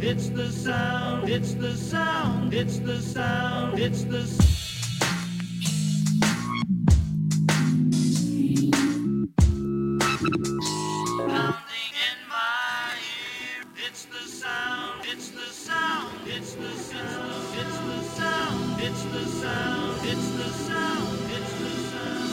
it's the sound, it's the sound, it's the sound, it's the pounding in my ear. It's the sound, it's the sound, it's the sound, it's the sound, it's the sound, it's the sound, it's the sound.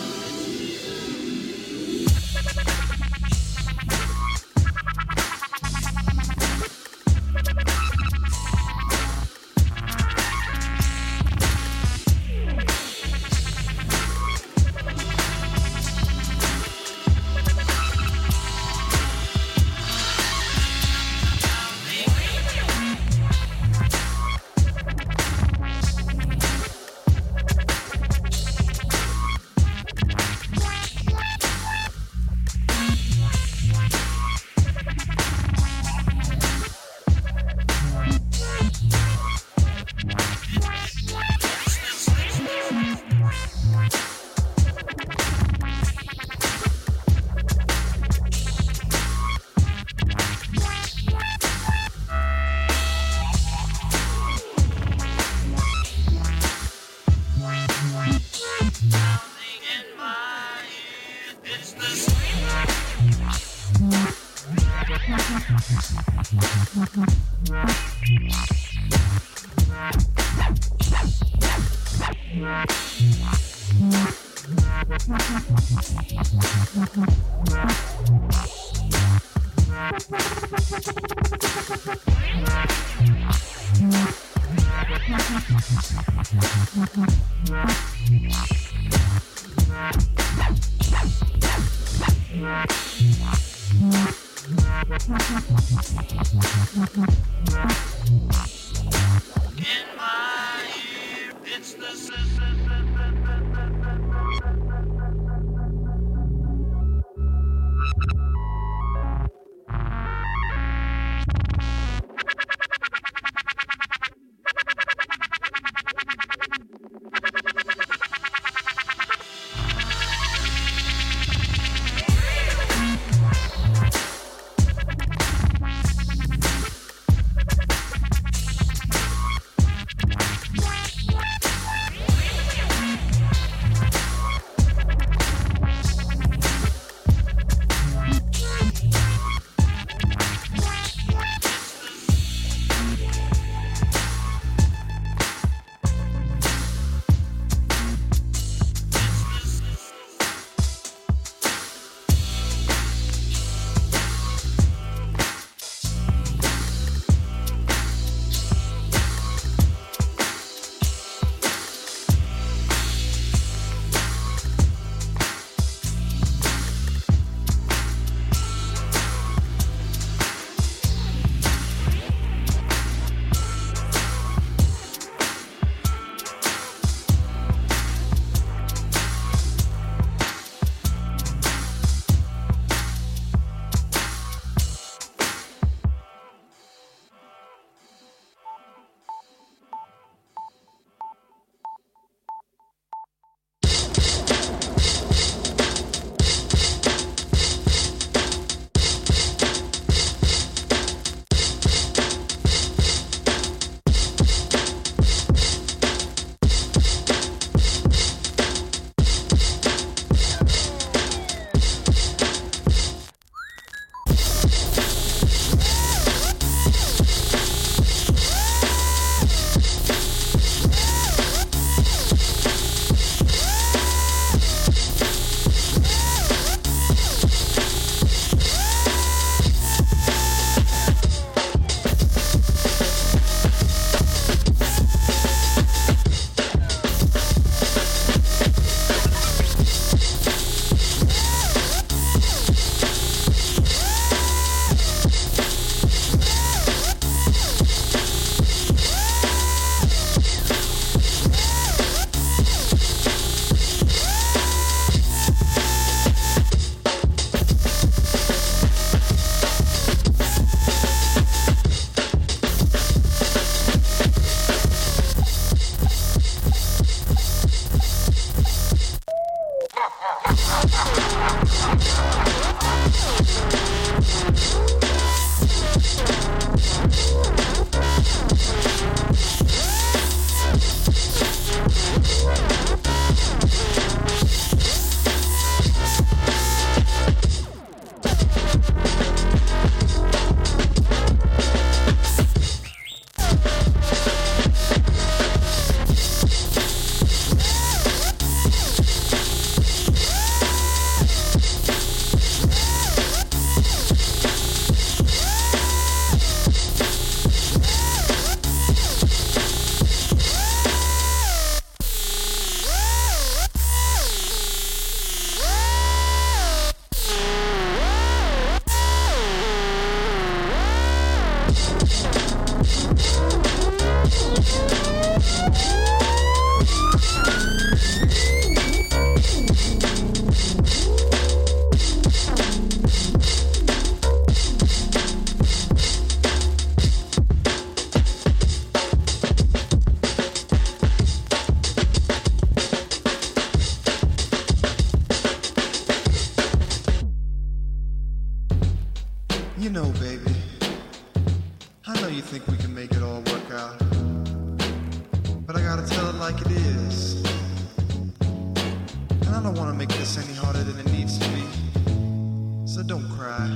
You know, baby, I know you think we can make it all work out, but I gotta tell it like it is. And I don't wanna make this any harder than it needs to be, so don't cry.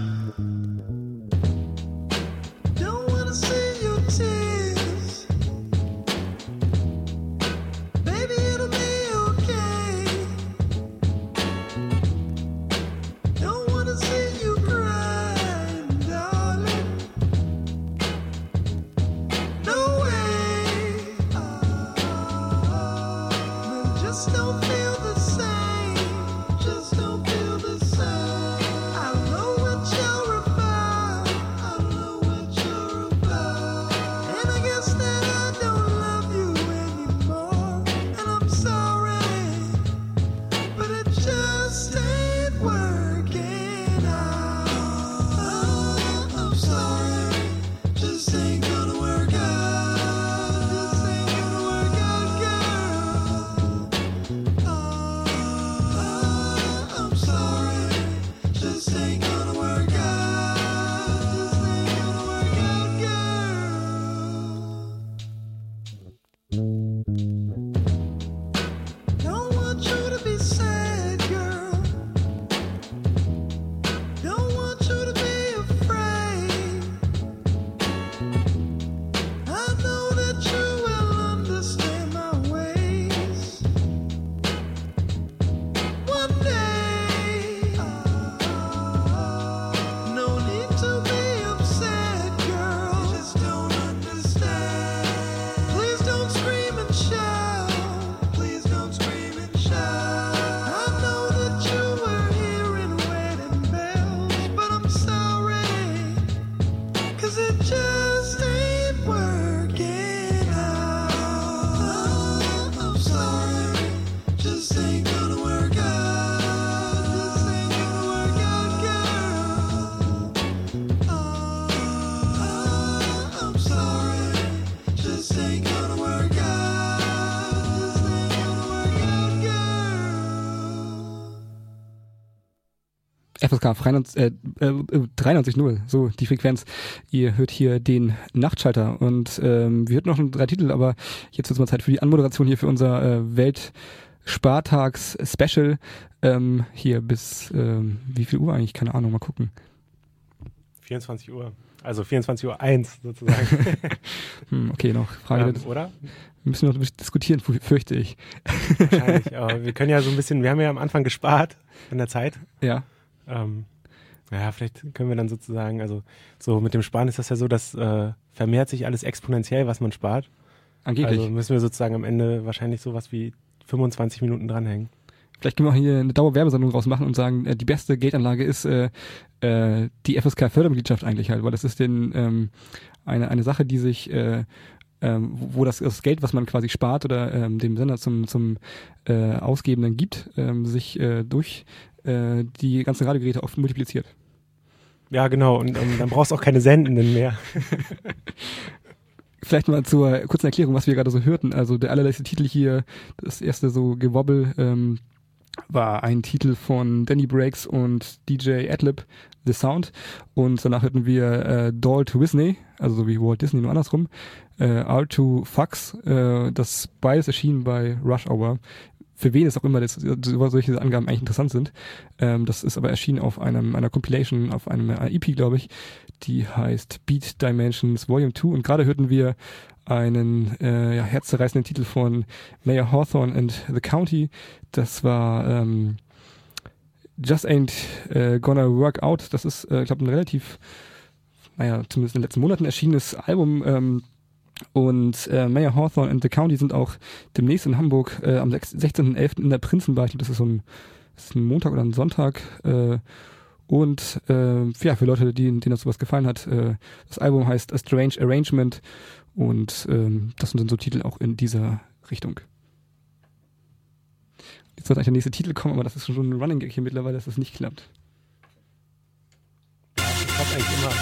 Don't wanna see your tears. Baby, it'll be okay. Don't wanna see you cry. Just don't feel the same. Just don't feel the same. I know what you're about. I know what you're about. And I guess that I don't love you anymore. And I'm sorry, but it just ain't working out. I'm sorry, just ain't gonna work out. Just ain't gonna work out, girl. I'm sorry, just ain't gonna work out. Just ain't gonna work out, girl. Don't want you to be sad, girl. Don't want you to be afraid. I know that you will understand my ways. One day, no need to be upset, girl. You just don't understand. Please don't scream and shout. Please don't scream and shout. I know that you were hearing wedding bells, but I'm sorry, 'cause it just ain't working out. I'm sorry, just ain't gonna work out. Just ain't gonna work out, girl. I'm sorry, just ain't gonna work out. Just ain't gonna work out, girl. FSK 93.0, so die Frequenz. Ihr hört hier den Nachtschalter und wir hörten noch 3 Titel, aber jetzt wird es mal Zeit für die Anmoderation hier für unser Welt-Spartags-Special. Hier bis wie viel Uhr eigentlich? Keine Ahnung, mal gucken. 24 Uhr. Also 24:01 Uhr sozusagen. Okay, noch Frage. Oder? Wir müssen noch diskutieren, fürchte ich. Wahrscheinlich, aber wir können ja so ein bisschen, wir haben ja am Anfang gespart in der Zeit. Ja. Ja, vielleicht können wir dann sozusagen, also so mit dem Sparen ist das ja so, dass vermehrt sich alles exponentiell, was man spart. Angeblich. Also müssen wir sozusagen am Ende wahrscheinlich sowas wie 25 Minuten dranhängen. Vielleicht können wir auch hier eine Dauerwerbesendung draus machen und sagen, die beste Geldanlage ist die FSK-Fördermitgliedschaft eigentlich halt, weil das ist eine Sache, die sich wo das Geld, was man quasi spart oder dem Sender zum Ausgebenden gibt, sich durch die ganzen Radiogeräte oft multipliziert. Ja, genau. Und dann brauchst du auch keine Sendenden mehr. Vielleicht mal zur kurzen Erklärung, was wir gerade so hörten. Also der allerletzte Titel hier, das erste so Gewobbel, war ein Titel von Danny Breaks und DJ Adlib, The Sound. Und danach hörten wir Doll to Disney, also so wie Walt Disney, nur andersrum. R2 Fucks, das beides erschien bei Rush Hour. Für wen es auch immer solche Angaben eigentlich interessant sind. Das ist aber erschienen auf einer Compilation, auf einer EP, glaube ich, die heißt Beat Dimensions Volume 2. Und gerade hörten wir einen herzzerreißenden Titel von Mayor Hawthorne and the County. Das war Just Ain't Gonna Work Out. Das ist, ich glaube, ein relativ, zumindest in den letzten Monaten erschienenes Album. Und Mayor Hawthorne and the County sind auch demnächst in Hamburg am 16.11. in der Prinzenbar. Ich glaube, das ist ein Montag oder ein Sonntag. Und ja, für Leute, denen das sowas gefallen hat, das Album heißt A Strange Arrangement und das sind so Titel auch in dieser Richtung. Jetzt sollte eigentlich der nächste Titel kommen, aber das ist schon ein Running Gag hier mittlerweile, dass das nicht klappt. Das klappt eigentlich immer.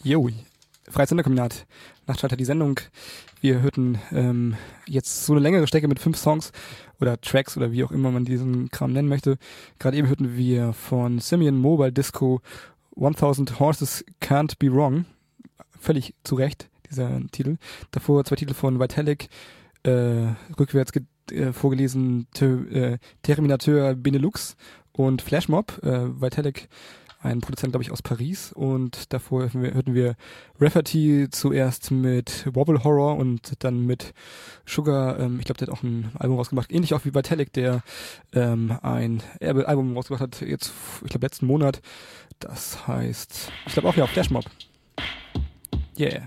Jo, freies Senderkombinat. Nachtschalter die Sendung. Wir hörten jetzt so eine längere Strecke mit 5 Songs oder Tracks oder wie auch immer man diesen Kram nennen möchte. Gerade eben hörten wir von Simian Mobile Disco 1000 Horses Can't Be Wrong. Völlig zu Recht, dieser Titel. Davor 2 Titel von Vitalik, rückwärts vorgelesen Terminateur Benelux und Flashmob. Vitalik, ein Produzent, glaube ich, aus Paris. Und davor hörten wir Rafferty zuerst mit Wobble Horror und dann mit Sugar. Ich glaube, der hat auch ein Album rausgemacht, ähnlich auch wie Vitalik, der ein Album rausgebracht hat, jetzt, ich glaube, letzten Monat. Das heißt, ich glaube auch, ja, Flashmob. Yeah.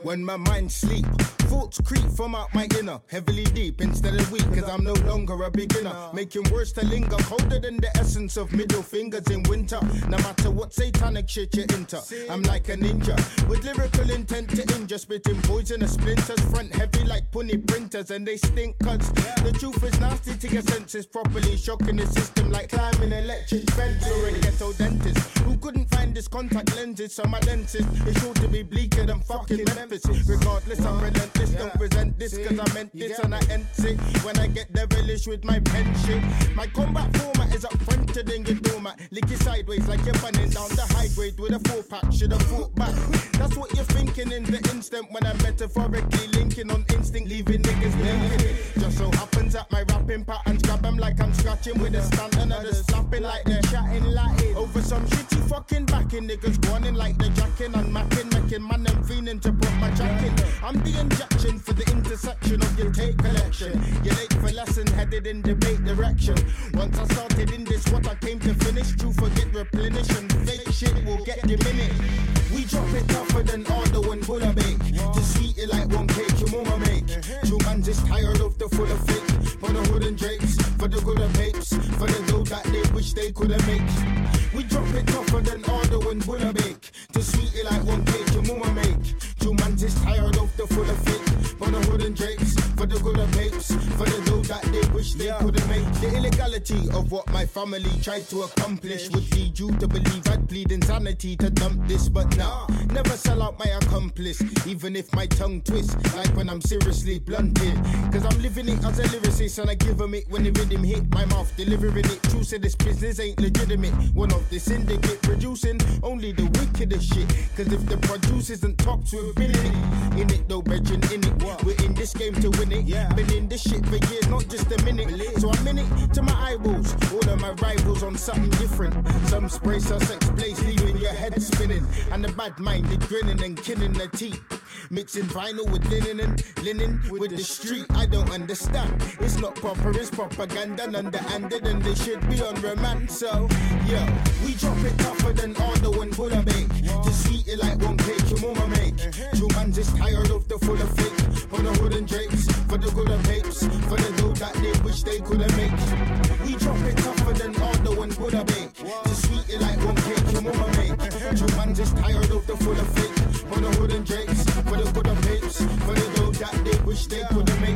when my mind sleep. Thoughts creep from out my inner, heavily deep instead of weak, cause I'm no longer a beginner. Making words to linger, colder than the essence of middle fingers in winter. No matter what satanic shit you into, I'm like a ninja, with lyrical intent to injure. Spitting poisonous splinters, front heavy like punny printers, and they stink cause the truth is nasty to your senses. Properly shocking the system like climbing electric fence or a ghetto dentist who couldn't find his contact lenses. So my lenses is sure to be bleaker than fucking Memphis. Regardless, I'm relentless, don't resent this cause I meant this and I end it when I get devilish with my pen shit. My combat format is up fronted in your doormat, lick it sideways like you're bunning down the high grade with a 4-pack. Should've fought back. That's what you're thinking in the instant when I'm metaphorically linking on instinct, leaving niggas blinking. Just so happens that my rapping patterns grab them like I'm scratching with a stand and others slapping like they're chatting Latin over some shitty fucking backing. Niggas running like they're jacking and macking, making man them feeling to put my jack in. I'm the injection for the intersection of your tape collection. You're late for lesson, headed in debate direction. Once I started in this, what I came to finish, truth will get replenished and fake shit will get diminished. We drop it tougher than Ardo and Buddha bake. To sweet it like one cake your mama make. True man's just tired of the full of fake. For the hood and drapes, for the good of papes, for the dough that they wish they could've make. We drop it tougher than Ardo and Buddha bake. To sweet it like one cake your mama make. True man's just tired of the full of fake. For the hood and drapes, for the good of papes, for the dough that they wish they could've make. The illegality of what my family tried to accomplish would lead you to believe I'd plead insanity to dump this, but nah, never sell out my accomplice, even if my tongue twists, like when I'm seriously blunted. Cause I'm living it as a lyricist and I give 'em it when the rhythm hit my mouth, delivering it. True, say this business ain't legitimate. One of the syndicate producing only the wickedest shit. Cause if the produce isn't tops, we're in it. In it though, brethren, in it. We're in this game to win it. Been in this shit for years, not just a minute. So I'm in it to my eyeballs. All of my rivals on something different. Some spray sussex place, leaving your head spinning. And the bad-minded grinning and killing their teeth. Mixing vinyl with linen with the street. I don't understand. It's not proper, it's propaganda. Underhanded and they should be on remand. So, yo, we drop it tougher than Ardo and Buddha bake. To sweet it like one cake your mama make. True man's just tired of the full of fake. For the hood and drapes, for the good of papes, for the dough that they wish they could've make. We drop it tougher than Ardo and Buddha bake. To sweet it like one cake your mama make. True man's just tired of the full of fake. For the hood and drapes, for the good of papes, for the dough that they wish they could've make.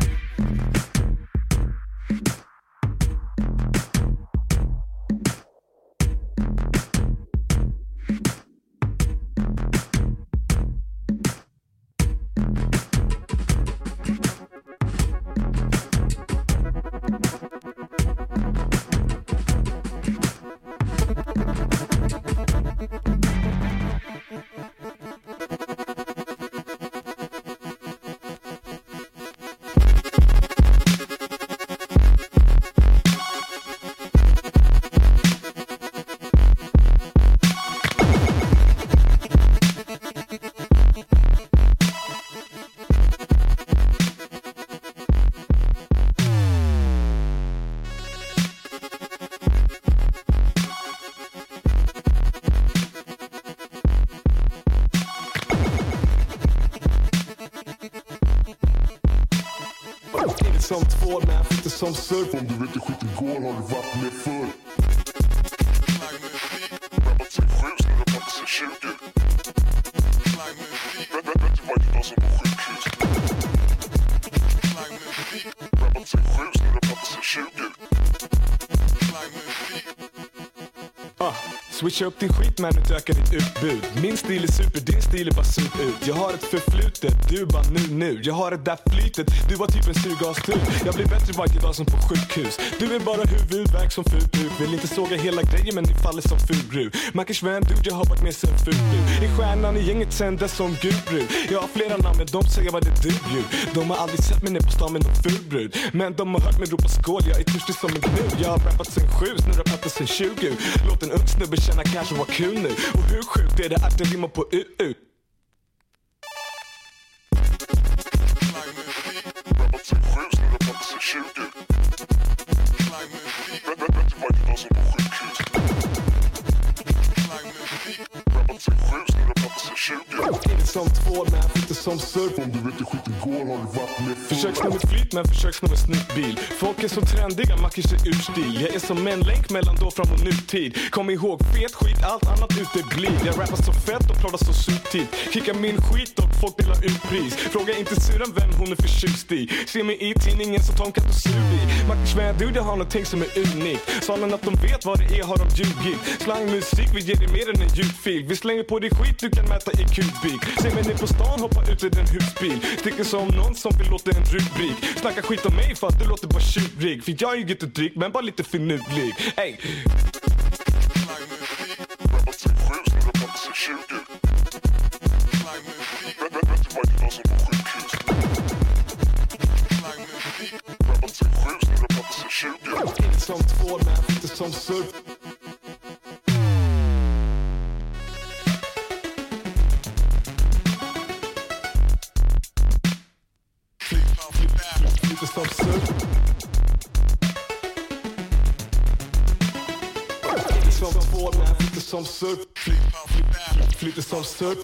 Som tvål när jag fick det som surf. Om du vet hur skiten går har du varit med förr. Rappat sig 7, snurrar pappa sig 20. Vet du varje dag som på sjukhus. Rappat sig 7, snurrar pappa sig 20. Switcha upp din skit man, utöka ditt utbud. Min stil är super, din stil är bara sug ut. Jag har ett förflutet, du bara nu. Jag har ett där flytet, du var typ en surgastur. Jag blir bättre varje dag som på sjukhus. Du är bara huvudvärk som fulbruk. Vill inte såga hela grejen men ni faller som fulbru. Mackers vän, du, jag har varit med sen fulbruk. Är stjärnan i gänget sen dess som gudbrud. Jag har flera namn men de säger vad det är du bjud. De har aldrig sett mig ner på stan med någon fulbrud. Men de har hört mig ropa skål, jag är törstig som en gnud. Jag har rappat sen 7, snurrar pappa sen 20. Låt en ung snubbe tjäna cash och var kul nu. Och hur sjukt är det att det rimmar på u-u? Rappat sig 7, snurrar pappa sig 20. Vet du varje dag som på sjukhus. Rappat sig 7, snurrar pappa sig 20. som tvål men inte som surf. Om du vet hur skiten går har du varit med förr. Försöksnummer flyt men försöksnummer snygg bil. Folk är så trendiga, mackar sig ur stil. Jag är som en länk mellan då fram och nutid. Kom ihåg, fet skit, allt annat uteblir. Jag rappar så fett och pratar så subtilt. Kickar min skit och folk delar ut pris. Fråga inte syrran vem hon är förtjust i. Se mig i tidningen så Tom kan du sur i. Mackars med du, jag har någonting som är unikt. Salen att de vet vad det är har de ljugit. Slangmusik, vi ger dig mer än en ljudfil. Vi slänger på dig skit, du kan mäta i kubik. Se mig ner på stan, hoppa ut ur en husbil. Tycker som någon som vill låta en rubrik. Snacka skit om mig för att du låter bara tjurig. För jag är ju inte dryck, men bara lite finurlig. Ey! Inte som tvål men inte som surf. Lite som surf. Inte som tvål men inte som surf. Lite som surf.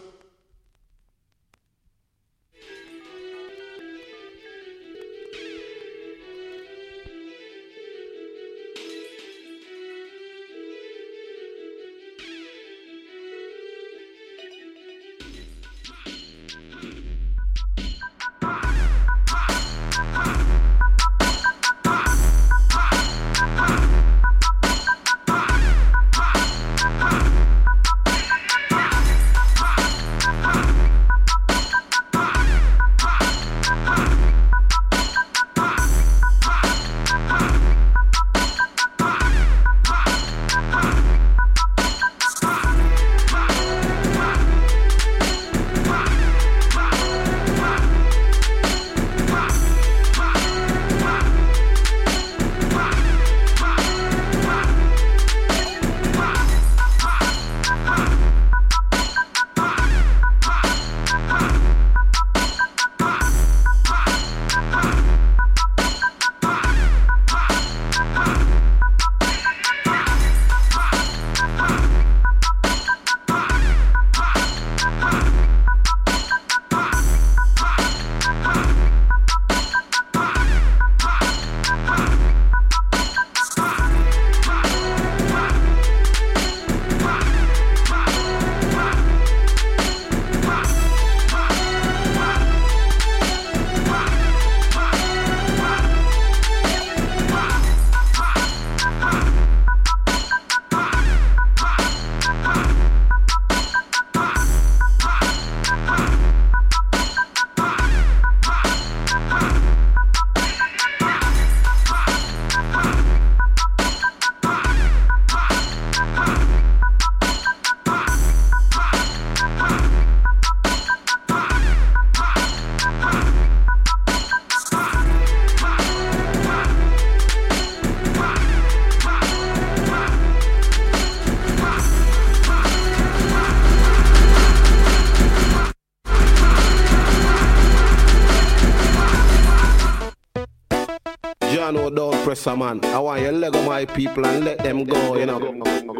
No, don't press a man. I want you to let go my people and let them go, you know.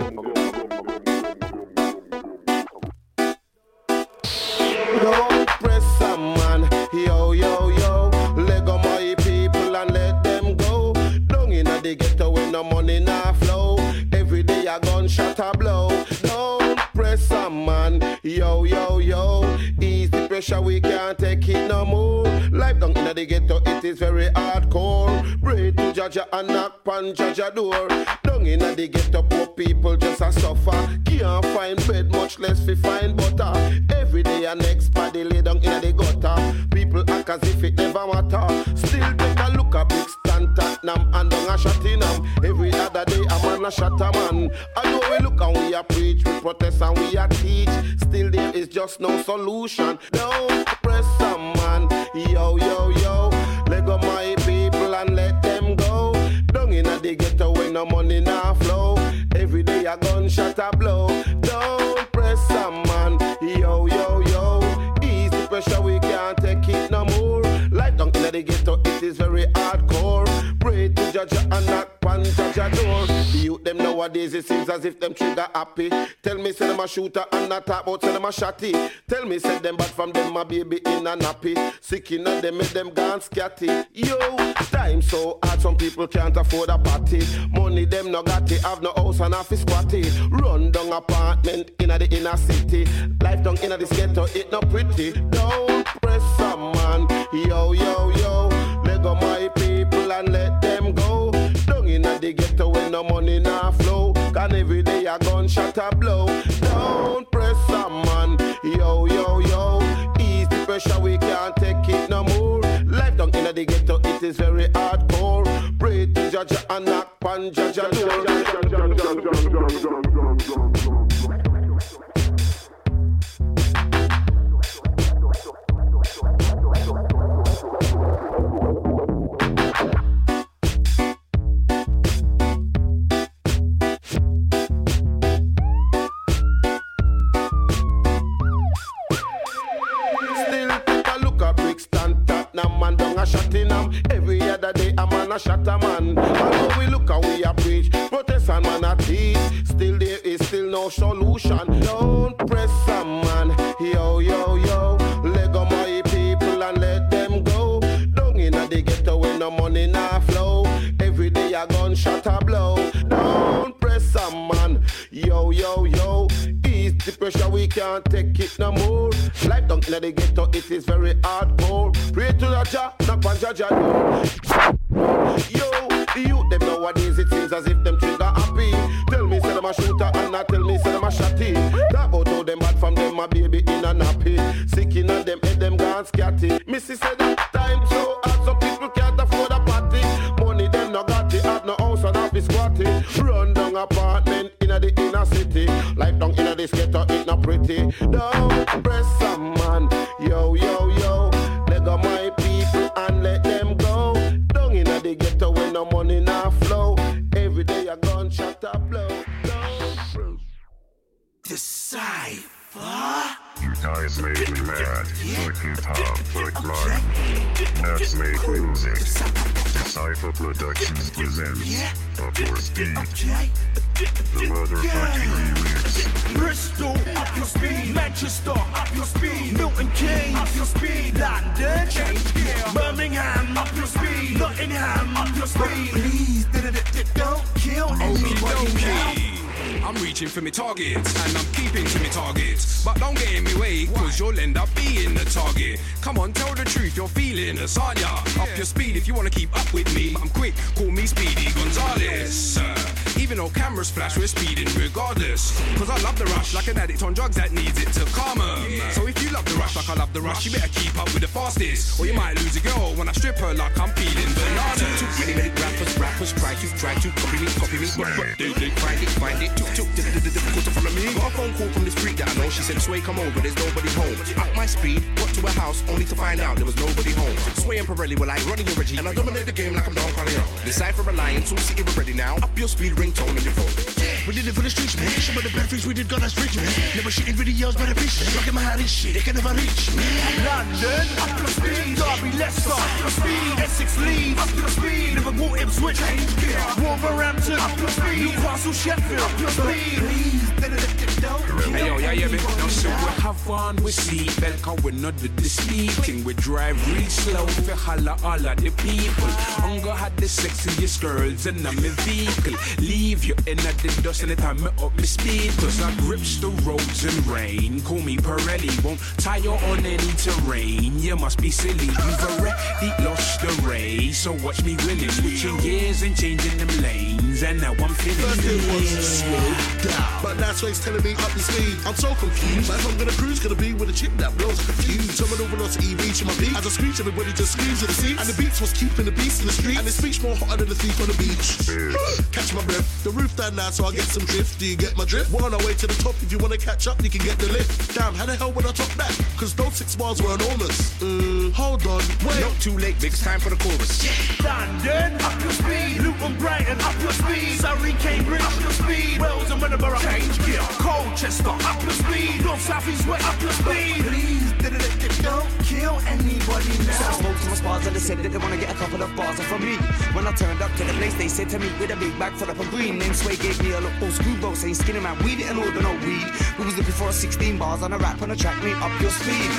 Don't press a man, yo, yo, yo. Let go my people and let them go. Down in the ghetto when no money nah flow. Every day a gunshot a blow. Don't press a man, yo, yo, yo. Ease the pressure, we can't take it no more. Life down in the ghetto, it is very hardcore. Pray to Jaja and knock pan Jaja door. Down in the ghetto, poor people just a suffer. Can't find bread, much less fi find butter. Every day a next body lay down in the gutter. People act as if it never matter. Still take a look at big stand Tottenham and down a Shottingham. Every other day a man a shot a man. I know we look and we a preach, we protest and we a teach. Still there is just no solution. Don't press some man, yo, yo, yo. Let go my people and let them go. Down in the ghetto when no money nah flow. Every day a gunshot a blow. Don't press some man, yo, yo, yo. Ease the pressure, we can't take it no more. Life down in the ghetto, it is very hardcore. Pray to Jaja and knock pan Jaja door. The youth them nowadays nowadays it seems as if them trigger happy. Tell me say them a shooter and not talk about say them a shotty. Tell me say them bad from them a baby in a nappy. Sick in a them make them gone scatty. Yo, time so hard some people can't afford a party. Money them no got it, have no house and office squatty. Run down apartment in the inner city. Life down in the ghetto, it not pretty. Don't press some man, yo, yo, yo. Let go my people and let them go. Down in the ghetto when no money nah flow. Can every day a gunshot a blow. Don't press some man, yo, yo, yo. Ease the pressure, we can't take it no more. Life down in the ghetto, it is very hardcore. Pray to Judge and knock on Judge door. Every other day a man a shot a man. Although we look and we a preach, protest and man a teach. Still there is still no solution. Don't press some man, yo yo yo. Let go my people and let them go. Down in the ghetto when no money nah flow. Every day a gunshot a blow. Don't press some man, yo yo yo. Ease the pressure, we can't take it no more. Life down in the ghetto, it is very hardcore. Pray to the Jah, knock on Jah Jah door. Yo, the youth them nowadays it seems as if them trigger happy. Tell me say them a shooter and not tell me say them a shotty. Talk about how them bad from them a baby in a nappy. Sick in a them head them gone scatty. Missy said that time so hard some people can't afford a party. Money them no got it, have no house and office squatty. Run down apartment in the inner city. Life down in this ghetto it not pretty. Don't press some man, yo yo yo. Let go my people and let them go. Down in the ghetto when no money nah flow. Every day a gunshot a blow. Decipher. You guys make me mad. Fuck hip hop, fuck life. Let's make music. Decipher Productions presents Up Your Speed. The motherfucking remix. Bristol, up your speed. Manchester, up your speed. Milton Keynes, up your speed. London, change gear. Birmingham, up your speed. Nottingham, up your speed. Please, don't kill anybody now. I'm reaching for me targets, and I'm keeping to me targets. But don't get in me way, cause you'll end up being the target. Come on, tell the truth, you're feeling us, aren't ya? Up your speed if you wanna keep up with me. I'm quick, call me Speedy Gonzales. Even though cameras flash, we're speeding regardless. Cause I love the rush, like an addict on drugs that needs it to calm 'em. So if you love the rush like I love the rush, you better keep up with the fastest. Or you might lose a girl when I strip her like I'm peeling bananas. Too many rappers try to copy me. But they find it. Difficult to follow me. Got a phone call from this freak that I know. She said, Sway, come over, there's nobody home. Up my speed, got to a house, only to find out there was nobody home. Sway and Pirelli were like running your Reggie, and I dominate the game like I'm Don Corleone. Decipher Alliance, all city we're ready now. Up your speed, ringtone on your phone. We did it for the streets, man. Some of the bad things we did got us rich, man. Never shitting videos by the beach. Rockin' my hand and shit, they can never reach me. London, up your speed. Derby, Leicester, up your speed. Essex, Leeds, up your speed. Liverpool, Ipswich, change gear. Wolverhampton, up your speed. Newcastle, Sheffield, up your speed. Hey yo, yeah, me. Now so we have fun with seatbelt, cause we're not with the speeding. We drive real slow for holla all of the people. Hunger had the sexiest girls in my vehicle. Leave you in the dust anytime me up my speed. Cause I grips the roads in rain. Call me Pirelli, won't tie you on any terrain. You must be silly, you've already lost the race. So watch me really switching gears and changing them lanes. And now I'm feeling First it was slow down, but now Sway's telling me up the speed. I'm so confused. Like I'm gonna cruise, gonna be with a chick that blows like a fuse. Someone over on E reaching my beat. As I screech, everybody just screams in the seats. And the beats was keeping the beast in the street. And the speech more hotter than the thief on the beach. Catch my breath. The roof down now, so I get some drift. Do you get my drift? We're on our way to the top. If you wanna catch up, you can get the lift. Damn, how the hell would I top that? Cause those 6 bars were enormous. Hold on, wait. Not too late, Biggs, time for the chorus. London, up your speed. Luton, Brighton, up your speed. Surrey, Cambridge, up your speed. Wales and Edinburgh, change gear. Colchester, up your speed. North, south, east, west, up your speed. Please, don't kill kill anybody now. So I spoke to my spars and they said that they wanna get a couple of bars from me. When I turned up to the place, they said to meet with a big bag full up of green. Then Sway gave me a look old school bro saying skinny man, we didn't order no weed. We was looking for a 16 bars on a rap on a track, mate, up your speed.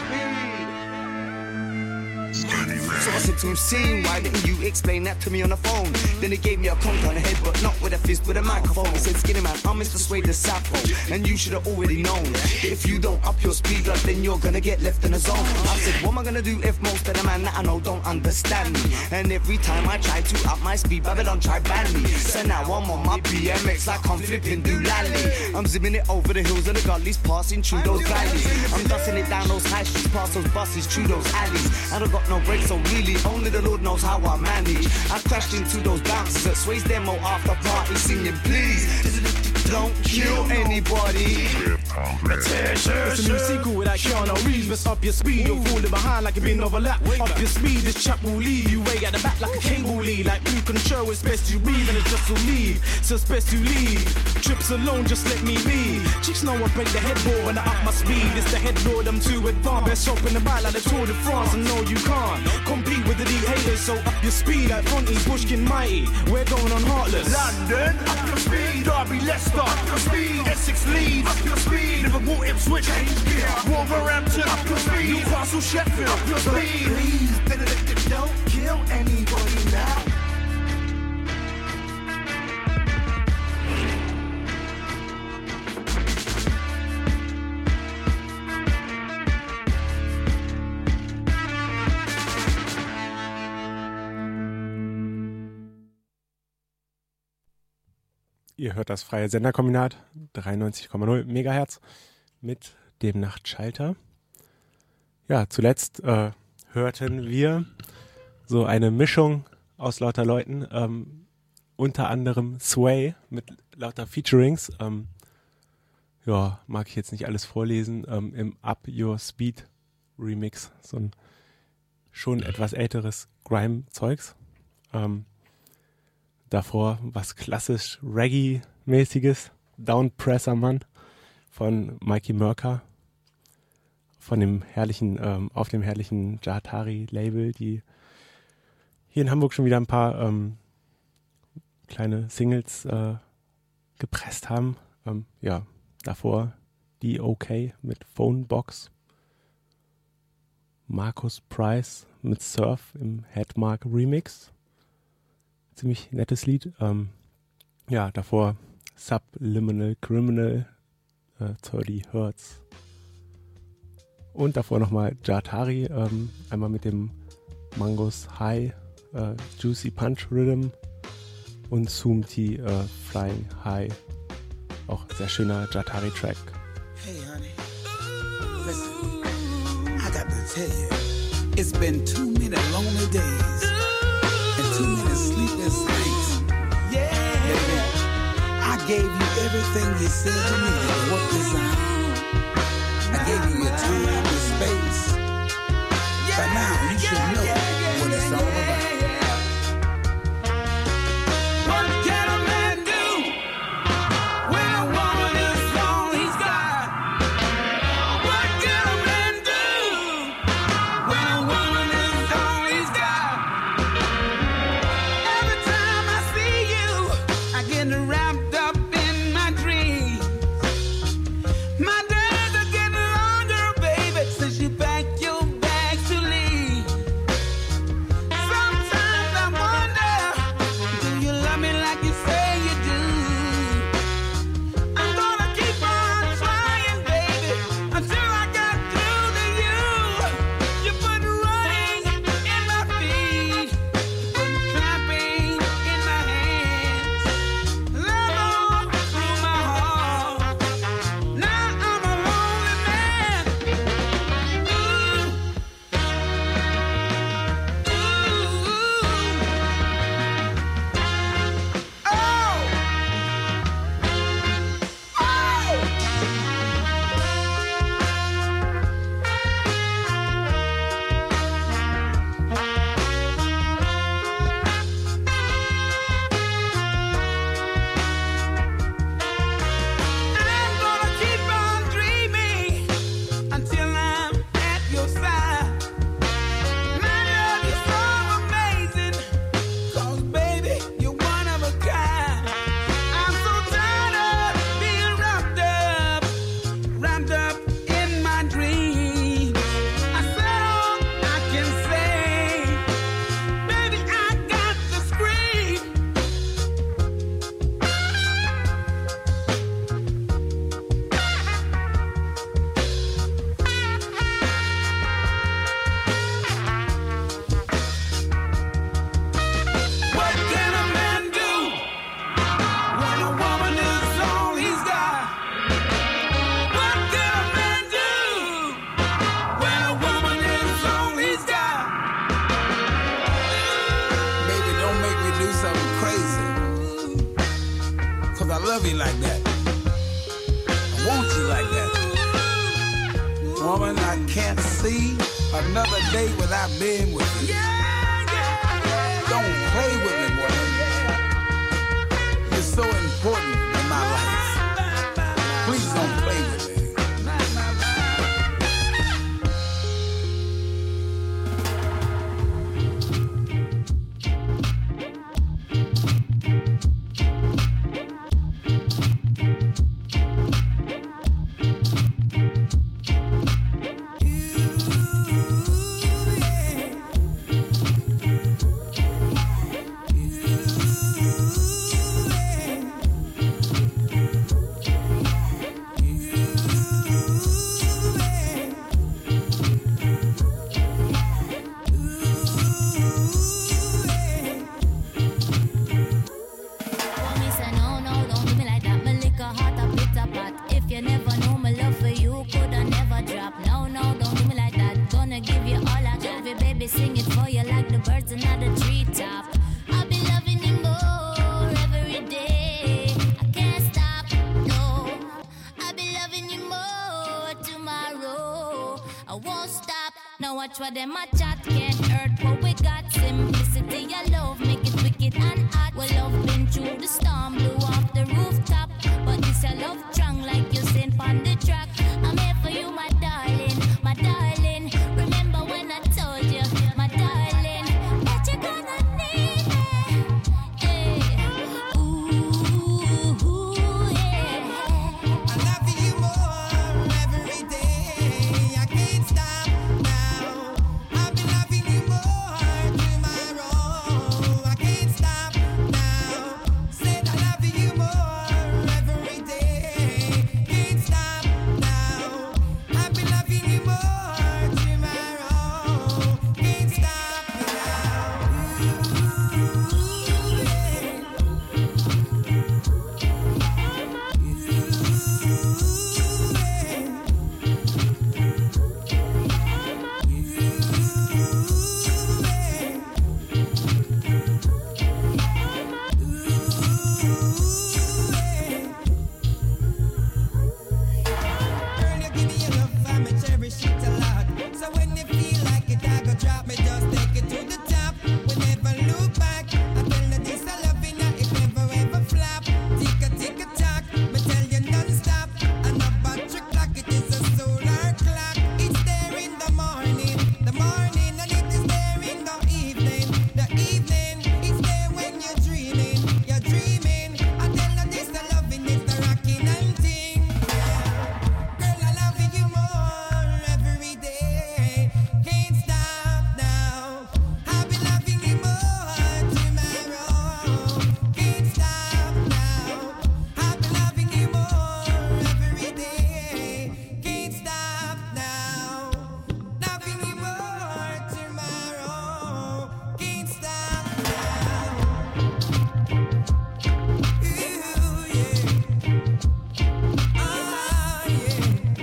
So I said to him, "Scene, why didn't you explain that to me on the phone?" Then he gave me a conk on the head, but not with a fist, with a microphone. He said, "Skinny man, I'm Mr. Sway the Sappho, and you should have already known. If you don't up your speed, love, then you're gonna get left in the zone." I said, "What am I gonna do if most of the man that I know don't understand me? And every time I try to up my speed, Babylon try ban me. So now I'm on my BMX like I'm flipping Doolally. I'm zipping it over the hills and the gullies, passing through those valleys. I'm dusting it down those high streets, past those buses, through those alleys. I don't got no brakes, so really, only the Lord knows how I manage. I crashed into those bouncers at Sway's demo after party, singing, please, don't kill anybody. It's a new sequel without Keanu Reeves. Mess up your speed, you're falling behind like you've been overlapped. Up your speed, this chap will leave you way at the back like a cable lead. Like you control, it's best you breathe and it just will leave. So it's best you leave. Trips alone, just let me be. Chicks know I break the headboard when I up my speed. It's the headboard, I'm too advanced. Best shop in the bite like the Tour de France. And no, you can't compete with the D-haters. So up your speed like Fronties, Bushkin Mighty. We're going on Heartless. London, up your speed. Derby, Leicester, up your speed. Essex, Leeds, up your speed. Liverpool, Ipswich, change gear. Wolverhampton, up your speed. Newcastle, Sheffield, up your speed. Please, don't kill anybody now. Ihr hört das freie Senderkombinat 93,0 Megahertz mit dem Nachtschalter. Ja, zuletzt hörten wir so eine Mischung aus lauter Leuten, unter anderem Sway mit lauter Featurings. Ja, mag ich jetzt nicht alles vorlesen, im Up Your Speed Remix, so ein schon etwas älteres Grime-Zeugs. Davor was klassisch Reggae-mäßiges, Downpresser Mann von Mikey Murka, von dem herrlichen, auf dem herrlichen Jahtari-Label, die hier in Hamburg schon wieder ein paar kleine Singles gepresst haben. Ja, davor die OK mit Phonebox, Marcus Price mit Surf im Headmark Remix. Ziemlich nettes Lied. Ja, davor Subliminal Criminal, 30 Hertz. Und davor nochmal Jahtari, einmal mit dem Mangos High, Juicy Punch Rhythm und Sumti Flying High. Auch sehr schöner Jahtari-Track. Hey, honey. Listen, I got to tell you, it's been too many lonely days. Too many sleepless nights. Yeah. Baby, I gave you everything you said to me to work this out. I gave you your time and space. But now you should know what it's all about. What can a man do when a woman is all he's got? What can a man do when a woman is all he's got? Wrapped up in my dreams. love you like that. I want you like that. Woman, I can't see another day without being with you. Don't play with me, woman. You're so important in my life. Please don't play with me. For them a chat can't hurt what we got. Simplicity, your love make it wicked and hot. Well, love been through the storm, blew off the rooftop. But this your love strong like you sing on the track. I'm here for you, my darling, my darling. Remember when I told you, my darling, that you're gonna need me. Hey. Ooh, yeah. I love you more every day. I can't stop now. I've been loving you more tomorrow. I can't stop now. Said I love you more every day. Can't stop now. I've been loving you more tomorrow. Can't stop Girl, you give me your love and me cherish it a lot. So when you feel like it, I go drop me, just take it to the top. We never look back. I tell you this, I love it, it never ever flop. Tick a tock, me tell you non-stop. And a battery clock, it is a solar clock. It's there in the morning, and it is there in the evening. It's there when you're dreaming. I tell you this, the loving is the rocking and ting. Girl, I love you more every day. Can't stop now. I'll be loving you more tomorrow. Can't stop now. I'll be loving you more every day. Can't stop now. Loving you more tomorrow. Can't stop now. Ooh, yeah. Ah, yeah.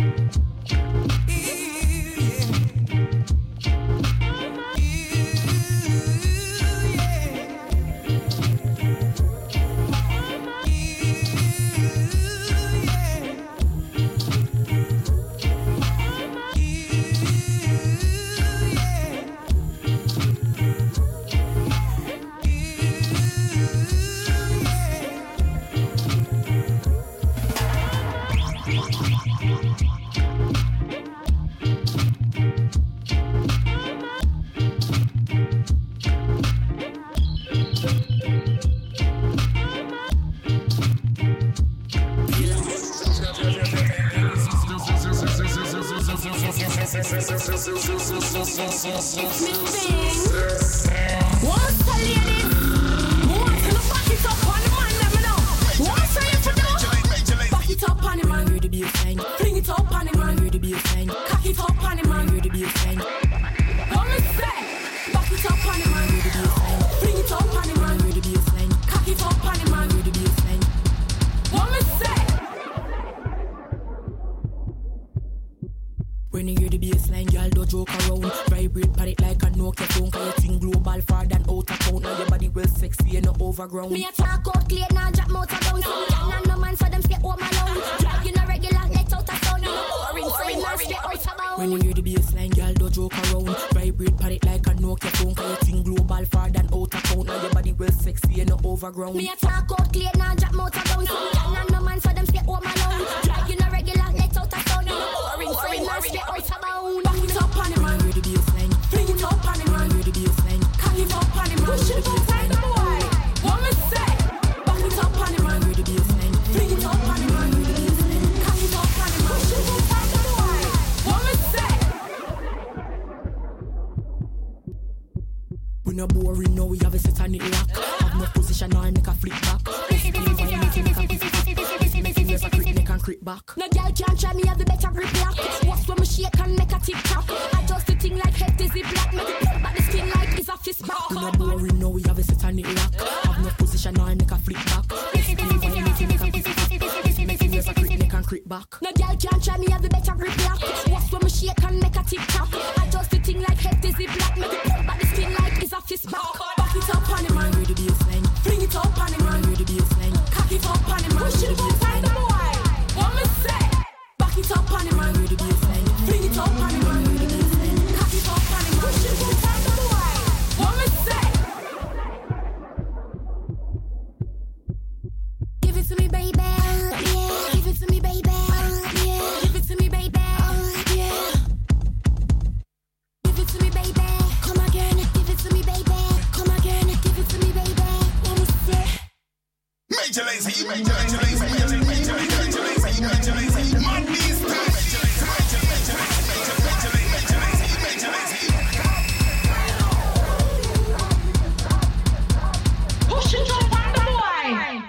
What's the ladies? What's the back it up on the man, let me know. What's the you for do? Back it up on the man. Fling it up on the man. Cock it up on the man. What me say? Back it up on the man. Fling it up on the man. Cock it up on the man. What me say? When you hear the bassline, y'all don't joke around. Vibrate pan it like a Nokia phone. Cause you think global far than out of town. Now your body well sexy and no overground. Me a talk out clear, now drop motor down. Some girl and no man, so them stay home alone. Drive you no regular, let out a sound. You know boring, man, stay out of bound. When you hear the bassline, y'all don't joke around. Vibrate pan it like a Nokia phone. Cause you think global far than out of town. Now your body well sexy and no overground. Me a talk out clear, now drop motor down. Some girl and no man, so them stay home alone. Drive you no regular, let out a sound. You know boring, man, stay out of bound. Back it up on him, man. Hear the bassline. Fling it up on him, man. Hear the bassline. Cock it up on him, man. Push it inside the boy. What me say? Back it up on him, man. Hear the bassline. Fling it up on him, man. Hear the bassline. Cock it up on him, man. Push it inside the boy. What me say? We no boring, no, we have a set on it lock. Have no position, now I make a flip back. There's a crick neck and crick back. No girl can't try me, have the better grip lock. Watch when me shake and make a tick tock. I just the thing like head dizzy black. Make it pull back the skin like it's a fist back. We no boring, no, we have a set on it lock. Have no position, now I make a flip back. There's a crick neck and crick back. No girl can't try me, have the better grip lock. Watch when me shake and make a tick tock. I just the thing like head dizzy black. Make it pull back the skin like it's a fist back. Back it up on him, man. Hear the bassline. Fling it up on him, man. Hear the bassline. Cock it up on him, man. Push it inside the boy. What me say? Back it up on him, man. Hear the bassline. Fling it up on him, man. Hear the bassline. Cock it up on him, man. Push it inside the boy. What me say? Give it to me, baby. Yeah. Give it to me, baby. Yeah. Give it to me, baby. Yeah. Give it to me, baby. Come again. Give it to me, baby. Come again. Give it to me, baby. Let me see. Major lazy, major lazy, major lazy, major lazy, major lazy, major lazy. Money's time. Push it up on the boy.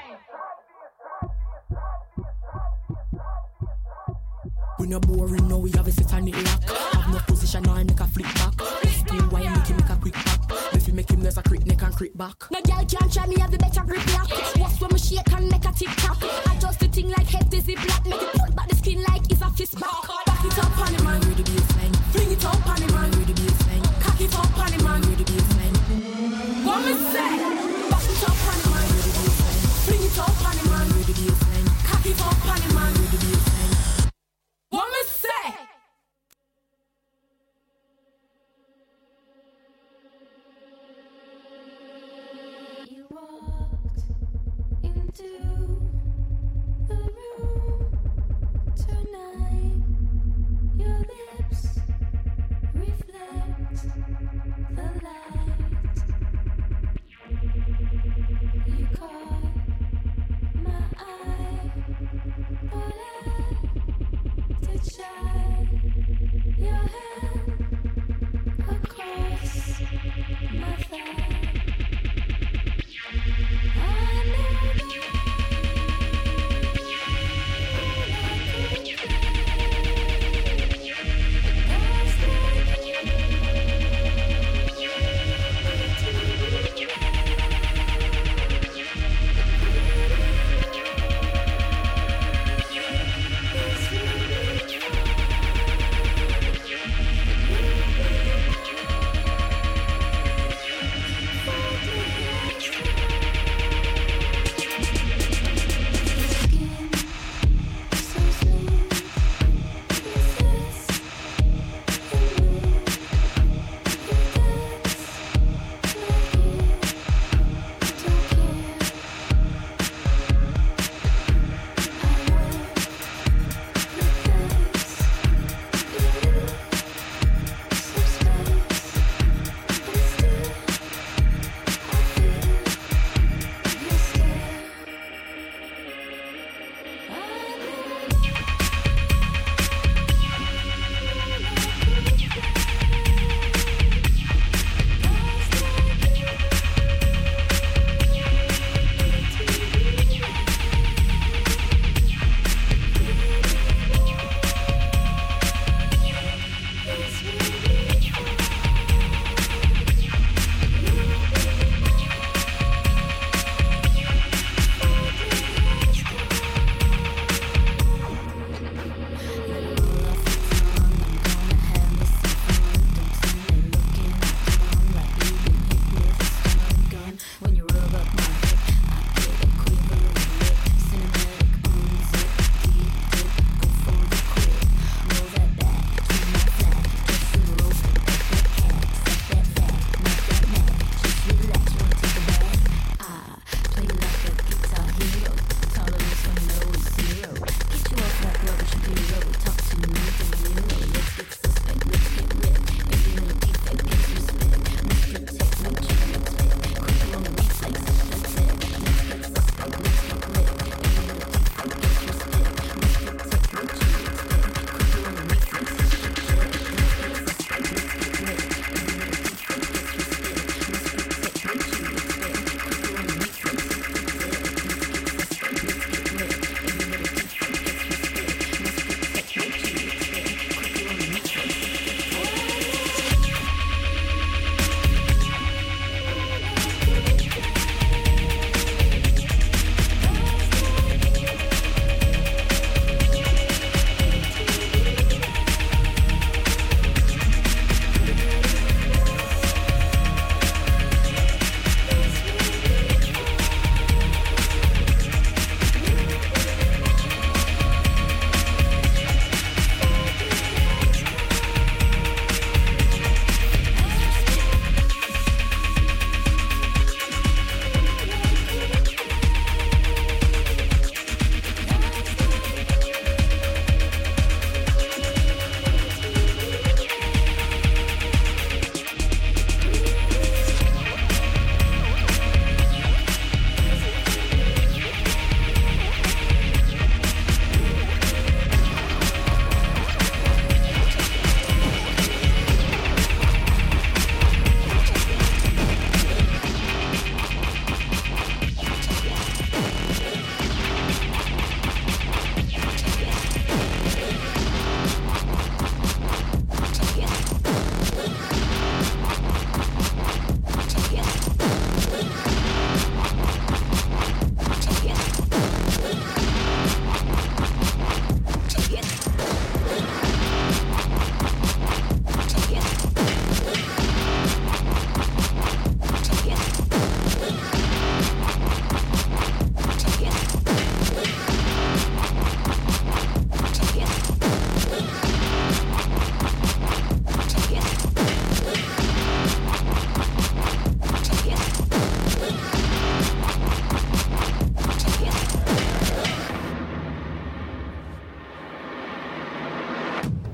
We no boring, no, we have a set on it lock. Have no position, now I make a flip back. Still why make him make a quick back. If you make him, there's a crick neck and crick back. No girl can't try me, have the better grip lock. Watch when me shake and make a tick tock. I just the thing like head dizzy black. Make it pull back the skin like it's a fist back. Back it up on him, man. Hear the bassline. Fling it up on him, man. Hear the bassline. Cock it up on him, man. Hear the bassline. What me say? Back it up on him, man. Hear the bassline. Fling it up on him, man. Hear the bassline. Cock it up on him, man. Hear the bassline. What me say? You walked into the room tonight. Your lips reflect the light. You caught my eye, but I did shine your hand across my thigh.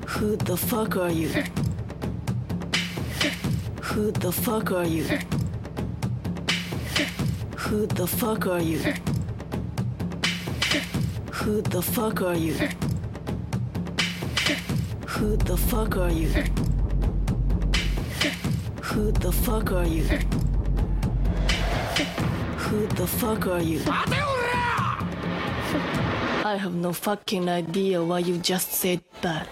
Who the fuck are you? Who the fuck are you? Who the fuck are you? Who the fuck are you? Who the fuck are you? Who the fuck are you? Who the fuck are you? I have no fucking idea why you just said that.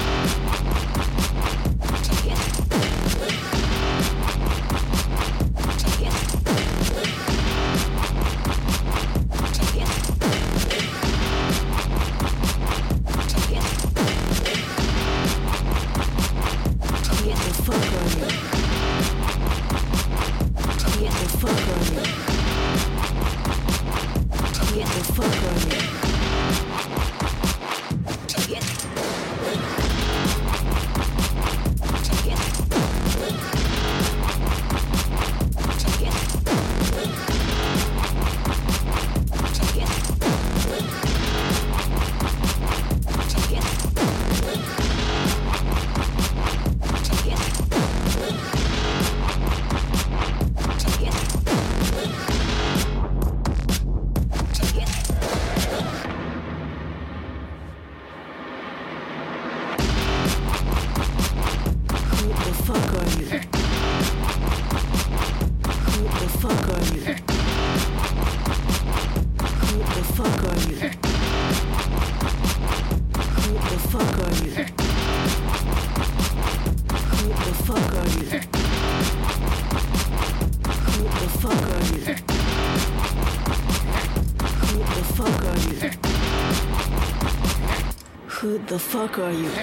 Who the fuck are you?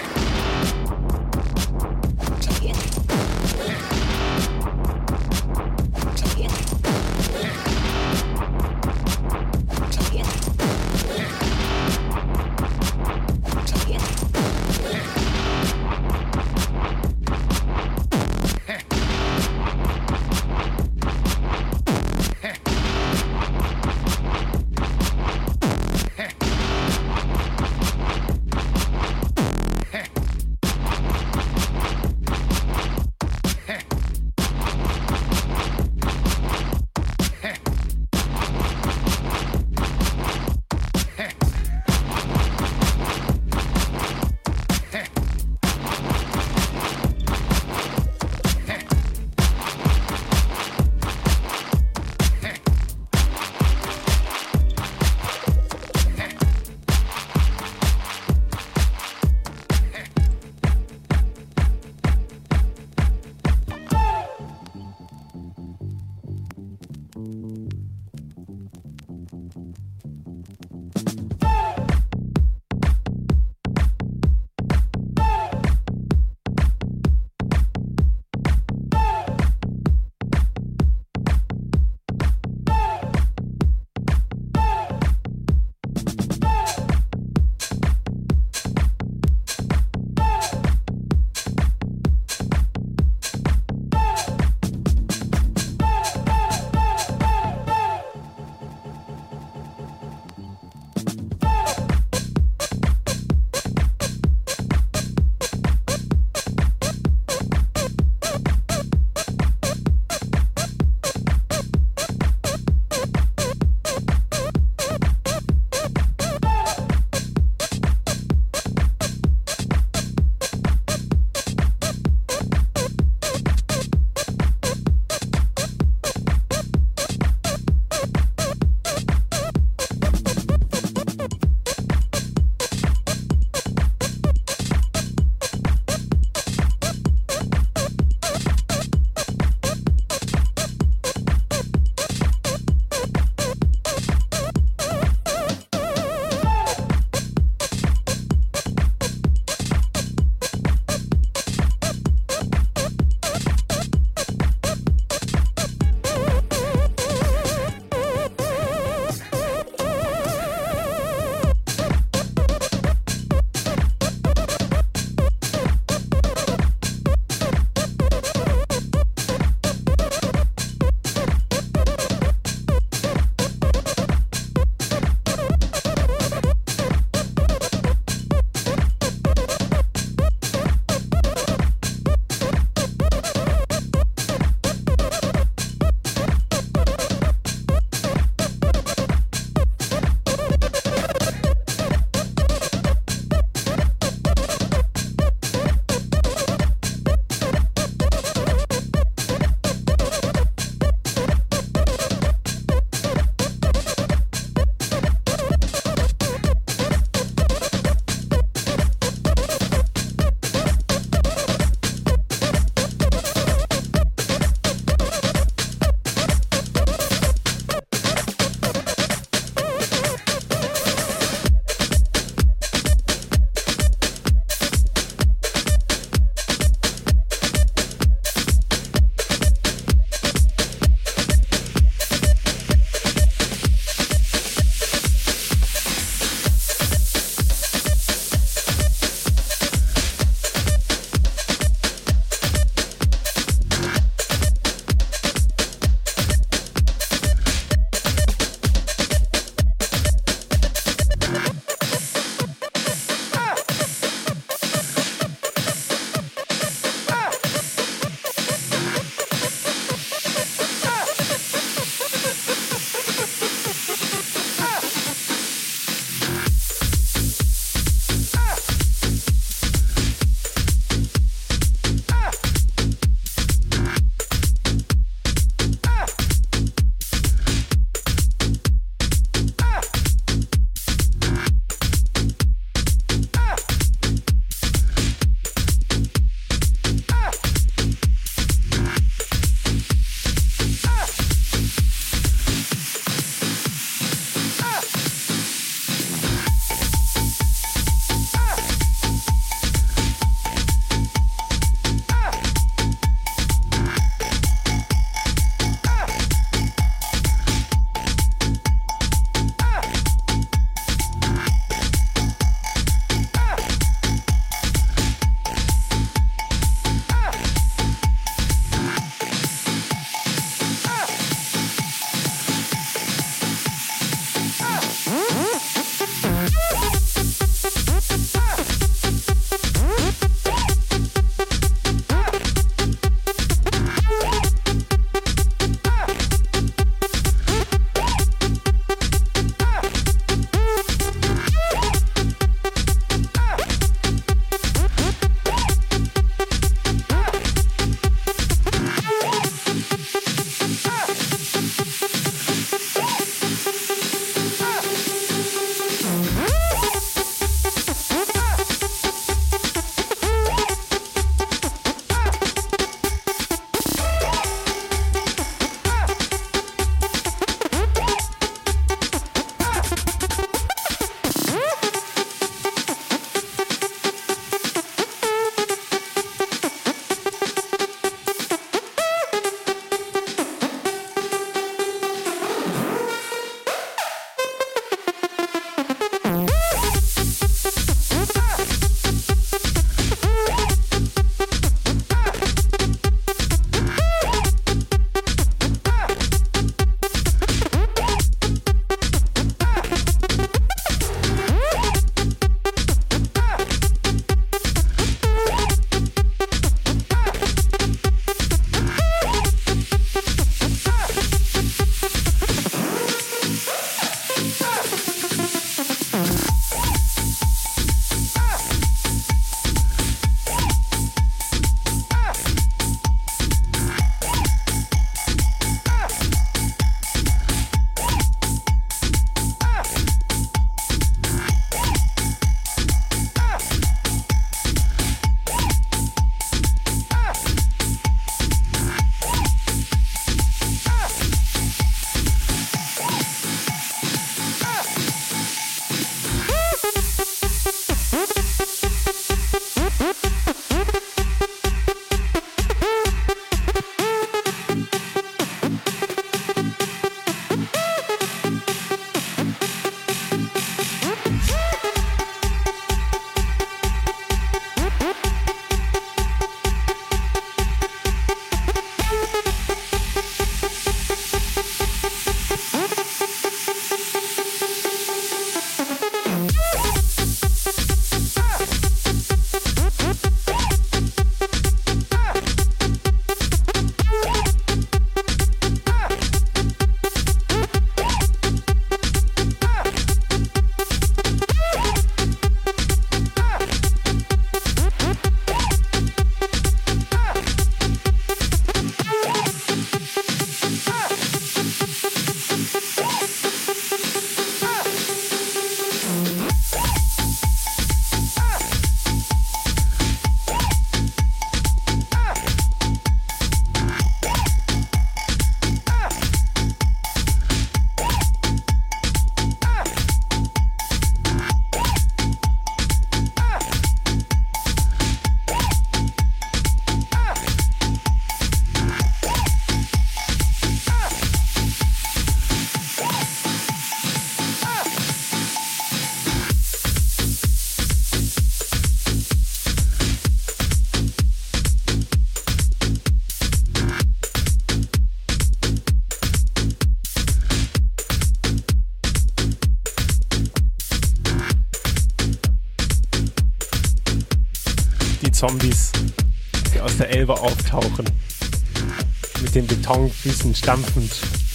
Zombies, die aus der Elbe auftauchen. Mit den Betonfüßen stampfend.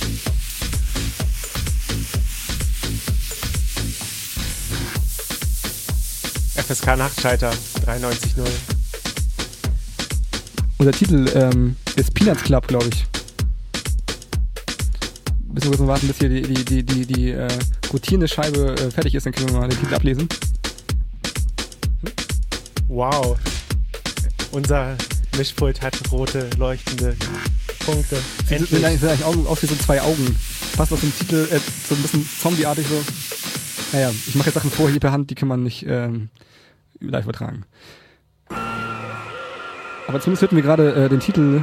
FSK Nachtschalter 93.0. Unser Titel ist Peanuts Club, glaube ich. Müssen wir kurz mal warten, bis hier die rotierende Scheibe fertig ist, dann können wir mal den Titel ablesen. Wow. Unser Mischpult hat rote, leuchtende Punkte. Das sind eigentlich Augen aus wie so 2 Augen. Passt auf den Titel, so ein bisschen zombieartig so. Naja, ich mache jetzt Sachen vor hier per Hand, die kann man nicht live übertragen. Aber zumindest hörten wir gerade den Titel.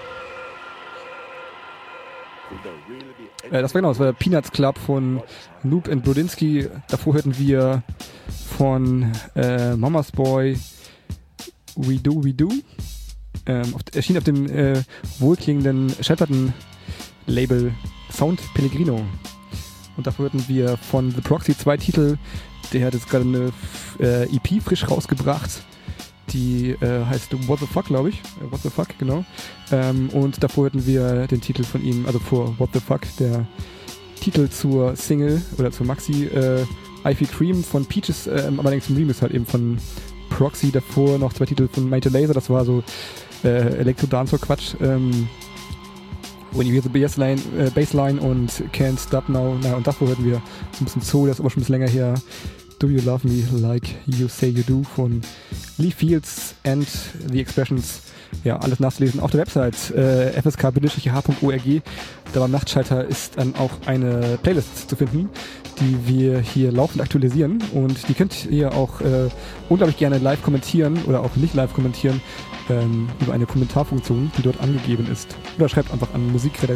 Das war Peanuts Club von Noob and Brodinski. Davor hörten wir von Mama's Boy We Do. Erschien auf dem wohlklingenden Schallplatten-Label Sound Pellegrino. Und davor hörten wir von The Proxy 2 Titel. Der hat jetzt gerade eine EP frisch rausgebracht. Die heißt What the Fuck, glaube ich. What the Fuck, genau. Und davor hörten wir den Titel von ihm, also vor What the Fuck, der Titel zur Single oder zur Maxi Ivy Cream von Peaches, allerdings im Remix halt eben von Proxy. Davor noch 2 Titel von Major Lazer, das war so Elektro-Dancehall-Quatsch. When You Hear the Bassline und Can't Stop Now. Naja, und davor hörten wir so ein bisschen Zoo, das ist aber schon ein bisschen länger her. Do You Love Me Like You Say You Do von Lee Fields and The Expressions. Ja, alles nachzulesen auf der Website fsk-h.org. Da beim Nachtschalter ist dann auch eine Playlist zu finden, die wir hier laufend aktualisieren. Und die könnt ihr auch unglaublich gerne live kommentieren oder auch nicht live kommentieren über eine Kommentarfunktion, die dort angegeben ist. Oder schreibt einfach an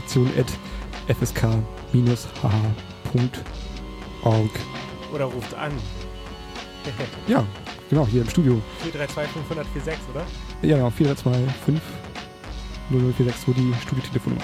musikredaktion@fsk-h.org. Oder ruft an. Ja, genau, hier im Studio. 432 546, oder? Ja, genau, 432 5 0046, so die Studiotelefonnummer.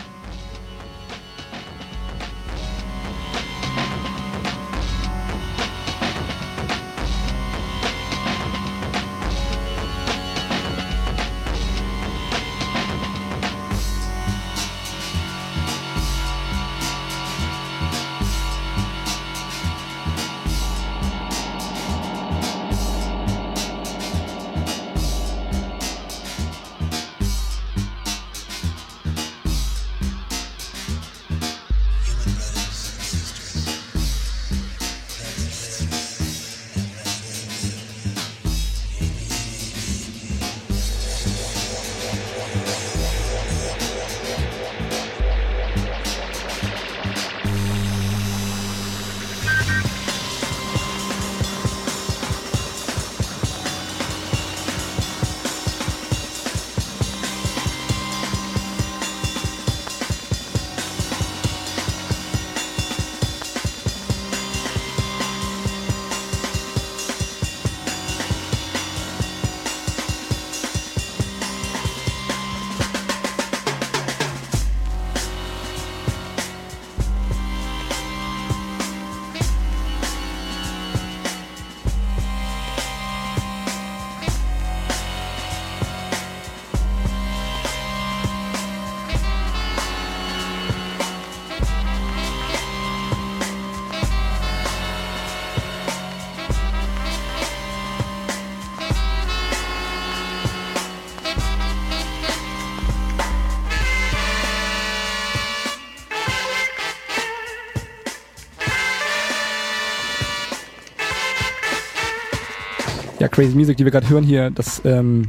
Ja, Crazy Music, die wir gerade hören hier, das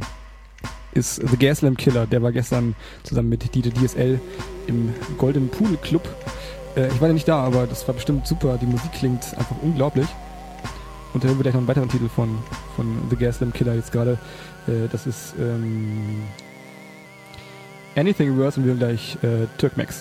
ist The Gaslamp Killer. Der war gestern zusammen mit DJ DSL im Golden Pool Club. Ich war ja nicht da, aber das war bestimmt super. Die Musik klingt einfach unglaublich. Und da hören wir gleich noch einen weiteren Titel von The Gaslamp Killer jetzt gerade. Das ist Anything Worse und wir hören gleich Turkmex.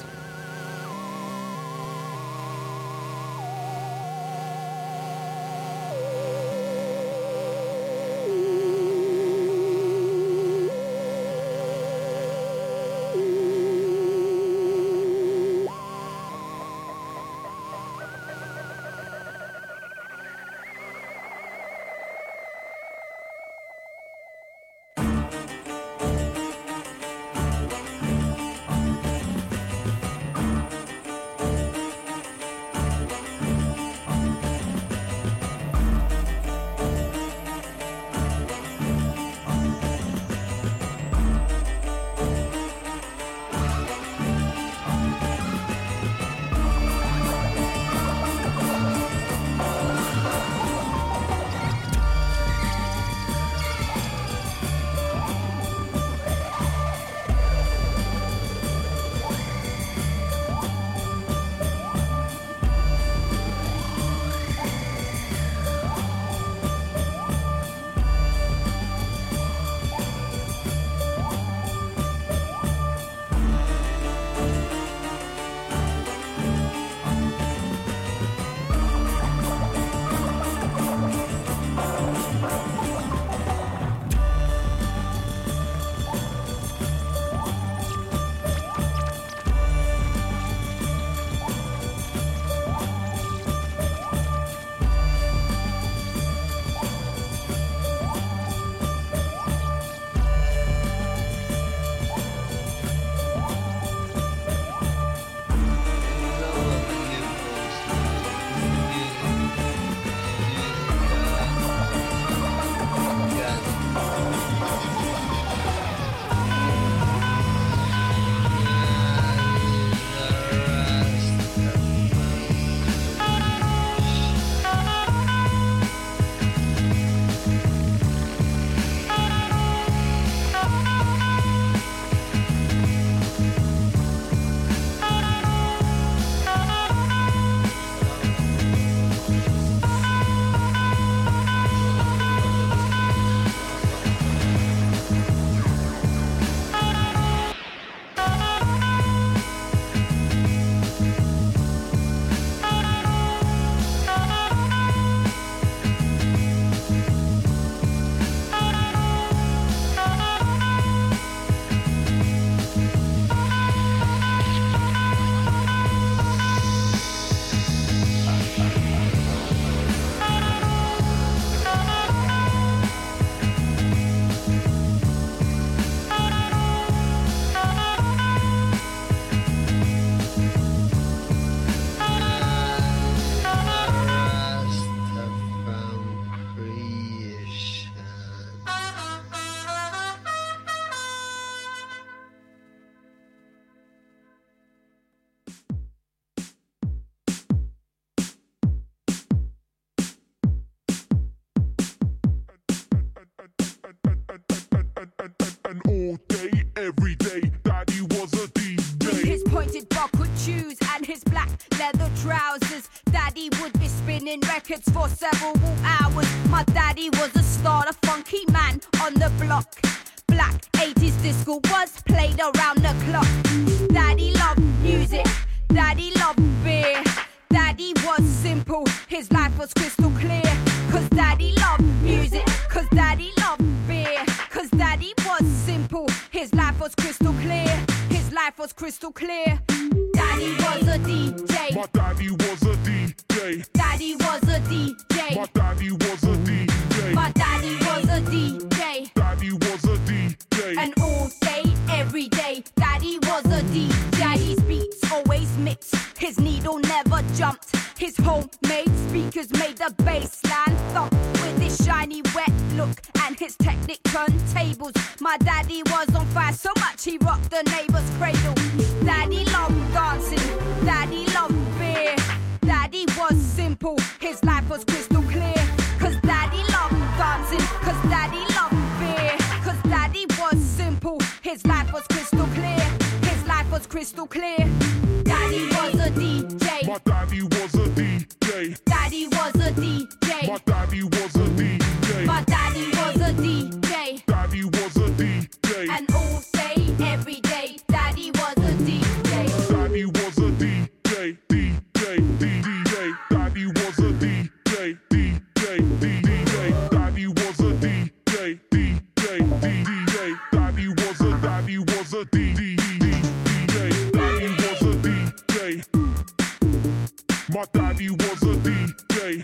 all day, every day, Daddy was a DJ. With his pointed buckled shoes and his black leather trousers, Daddy would be spinning records for several hours. My daddy was a star, a funky man on the block. Black 80s disco was played around the clock. Daddy loved music, Daddy loved beer. Daddy was simple, his life was crystal clear. Cause Daddy loved music, cause Daddy loved beer. Cause Daddy was simple, his life was crystal clear. His life was crystal clear. Daddy was a DJ. My daddy was a DJ. Daddy was a DJ. My daddy was a DJ. My daddy was a DJ. Daddy was a DJ. And all day, every day, Daddy was a DJ. His beats always mixed, his needle never jumped. His homemade speakers made the bass line thump. With his shiny wet look and his Technic turntables, my daddy was on fire so much he rocked the neighbor's cradle. Daddy loved dancing, Daddy loved beer. Daddy was simple, his life was crystal clear. Cause Daddy loved dancing, cause Daddy loved beer. Cause Daddy was simple, his life was crystal clear. His life was crystal clear. Daddy was a DJ. My daddy was a DJ. Daddy was a DJ. My daddy was a DJ. My daddy was a DJ. Daddy was a DJ. And all day, every day, Daddy was a DJ. Daddy was a DJ. DJ. DJ. Daddy was a DJ. DJ. DJ. Daddy was a DJ. DJ. DJ. Daddy was a DJ. Daddy was a DJ. My daddy was a DJ.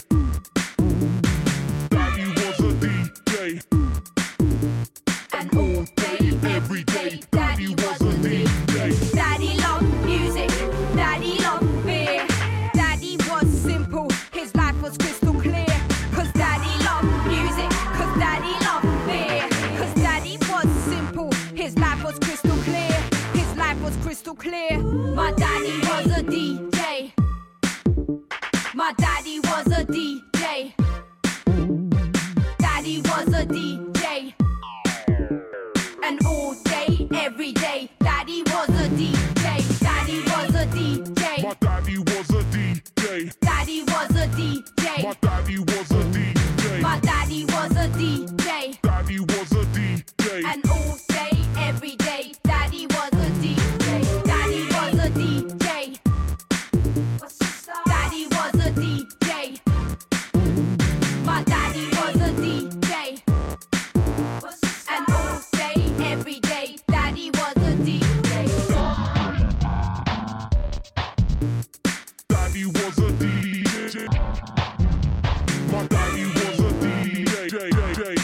Daddy was a DJ. And all day, every day, Daddy was a DJ. Daddy loved music, Daddy loved beer. Daddy was simple, his life was crystal clear. Cause Daddy loved music, cause Daddy loved beer. Cause Daddy was simple, his life was crystal clear. His life was crystal clear. My daddy was a DJ. My daddy was a DJ. Daddy was a DJ. And all day, every day, Daddy was a DJ. Daddy was a DJ. My daddy was a DJ. Daddy was a DJ. My daddy was a DJ. My daddy was a DJ. Daddy was a DJ. And all day, every day, Daddy was a DJ. Daddy was a DJ. Daddy was a DJ. My daddy was a DJ. And all day, every day, Daddy was a DJ. Daddy was a DJ. My daddy was a DJ.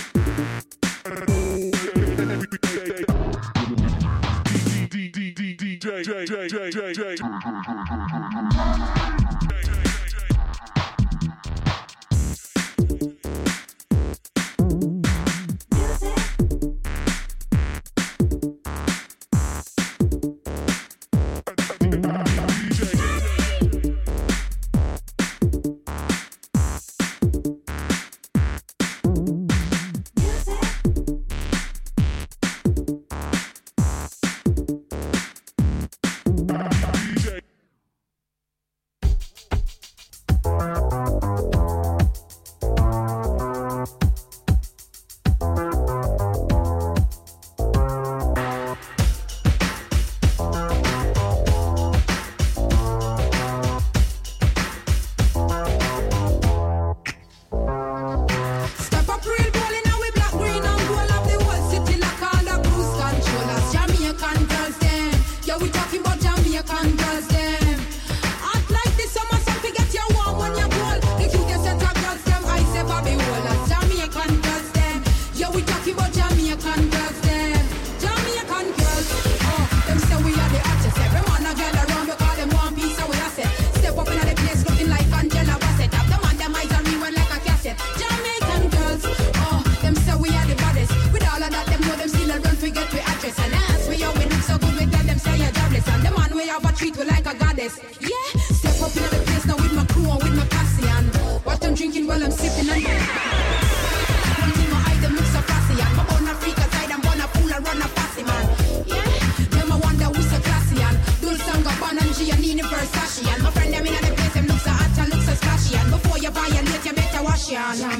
treat you like a goddess. Yeah, step up in the place now with my crew and with my posse. And what I'm drinking while I'm sipping and one thing my eye, the mix of posse. And my own Africa side, I'm gonna fool and run a posse, man.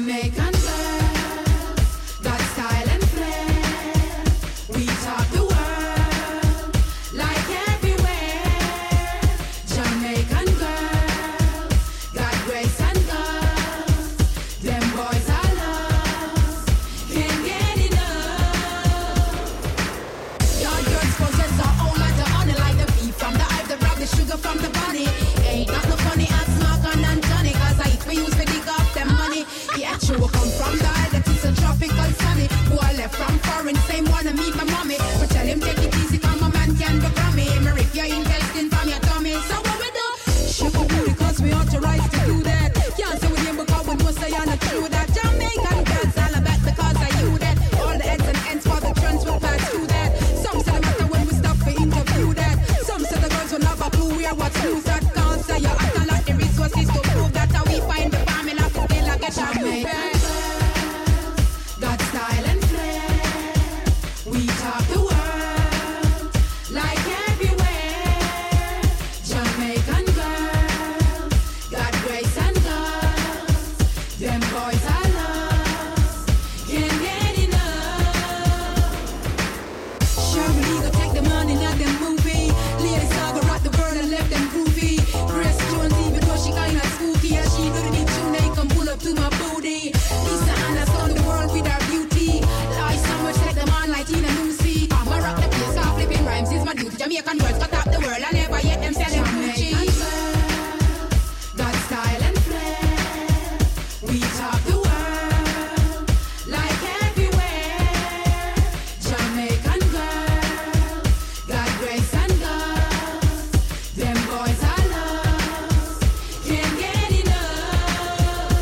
Jamaican girls got style and flair. We top the world like everywhere. Jamaican girls got grace and guts. Them boys are lost, can't get enough. Your girls possess our own like the honey, like the beef from the hive, the brown, the sugar from the bunny. Ain't not no funny as Morgan and Johnny, cause I we use to dig up them money. Yeah, true, come from the isle that is a tropical sunny. Who I left from foreign, same wanna meet my mommy. But tell him take it easy, cause my man can become me. Me rip your intestine from your tummy. So what we do? Ship a booty cause we authorized to do that. Can't say with him because we know say you're not true that. Jamaican girls all about because I you that. All the heads and ends for the trends will pass through that. Some say the matter when we stop for interview that. Some say the girls will have a clue where what's loose that. Can't say you act like the resources to prove that. How we find the family of the still like a Jamaican girls got style and flair. We top the world like everywhere. Jamaican girls got grace and guts. Them boys are lost, can't get enough. Shirley go take the money, not them movie. Ladies all go rock the world and left them groovy. Grace Jones, even though she kinda spooky, as she do the beat tune, they come pull up to my booty. Lisa Anna stun the world with her beauty. Lie so much like the man like Tina Lucy. I'ma rock the place, off flipping rhymes is my duty. Jamaican girls cut up the world, I never yet them sell them Gucci. Got style and flair. We top the world like everywhere. Jamaican girls got grace and guts. Them boys are lost, can't get enough.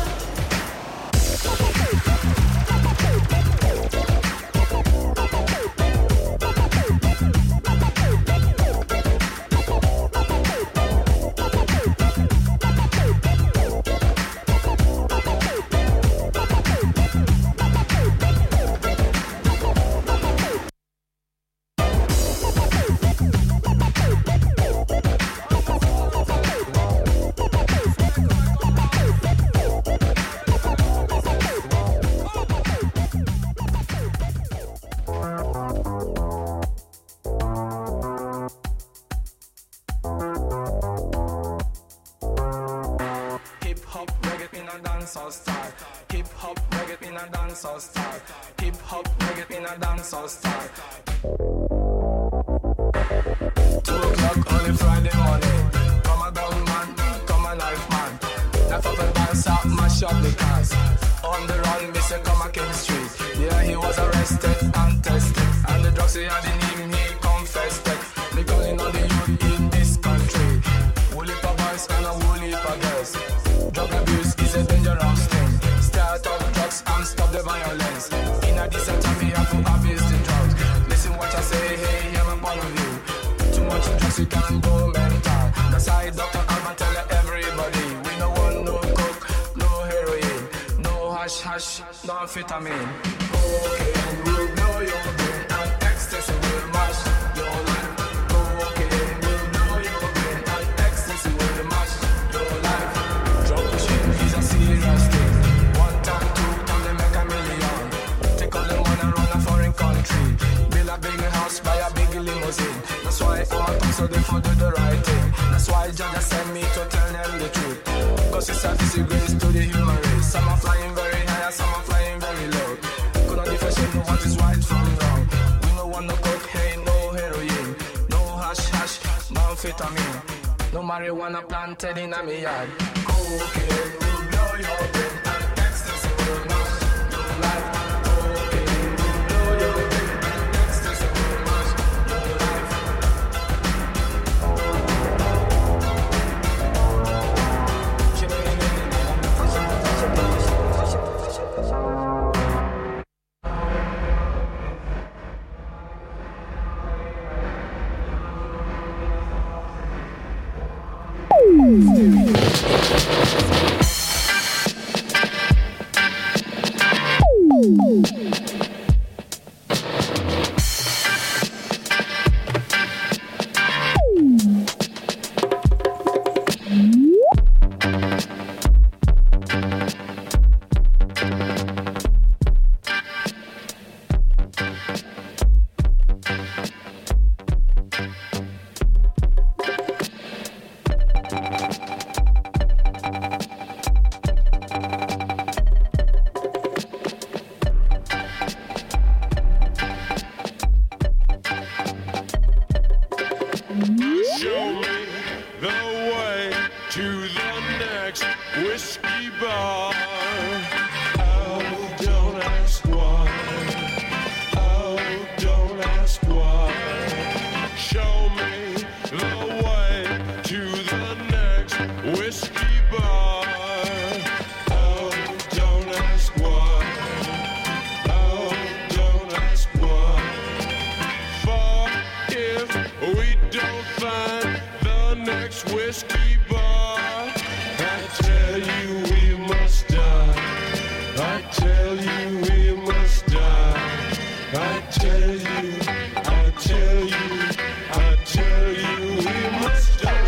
Hip hop reggae in a dancehall style. Hip hop reggae in a dancehall style. Hip hop reggae in a dancehall style. 2 o'clock on a Friday morning. Come a down man, come a knife man. Knife up and dance up, mash up the cars. On the run, Mr. Come a King Street. Yeah, he was arrested and tested. And the drugs he had in him, he confessed it. They calling on the youth in this country. Woolly pa boys and a woolly pa girls. Drug abuse is a dangerous thing. Start off drugs and stop the violence. In a decent time, we have to abuse the drugs. Listen what I say, hey, I'm a point of view. Too much drugs, you can go mental. That's why Dr. Alban tell everybody. We no want no coke, no heroin, no hash hash, no amphetamine. Cocaine will blow your brain and ecstasy will mash your life. Cocaine will blow your brain and ecstasy will mash your life. Drug pushing is a serious thing. 1 time, 2 time, they make a million. Take all the money and run a foreign country. Build a big house, buy a big limousine. That's why I'm a so they for do the right thing. That's why Jah sent me to tell them the truth. Cause it's a disgrace to the human race. Some are flying very high, some are flying very low. Could not differentiate what is right from wrong. We no want no cocaine, no heroin, no hash hash, no amphetamine, no marijuana planted in a me yard. Cocaine will blow your brain and ecstasy will mash your life. Cocaine will blow your brain and ecstasy will mash your life. don't find the next whiskey bar, I tell you we must die. I tell you we must die. I tell you, I tell you, I tell you we must die.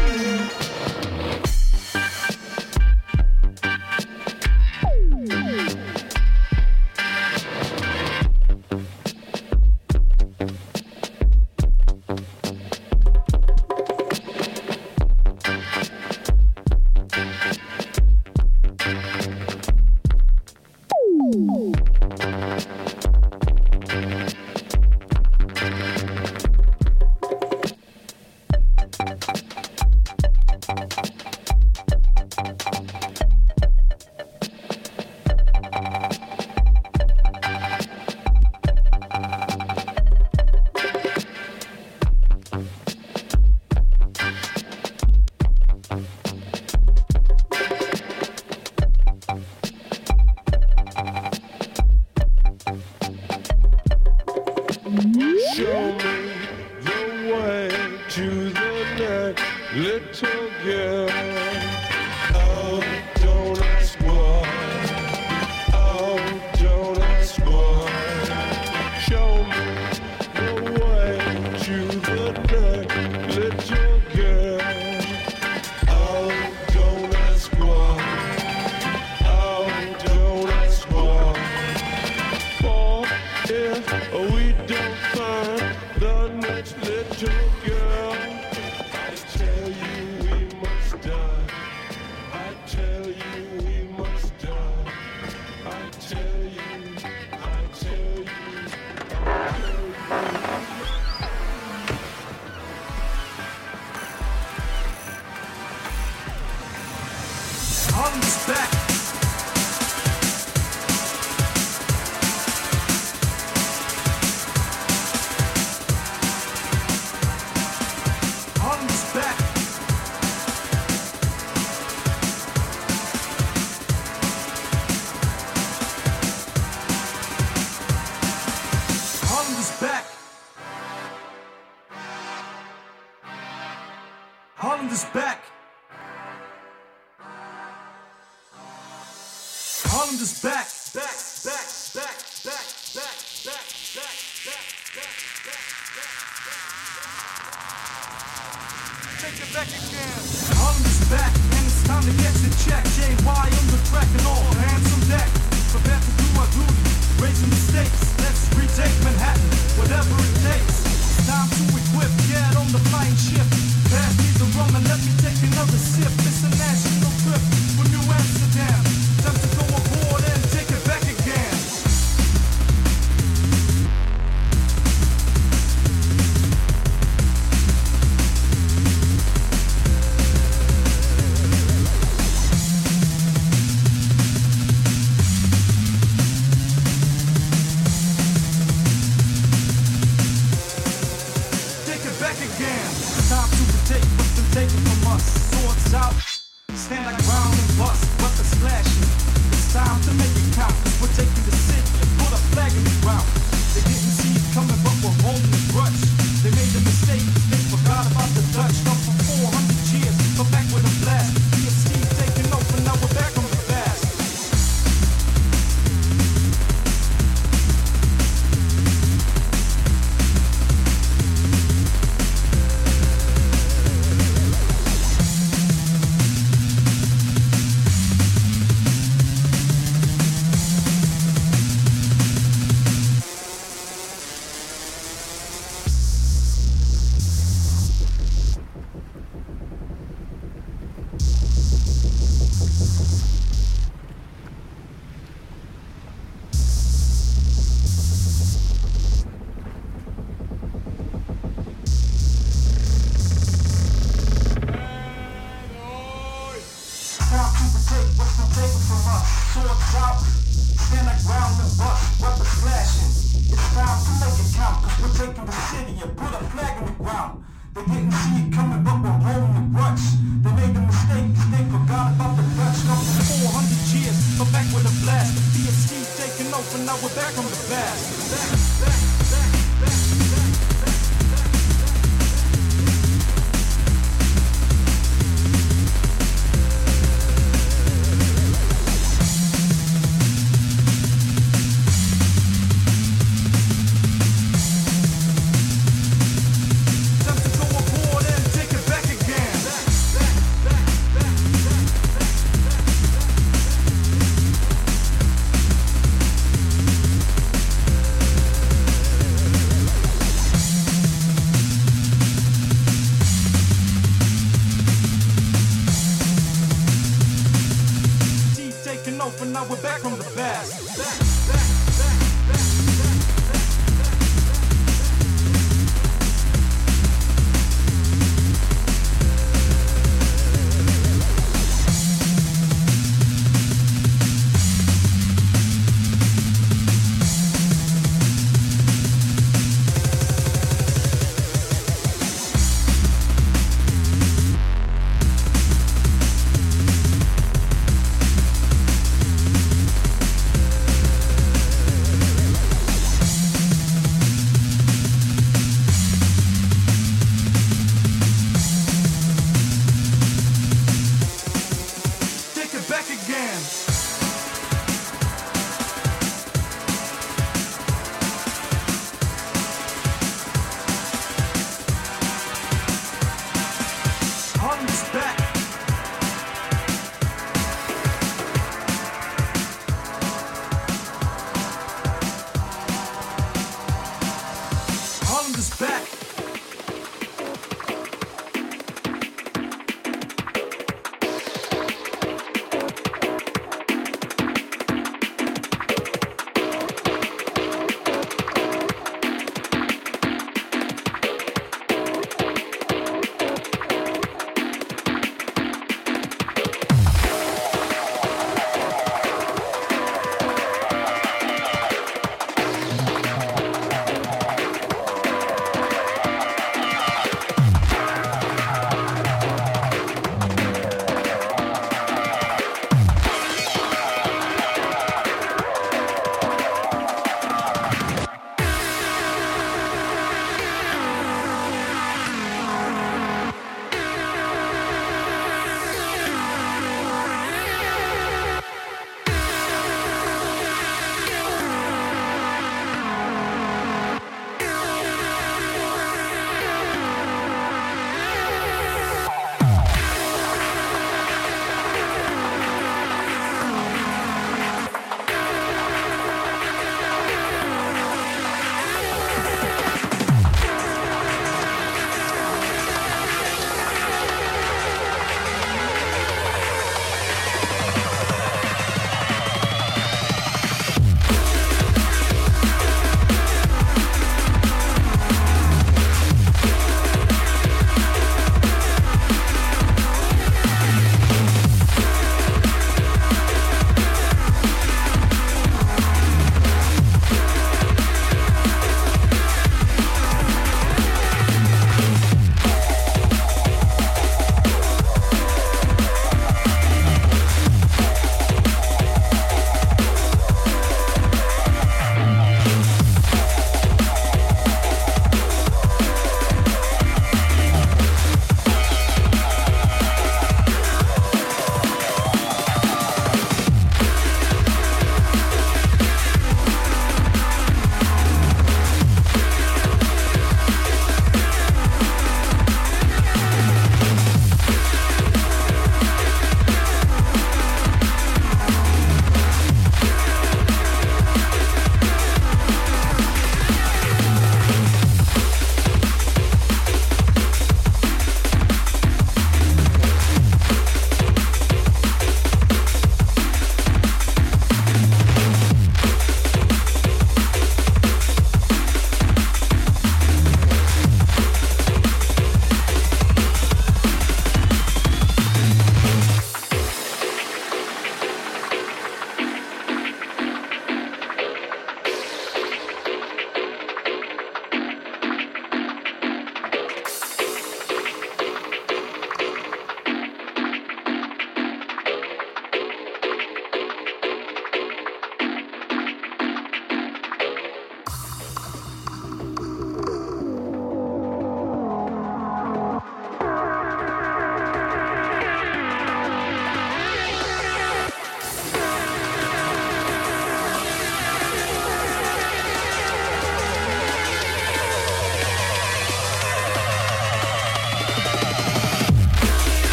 Show me the way to the next little girl. Oh, don't ask why. Oh, don't ask why. Show me the way to the next little girl. Oh, don't ask why. Oh, don't ask why. For if we don't find the next little girl, I tell you we must die. I tell you we must die. I tell you, I tell you, I tell you. Harlem's back. Harlem's back. Harlem is back. Harlem is back. Harlem is back. Back, back, back, back, back, back, back, back, back, back, take it back again. Harlem is back, and it's time to get your check. JY on the track and all hands on deck. Prepare to do our duty, raising the stakes. Let's retake Manhattan, whatever it takes. It's time to equip, get on the flying ship. Pass me the rum and let me take another sip. It's a national trip for New Amsterdam. Time to go aboard and take it back again. Take it back again. Time to retake what's been taken from us. Swords out, stand our ground and bust. Weapons flashing. It's time to make it count. 'Cause we're taking the city and put a flag in the ground. They didn't see it coming, but we're holding the grudge. They made a mistake. They forgot about the Dutch. Come for 400 years, but back with a blast. PSC taking over, now we're back on the fast. Time to protect what's been taken from us. Swords out, stand our ground and bust. Weapons flashing. It's time to make it count. 'Cause we're taking the city and put a flag in the ground. They didn't see it coming, but we're rolling the grudge. They made a mistake 'cause they forgot about the Dutch. Come for 400 years, but back with a blast. The PSC taking over, now we're back on the fast. Back, back, back, back, back, back, back, back, back. is back.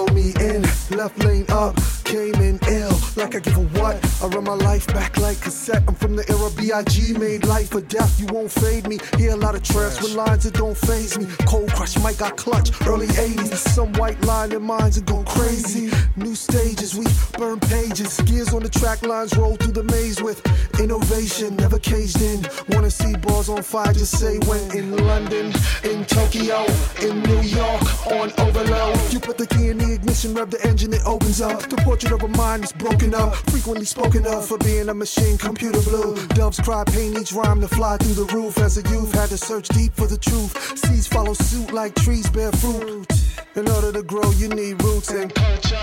me in, left lane up, came in ill, like I give a what? I run my life back like cassette. I'm from the era B.I.G. made life or death. You won't fade me. Hear a lot of trash with lines that don't phase me. Cold crush, might got clutch. Early 80s, some white line, their minds are going crazy. New stages, we burn pages. Gears on the track lines, roll through the maze with innovation. Never caged in. Wanna see balls on fire? Just say when. In London, in Tokyo, in New York, on overload. You put the key in the ignition, rev the engine, it opens up. The portrait of a mind is broken up, frequently spoken of for being a machine, computer blue. Doves cry, pain each rhyme to fly through the roof. As a youth, had to search deep for the truth. Seeds follow suit like trees bear fruit. In order to grow, you need roots and culture.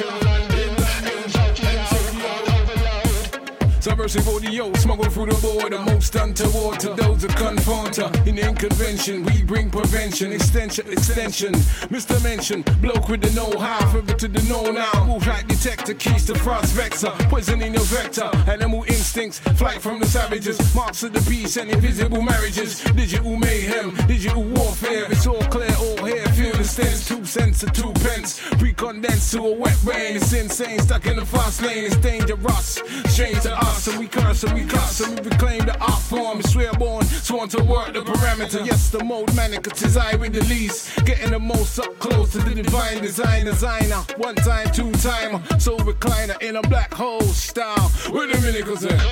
Subversive audio, smuggle through the border, most untoward to those that conform to in inconvention. We bring prevention, extension. Mr. Mention, bloke with the know-how, further to the know now. Move like detector, keys to frost vector, poison in your vector. Animal instincts, flight from the savages, marks of the beast and invisible marriages. Digital mayhem, digital warfare. It's all clear, all here, feel the stench. 2 cents or 2 pence, pre-condensed to a wet rain. It's insane, stuck in the fast lane. It's dangerous, strange to us. And we curse and we cuss and we reclaim the art form. Swear born, sworn to work the parameter. Yes, the mode manic, it's I with the least. Getting the most up close to the divine designer. 1 time, 2 time, soul recliner in a black hole style. Where the minicals at?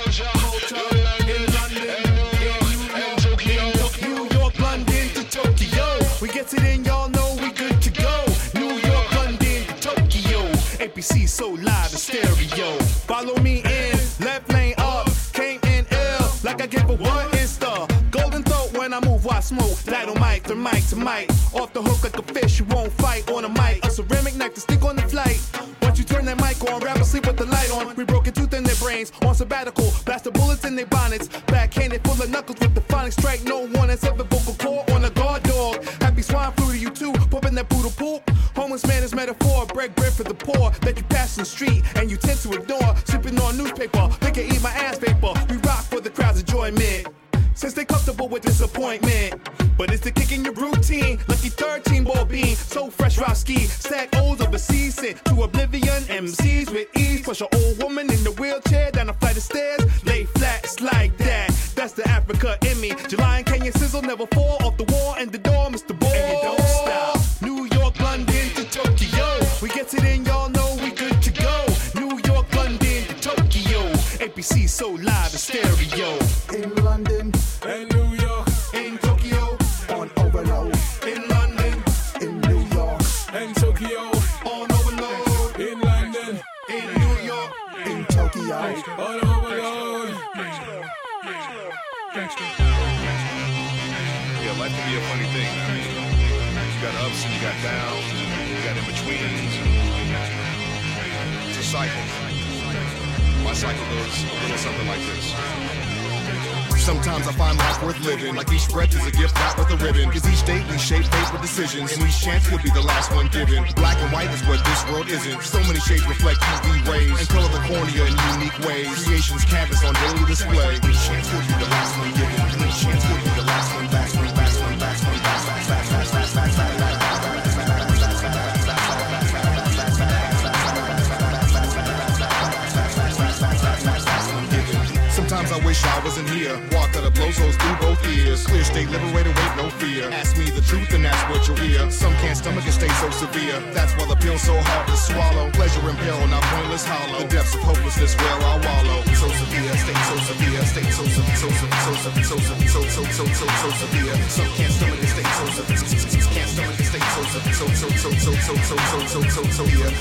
New York, London to Tokyo. We get it in, y'all know we good to go. New York, London to Tokyo. APC so live and stereo. Follow me in, left lane up, came in ill, like I give a what is the golden throat when I move, I smoke. Dynamite from mic to mic, off the hook like a fish, you won't fight on a mic. A ceramic knife to stick on the flight. Once you turn that mic on, rappers sleep with the light on. We broke a tooth in their brains, on sabbatical, blast the bullets in their bonnets. Backhanded full of knuckles with the phonic strike. No one has ever vocal cord on a guard dog. Happy swine flu to you too, pooping that poodle poop. Homeless man is metaphor, break bread for the poor that you pass in the street and you tend to ignore. Sipping on newspaper, they can eat my ass paper. We rock for the crowd's enjoyment, since they comfortable with disappointment. But it's the kick in your routine, lucky 13 ball bean. So fresh, Roski, stack O's overseas, sent to oblivion. MCs with ease, push an old woman in the wheelchair down a flight of stairs. Lay flats like that, that's the Africa in me. July and Kenya sizzle, never fall off the wall and the door, Mr. Ball. And you don't stop. New York, London to Tokyo. We get it in, y'all know we good to go. New York, London to Tokyo. APC so live and stereo. In London, in New York, in Tokyo, on overload. In London, in New York, in Tokyo, on overload. in London, in New York, in Tokyo, on overload. Yeah, life can be a funny thing. I mean, you got ups and you got downs, you got in betweens. It's a cycle. My cycle goes a little something like this. Sometimes I find life worth living, like each breath is a gift wrapped with a ribbon. Cause each day we shape fate with decisions, and each chance could be the last one given. Black and white is what this world isn't. So many shades reflect UV rays, and color the cornea in unique ways. Creation's canvas on daily display. Each chance could be the last one given. Each chance could be the last one, last one, last one, last one, last one, last one, last one, last one. Sometimes I wish I wasn't here. Water that blows holes through both ears. Clear state, liberated, wait, no fear. Ask me the truth and that's what you'll hear. Some can't stomach it, stay so severe. That's why the pill's so hard to swallow. Pleasure in peril, not pointless hollow. The depths of hopelessness where I wallow. So severe, state so severe, state so severe, so severe, so severe, so severe. Some can't stomach it, state so severe. Can't stomach it, state so severe, so severe.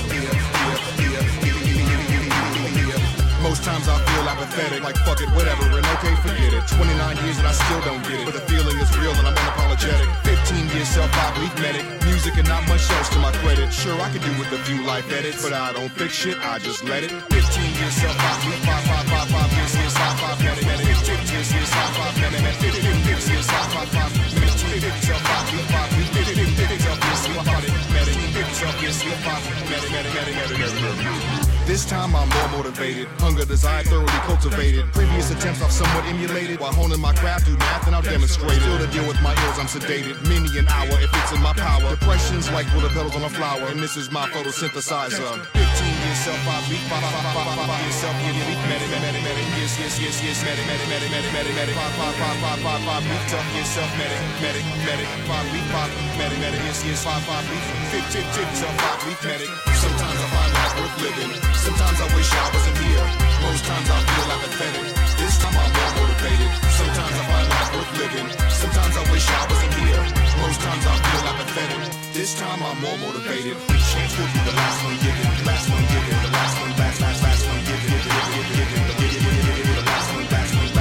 Most times I feel apathetic, like fuck it, whatever, and okay, forget it. 29 years and I still don't get it, but the feeling is real and I'm unapologetic. 15 years self-belief medic, music and not much else to my credit. Sure, I could do with a few life edits, but I don't fix shit, I just let it. 15 years self-belief, 5 years, 5 medic, 15 years, 5 medic, 15 years, 5 medic, 15 self-belief, 5 years, 5 medic, 15 years, 5 medic, This time I'm more motivated. Hunger, desire thoroughly cultivated. Previous attempts I've somewhat emulated. While honing my craft, do math and I'll demonstrate it. Still to deal with my ills, I'm sedated. Many an hour if it's in my power. Depression's like willow petals on a flower. And this is my photosynthesizer. 15 years self, 5 week, 5 years self, medic, yes, medic, medic, 5 week, tough, yes, self, medic, 5 week, 5, medic, yes, 5 week, 50, self, 5 week, medic. Sometimes I find life worth living. Sometimes I wish I wasn't here. Most times I feel apathetic. This time I'm more motivated. Sometimes I find life worth living. Sometimes I wish I wasn't here. Most times I feel apathetic. This time I'm more motivated. Each chance will be the last one given. Last one given. The last one, last one given. The last one, last one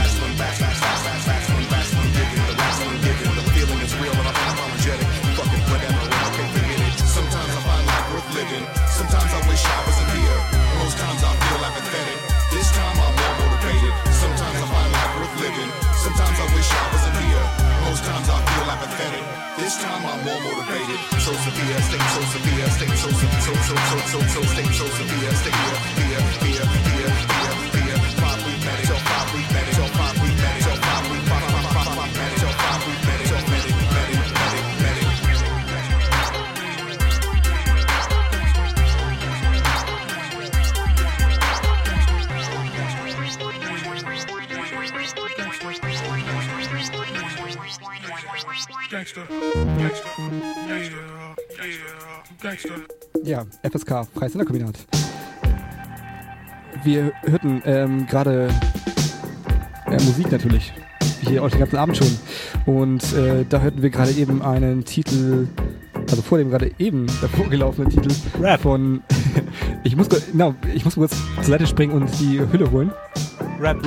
given. The last one given. The feeling is real and I'm unapologetic. Fuck it, whatever. Okay, forget it. Sometimes I find life worth living. Sometimes I wish I wasn't here. Most times I feel apathetic. This time I'm more motivated. Sometimes I find life worth living. Sometimes I wish I wasn't here. Most times I feel apathetic. This time I'm more motivated. So severe, stay so severe, stay so severe, stay so severe, stay here. 5 week medic, till 5 week medic, till 5 week medic, till 5 week, 5 medic, till 5 week medic, till medic. Ja, FSK, Freies Senderkombinat. Wir hörten gerade Musik natürlich, hier auch den ganzen Abend schon. Und da hörten wir gerade eben einen Titel, also vor dem gerade eben davor gelaufenen Titel Rap. Von ich muss kurz zur Seite springen und die Hülle holen. Rap.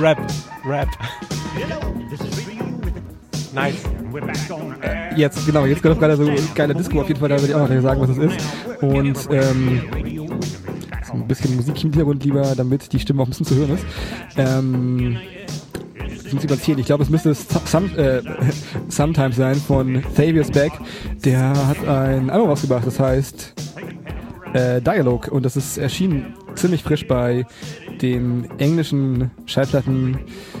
Nice. Jetzt kommt gerade so geile Disco auf jeden Fall, da würde ich auch noch gleich sagen, was es ist. Und so ein bisschen Musik im Hintergrund lieber, damit die Stimme auch ein bisschen zu hören ist. Ich muss überzählen, ich glaube, es müsste Sometimes sein von Thavius Beck. Der hat ein Album rausgebracht, das heißt Dialogue, und das ist erschienen ziemlich frisch bei dem englischen Schallplatten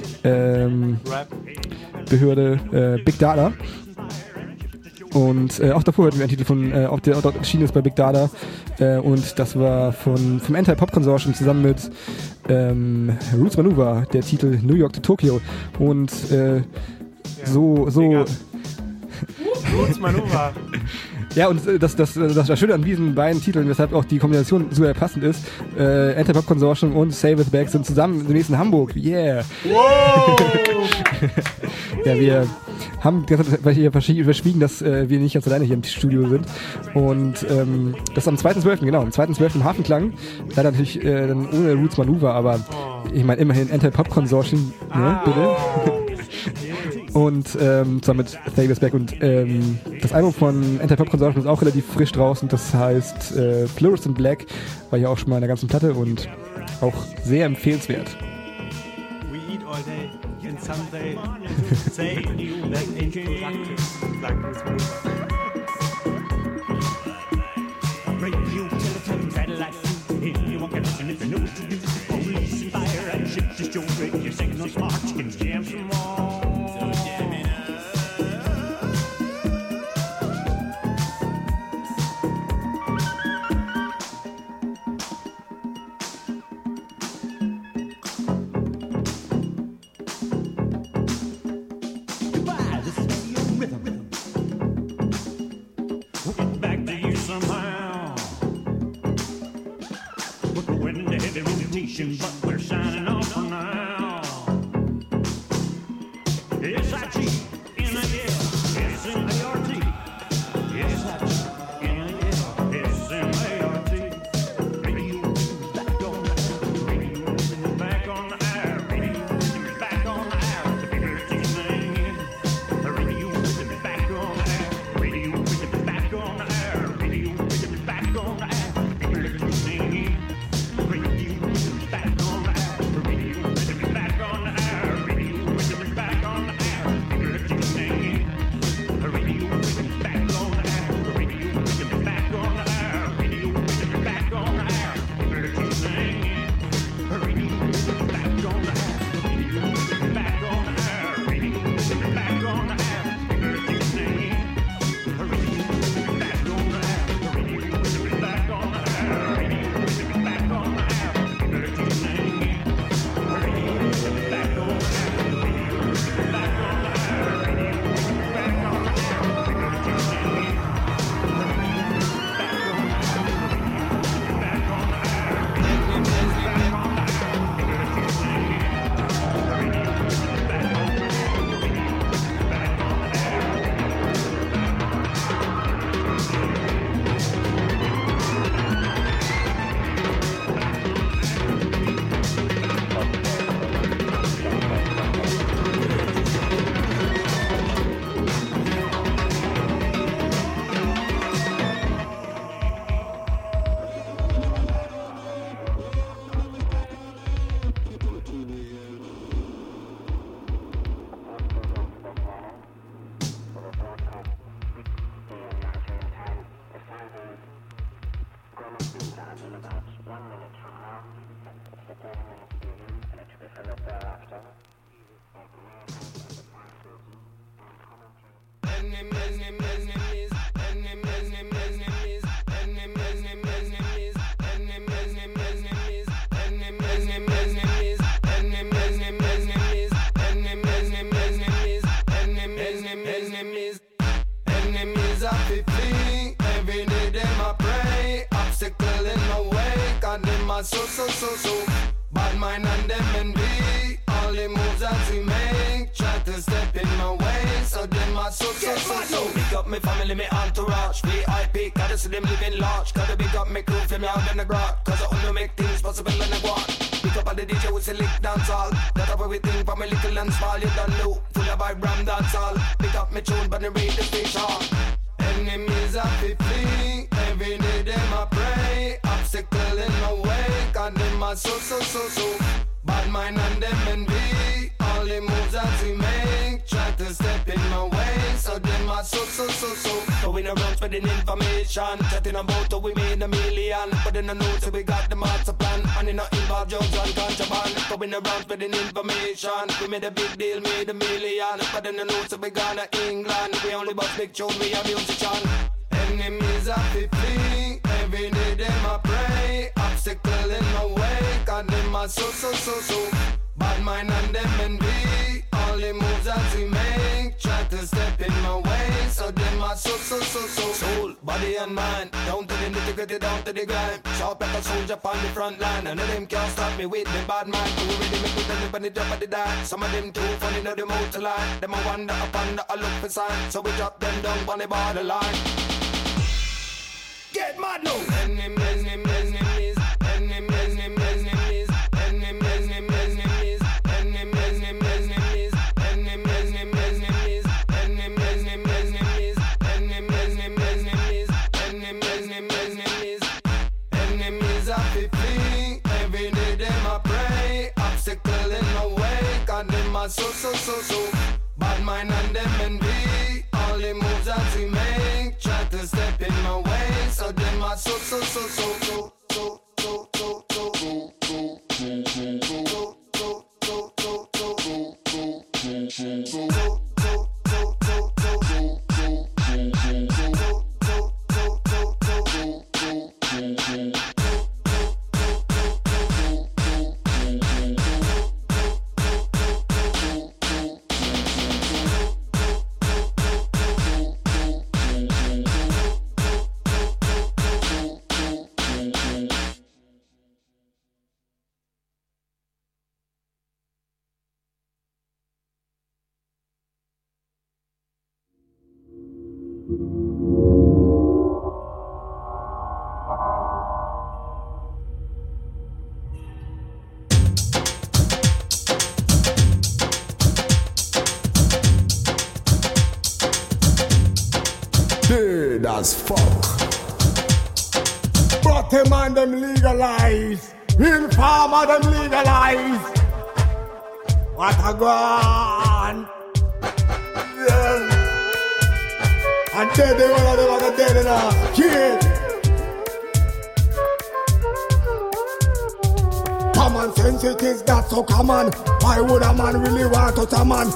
Behörde Big Data. Und auch davor hatten wir einen Titel von, auch der dort erschienen ist bei Big Data. Und das war vom Anti-Pop-Consortium zusammen mit Roots Manuva, der Titel New York to Tokyo. Und so Roots Manuva. Ja, und das Schöne an diesen beiden Titeln, weshalb auch die Kombination super passend ist, Anti-Pop-Consortium und Save It Back sind zusammen demnächst in Hamburg. Yeah! Wow! Ja, wir haben hier verschwiegen, dass wir nicht ganz alleine hier im Studio sind. Und das ist am 2.12., genau, am 2.12. im Hafenklang. Leider natürlich dann ohne Roots Manuva, aber ich meine immerhin Anti-Pop-Consortium, ne, bitte. Und zwar mit Thavius Beck, und das Album von Anti-Pop-Consortium ist auch relativ frisch draußen, das heißt Fluorescent Black, war ja auch schon mal in der ganzen Platte und auch sehr empfehlenswert. We eat all day and someday say that ain't productive, like this movie. Radio, telephone, satellite, anyone can listen if they know what to do. Police and fire and ships just your radio signal smart, you can jam some more. But we're signing off for now. S-I-G, N-A-L, S-M-A-R-T. S-I-G, N-A-L, S-M-A-R-T. Radio is back on the air. Radio is back on the air. Radio is back on the air. The bigger it's name. Radio is back on the air. Radio is back on the air. Radio is back on the air. The bigger it's name. Radio is back on Enemies are fleeing, every day them I pray. Obstacle in my way, God them are so. Bad mind and them envy, all the moves that we make. Try to step in my way, so them are so. Big up me family, me entourage, VIP, gotta see them living large. Gotta big up me crew, from me out in the garage. Cause I only make things possible when I go on. Pick up all the DJ with select dance hall. That up everything from me little and small, you don't know. Full of vibram dance hall. Pick up me tune, but the radio station. Enemies are fleeing, every day them I pray. Obstacle in my way, God them are so. Bad mind and them envy, all the moves that we make. Try to step in my way, so them are so. Going around spreading information, chatting about how we made a million. But in the notes we got the master plan, and it not involve drugs and contraband. Going around spreading information, we made a big deal, made a million. But in the notes we gone to England, we only bust big tune, we a musician. Enemies are fleeing, every day them I pray. Obstacle in my way, God them are so. Bad mind and them envy, all the moves that we make. Try to step in my way, so them are so. Soul, body and mind, down to the nitty-gritty, down to the grind. Sharp like a soldier on the front line, and none of them can't stop me with them bad mind. Who really make me tell them the drop of the dime. Some of them too funny, know the motor line. Them I wonder upon the I look for sign, so we drop them down on the borderline. Get mad now. Enemies. Enemies are fleeing, every day them I pray. Obstacle in my way, God them are so. Bad mind and them envy, all the moves that we make. Try to step in my way, so them are so. Dead as fuck. But them and them legalize. Informer them legalize. What a gone. Yeah. And dead they one of them are dead enough. Kid. Common sense it is not so common. Why would a man really want to a man?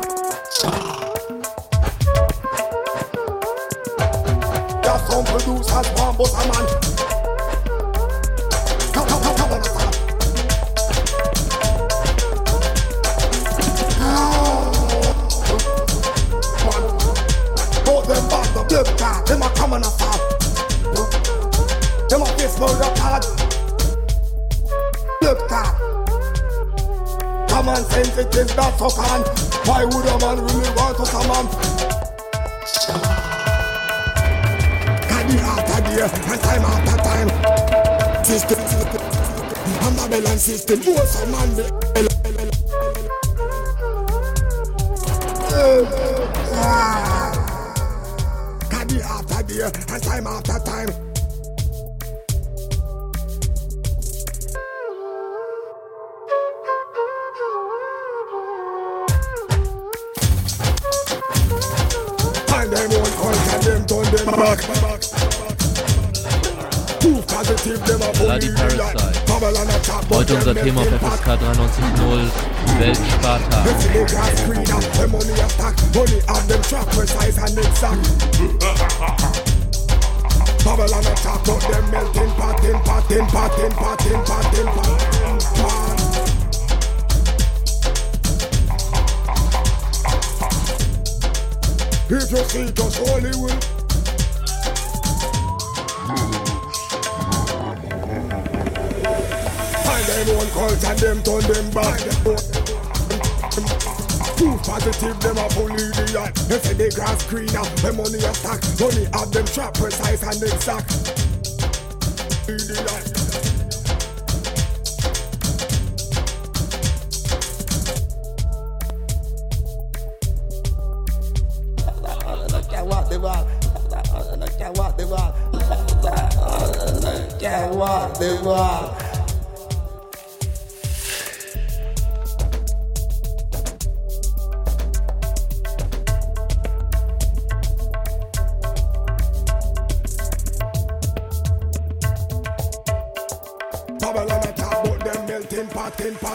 Some producers want but a man. Come on, both them back the blood card, them a coming assault. Them a face murder card. Blood card. Common sense it is not so common. Why would a man really want to a man? And time after time, system, a Babylon system, what's a man be? Day after day, and time after time. Find them one point and them turn them back. Positive, them a bully like Heute unser Thema auf FSK 93.0 Weltsparta. Babylon attack, but them melting pot. If you see it us Hollywood, find them own cult and them turn them back. Too positive, them a fully idiot. They say they grass greener, the money attack. Money have them trap precise and exact. Idiot. Look at what they want. Look at what they want. Look at what they want. Babylon attack, but them melting pot.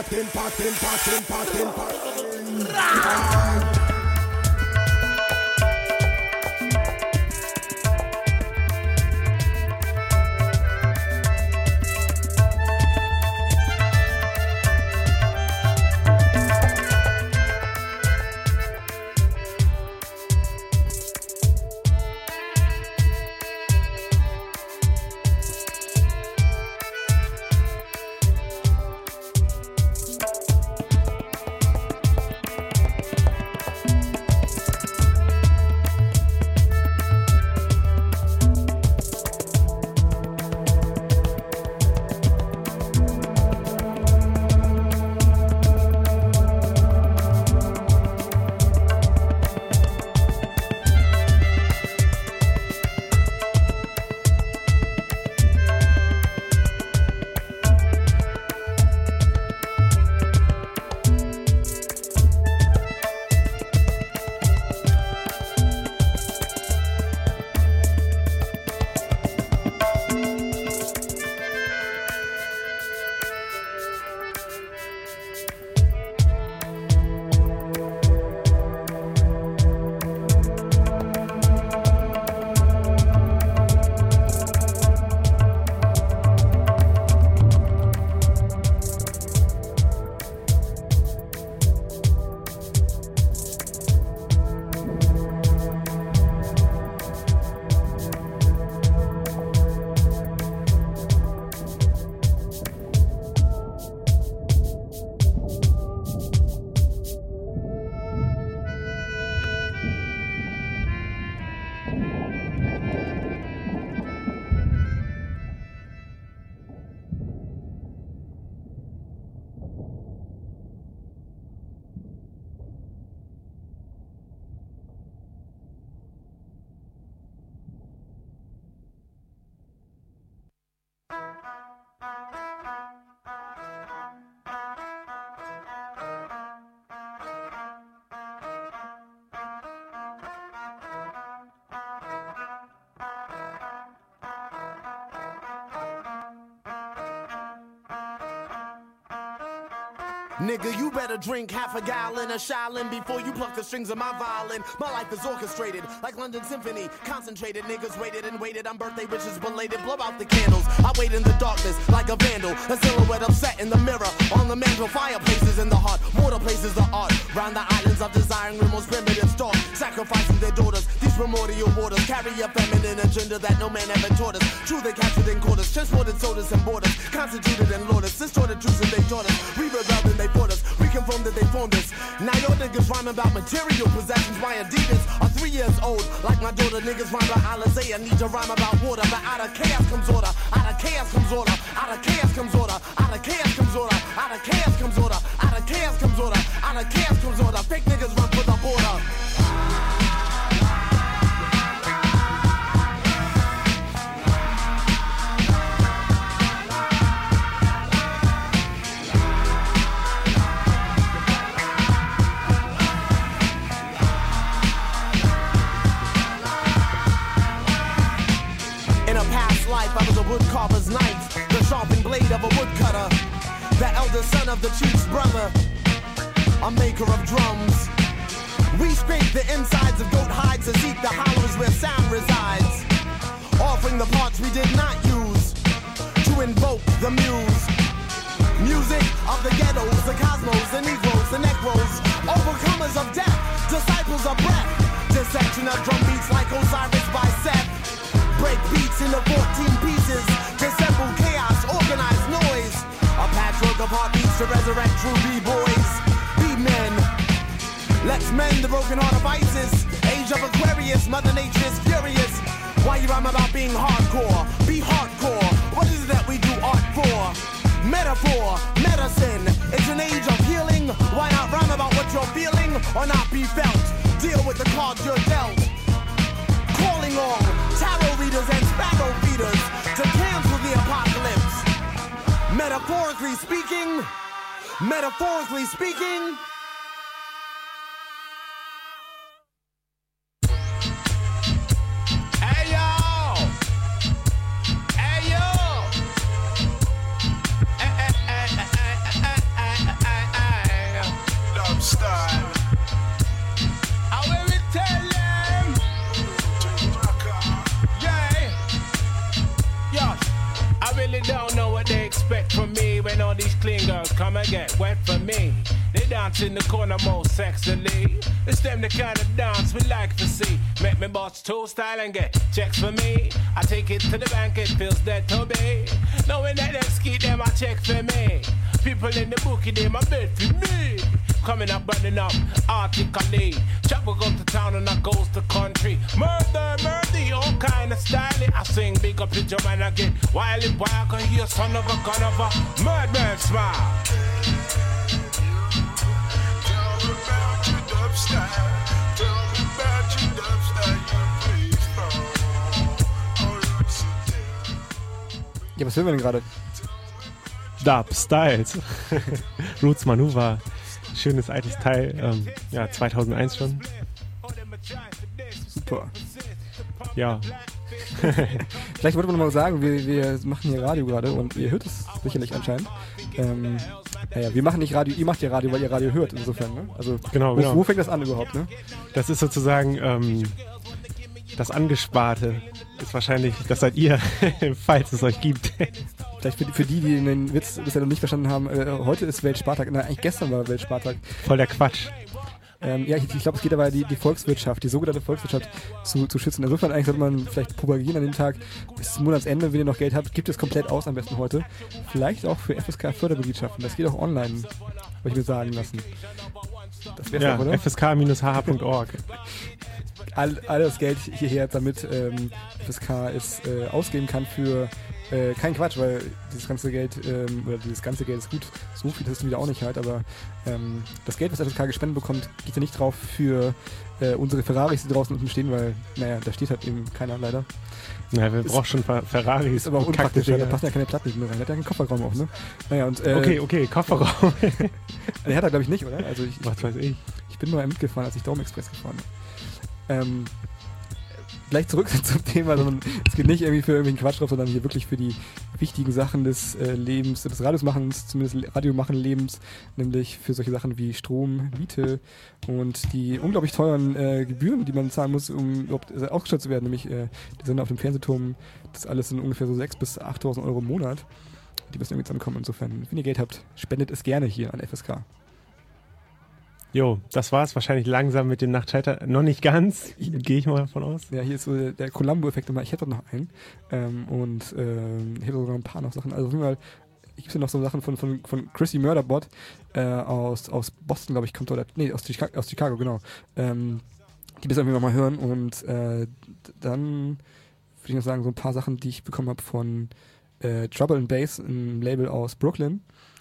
Nigga, you better drink half a gallon of Shaolin before you pluck the strings of my violin. My life is orchestrated like London Symphony. Concentrated, niggas waited and waited. I'm birthday wishes belated. Blow out the candles. I wait in the darkness like a vandal. A silhouette upset in the mirror. On the mantle, fireplaces in the heart. Mortar places of art. Round the islands of desiring most primitive stalk. Sacrificing their daughters. These primordial waters carry a feminine agenda that no man ever taught us. True, they captured in quarters. Transported sodas and borders. Constituted and lauders. Distorted truths and they taught us. We rebelled and they fought us. We confirmed that they formed us. Now your niggas rhyme about material possessions. My Adidas are 3 years old. Like my daughter, niggas rhyme about Alizé. Need to rhyme about water. But out of chaos comes order. Out of chaos comes order. Out of chaos comes order. Out of chaos comes order. Out of chaos comes order. Out of chaos comes order. Out of chaos comes order. Fake niggas run for the border. I was a woodcarver's knife, the sharpened blade of a woodcut. Nutter, the elder son of the chief's brother, a maker of drums. We scrape the insides of goat hides to seek the hollows where sound resides, offering the parts we did not use to invoke the muse. Music of the ghettos, the cosmos, the negroes, the necros, overcomers of death, disciples of breath, dissection of drum beats like Osiris by Seth. Break beats into 14 pieces, dissemble chaos, organize noise. A patchwork of heartbeats to resurrect true B-boys, B-men. Let's mend the broken heart of Isis. Age of Aquarius, Mother Nature is furious. Why you rhyme about being hardcore? Be hardcore. What is it that we do art for? Metaphor, medicine. It's an age of healing. Why not rhyme about what you're feeling or not be felt? Deal with the cards you're dealt. Calling all tarot readers and sparrow feeders to cancel the apocalypse. Metaphorically speaking, metaphorically speaking. Hey yo! Hey yo! Dub style. I will tell them. Yeah. Yo, I really don't know what they expect from me when all these clean girls come and get wet for me. They dance in the corner most sexily. It's them the kind of dance we like to see. Make me boss toe style and get checks for me. I take it to the bank, it feels dead to me. Knowing that them ski them, I check for me. People in the bookie, they my bed for me. Coming up, running up, artically. Chop will go to town and I goes to country. Murder, all kind of style. I sing big up to your man, I get wild and wild. I can hear son of a gun of a murder smile. Tell me about your dub style. Tell me about your dub style. You please Ja, was hören wir denn gerade? Dub Styles. Roots Manuva. Schönes altes Teil. Ja, 2001 schon. Super. Ja. Vielleicht wollte man noch mal sagen, wir machen hier Radio gerade und ihr hört es sicherlich anscheinend. Naja, wir machen nicht Radio, ihr macht ja Radio, weil ihr Radio hört, insofern, ne? Also, genau. Wo fängt das an überhaupt, ne? Das ist sozusagen das Angesparte. Ist wahrscheinlich, das seid ihr, falls es euch gibt. Vielleicht für die den Witz bisher noch nicht verstanden haben, heute ist Weltspartag, eigentlich gestern war Weltspartag. Voll der Quatsch. Ja, ich glaube, es geht dabei, die Volkswirtschaft, die sogenannte Volkswirtschaft zu schützen. Insofern eigentlich sollte man vielleicht propagieren an dem Tag, bis zum Monatsende, wenn ihr noch Geld habt, gibt es komplett aus, am besten heute. Vielleicht auch für FSK-Fördermitgliedschaften, das geht auch online, habe ich mir sagen lassen. Das wäre ja, doch, oder? fsk-hh.org. All das Geld hierher, damit FSK es ausgeben kann für kein Quatsch, weil dieses ganze Geld ist gut, so viel ist es wieder auch nicht halt, aber das Geld, was FSK gespendet bekommt, geht ja nicht drauf für unsere Ferraris, die draußen unten stehen, weil, naja, da steht halt eben keiner leider. Naja, wir brauchen schon Ferraris. Ist aber auch unpraktisch, da passen ja keine Platten mehr rein. Der hat ja einen Kofferraum auch, ne? Naja, und, okay, Kofferraum. Der hat er, glaube ich, nicht, oder? Also was weiß ich. Ich bin mal mitgefahren, als ich Dome Express gefahren bin. Gleich zurück zum Thema, sondern es geht nicht irgendwie für irgendwelchen Quatsch drauf, sondern hier wirklich für die wichtigen Sachen des Lebens, des Radiosmachens, zumindest Radiomachen-Lebens, nämlich für solche Sachen wie Strom, Miete und die unglaublich teuren Gebühren, die man zahlen muss, um überhaupt ausgestattet zu werden, nämlich der Sender auf dem Fernsehturm, das alles sind ungefähr so 6.000 bis 8.000 Euro im Monat, die müssen irgendwie zusammenkommen. Insofern, wenn ihr Geld habt, spendet es gerne hier an FSK. Jo, das war's wahrscheinlich langsam mit dem Nachtschalter. Noch nicht ganz, gehe ich mal davon aus. Ja, hier ist so der Columbo-Effekt immer. Ich hätte noch einen. Ich hätte sogar ein paar noch Sachen. Also auf jeden Fall, ich gibt ja noch so Sachen von Chrissy Murderbot aus Boston, glaube ich, kommt oder aus Chicago, genau. Die müssen wir noch mal hören. Und dann würde ich noch sagen, so ein paar Sachen, die ich bekommen habe von Trouble and Bass, ein Label aus Brooklyn,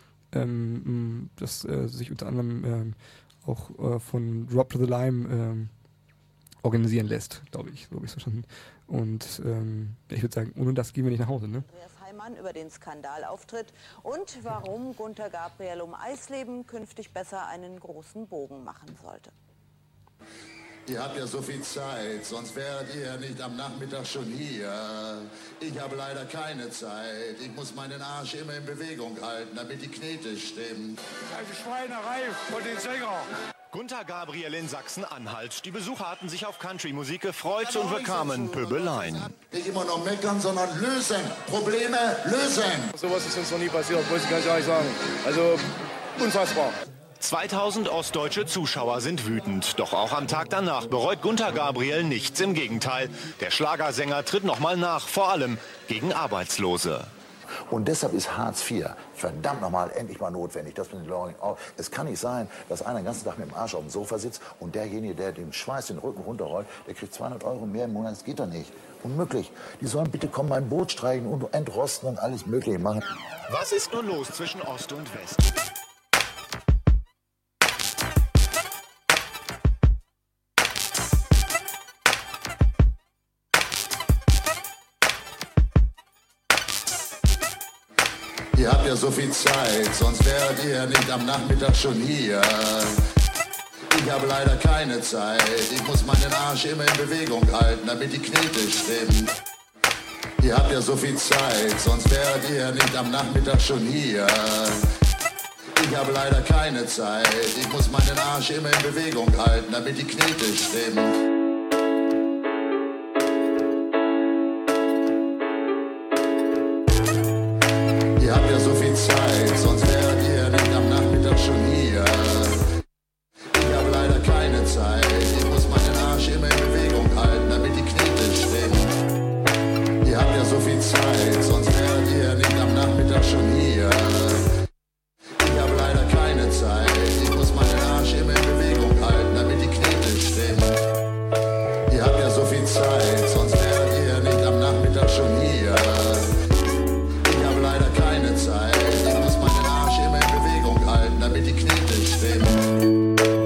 das sich unter anderem auch von Drop to the Lime organisieren lässt, glaube ich. So habe ich es verstanden. Und ich würde sagen, ohne das gehen wir nicht nach Hause, ne? Andreas Heimann über den Skandalauftritt und warum Gunter Gabriel um Eisleben künftig besser einen großen Bogen machen sollte. Ihr habt ja so viel Zeit, sonst wäret ihr nicht am Nachmittag schon hier. Ich habe leider keine Zeit. Ich muss meinen Arsch immer in Bewegung halten, damit die Knete stimmt. Eine Schweinerei von den Sänger. Gunther Gabriel in Sachsen-Anhalt. Die Besucher hatten sich auf Country-Musik gefreut und bekamen Pöbeleien. Nicht immer noch meckern, sondern lösen. Probleme lösen. Sowas ist uns noch nie passiert, muss ich ganz ehrlich sagen. Also unfassbar. 2000 ostdeutsche Zuschauer sind wütend. Doch auch am Tag danach bereut Gunther Gabriel nichts. Im Gegenteil. Der Schlagersänger tritt nochmal nach, vor allem gegen Arbeitslose. Und deshalb ist Hartz IV verdammt nochmal endlich mal notwendig. Es kann nicht sein, dass einer den ganzen Tag mit dem Arsch auf dem Sofa sitzt und derjenige, der den Schweiß den Rücken runterrollt, der kriegt 200 € mehr im Monat. Das geht doch nicht. Unmöglich. Die sollen bitte kommen, ein Boot streichen und entrosten und alles Mögliche machen. Was ist nun los zwischen Ost und West? Ihr habt ja so viel Zeit, sonst wäret ihr nicht am Nachmittag schon hier. Ich habe leider keine Zeit, ich muss meinen Arsch immer in Bewegung halten, damit die Knete stimmt. Ihr habt ja so viel Zeit, sonst wäret ihr nicht am Nachmittag schon hier. Ich habe leider keine Zeit, ich muss meinen Arsch immer in Bewegung halten, damit die Knete stimmt. Ihr habt ja so viel Zeit, sonst wäret ihr nicht am Nachmittag schon hier. Ich habe leider keine Zeit, ich muss meinen Arsch immer in Bewegung halten, damit die Knete stimmt. Ihr habt ja so viel Zeit, sonst wäret ihr nicht am Nachmittag schon hier. Ich habe leider keine Zeit, ich muss meinen Arsch immer in Bewegung halten, damit die Knete stimmt. Ihr habt ja so viel Zeit, sonst wäret ihr nicht am Nachmittag schon hier. Ich habe leider keine Zeit, ich muss meinen Arsch immer in Bewegung halten, damit die Knete stimmt.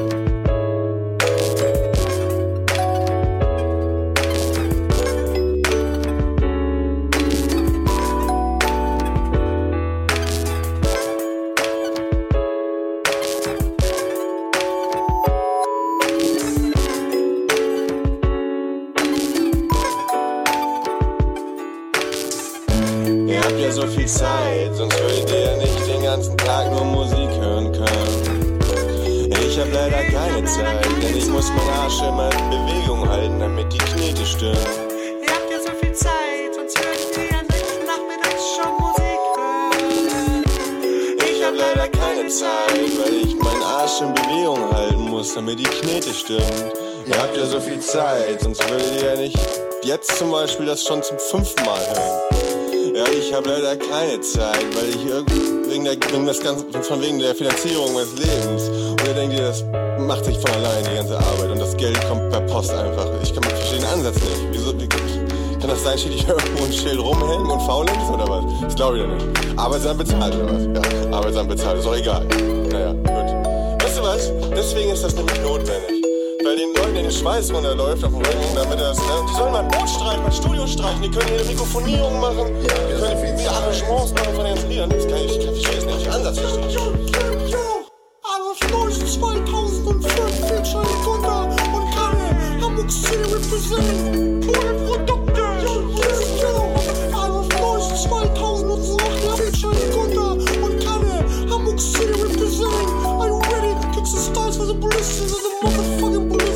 Ihr habt ja so viel Zeit, sonst würdet ihr nicht den ganzen Tag nur Musik hören können. Ich hab leider keine Zeit, denn ich muss meinen Arsch immer in Bewegung halten, damit die Knete stimmt. Ihr habt ja so viel Zeit, sonst würdet ihr nicht nachmittags schon Musik hören. Ich hab leider keine Zeit, weil ich meinen Arsch in Bewegung halten muss, damit die Knete stimmt. Ihr habt ja so viel Zeit, sonst würdet ihr nicht jetzt zum Beispiel das schon zum 5. Mal hören. Ja, ich habe leider keine Zeit, weil ich wegen der Finanzierung meines Lebens. Und ihr denkt, das macht sich von allein, die ganze Arbeit. Und das Geld kommt per Post einfach. Ich verstehe den Ansatz nicht. Wie kann das sein, steht hier irgendwo ein Schild rumhängen und faulenz oder was? Das glaube ich doch nicht. Arbeitsamt bezahlt oder was? Ja, Arbeitsamt bezahlt, ist doch egal. Naja, gut. Weißt du was? Deswegen ist das nämlich notwendig. Bei den Leuten, denen Schweiß runterläuft auf dem Rücken, damit das, die sollen mal ein Boot streichen, mal ein Studio streichen, die können ihre Mikrofonierung machen, die können wieder Arrangements machen von den Liedern. Das kann ich verstehe es nicht, Ansatz verstehe ich. Aber 2005 Feature Gunther und Kalle, Hamburg City represent, coole Produkte, aber 2008 Feature Gunther und Kalle, Hamburg City represent, are you ready? Kicks the stars for the ballistics of the motherfucking ballistics.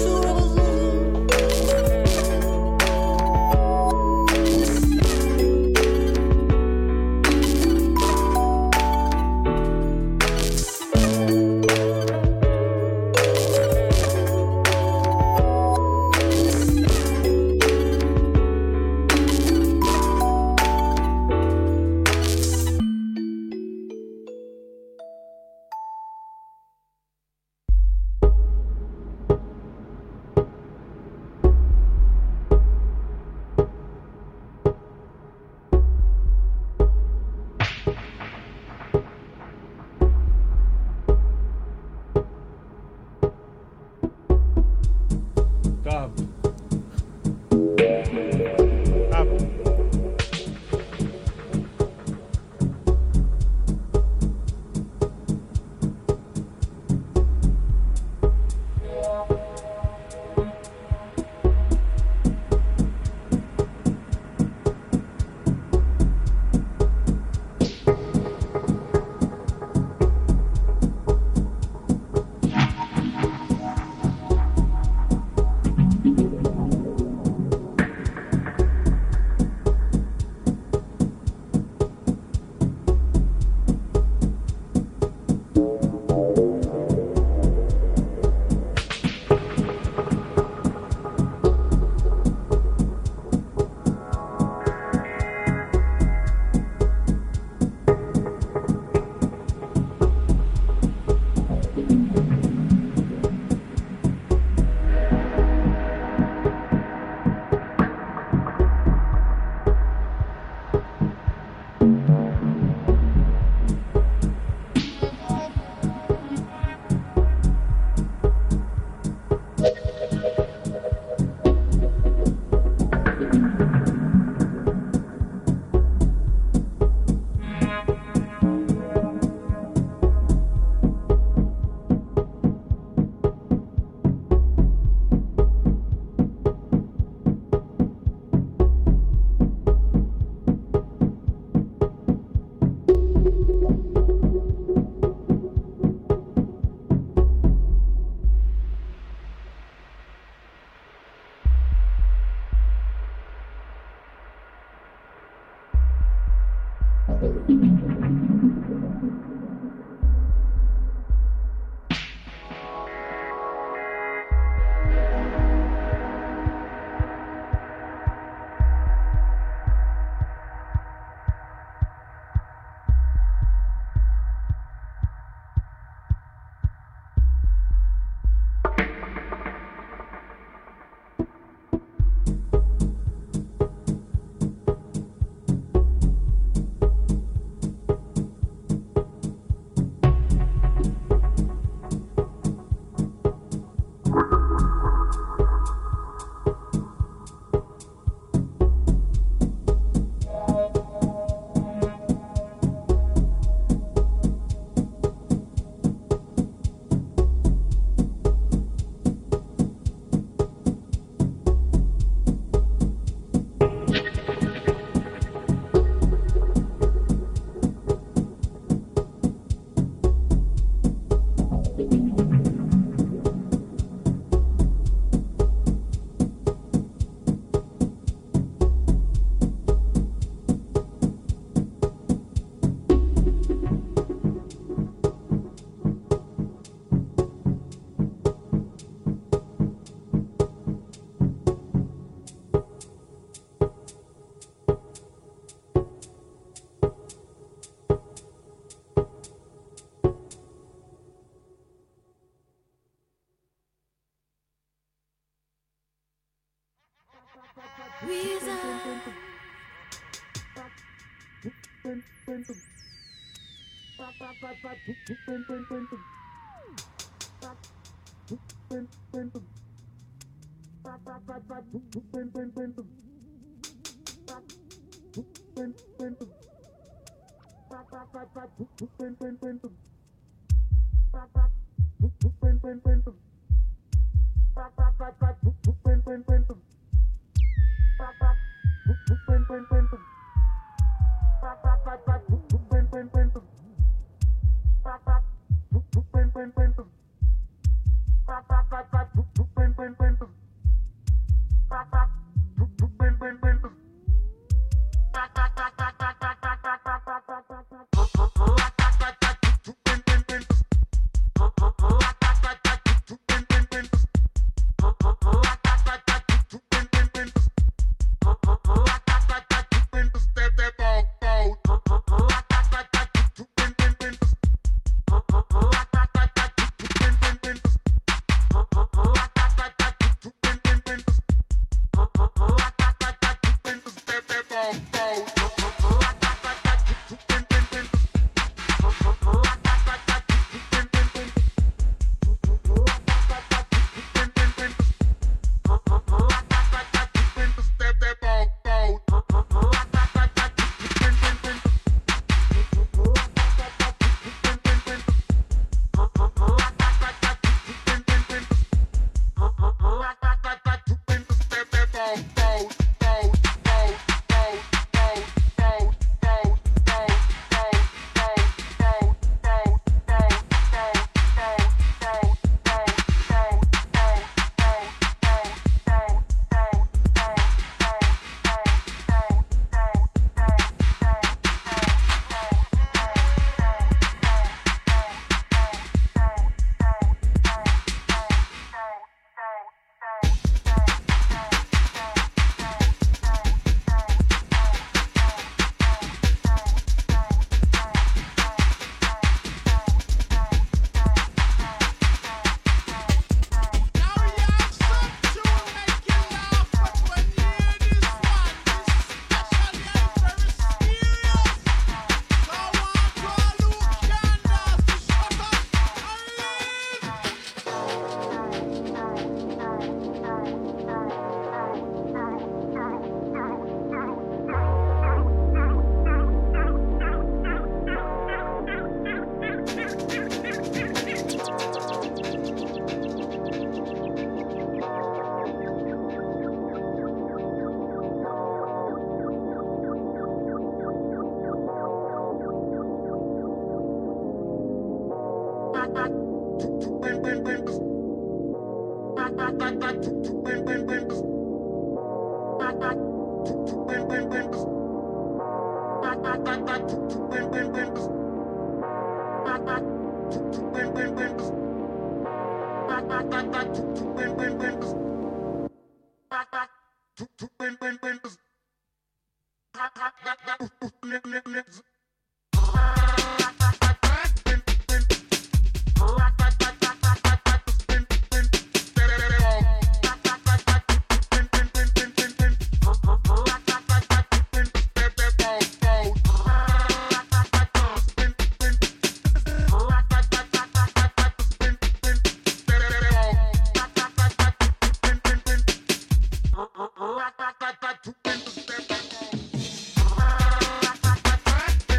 Step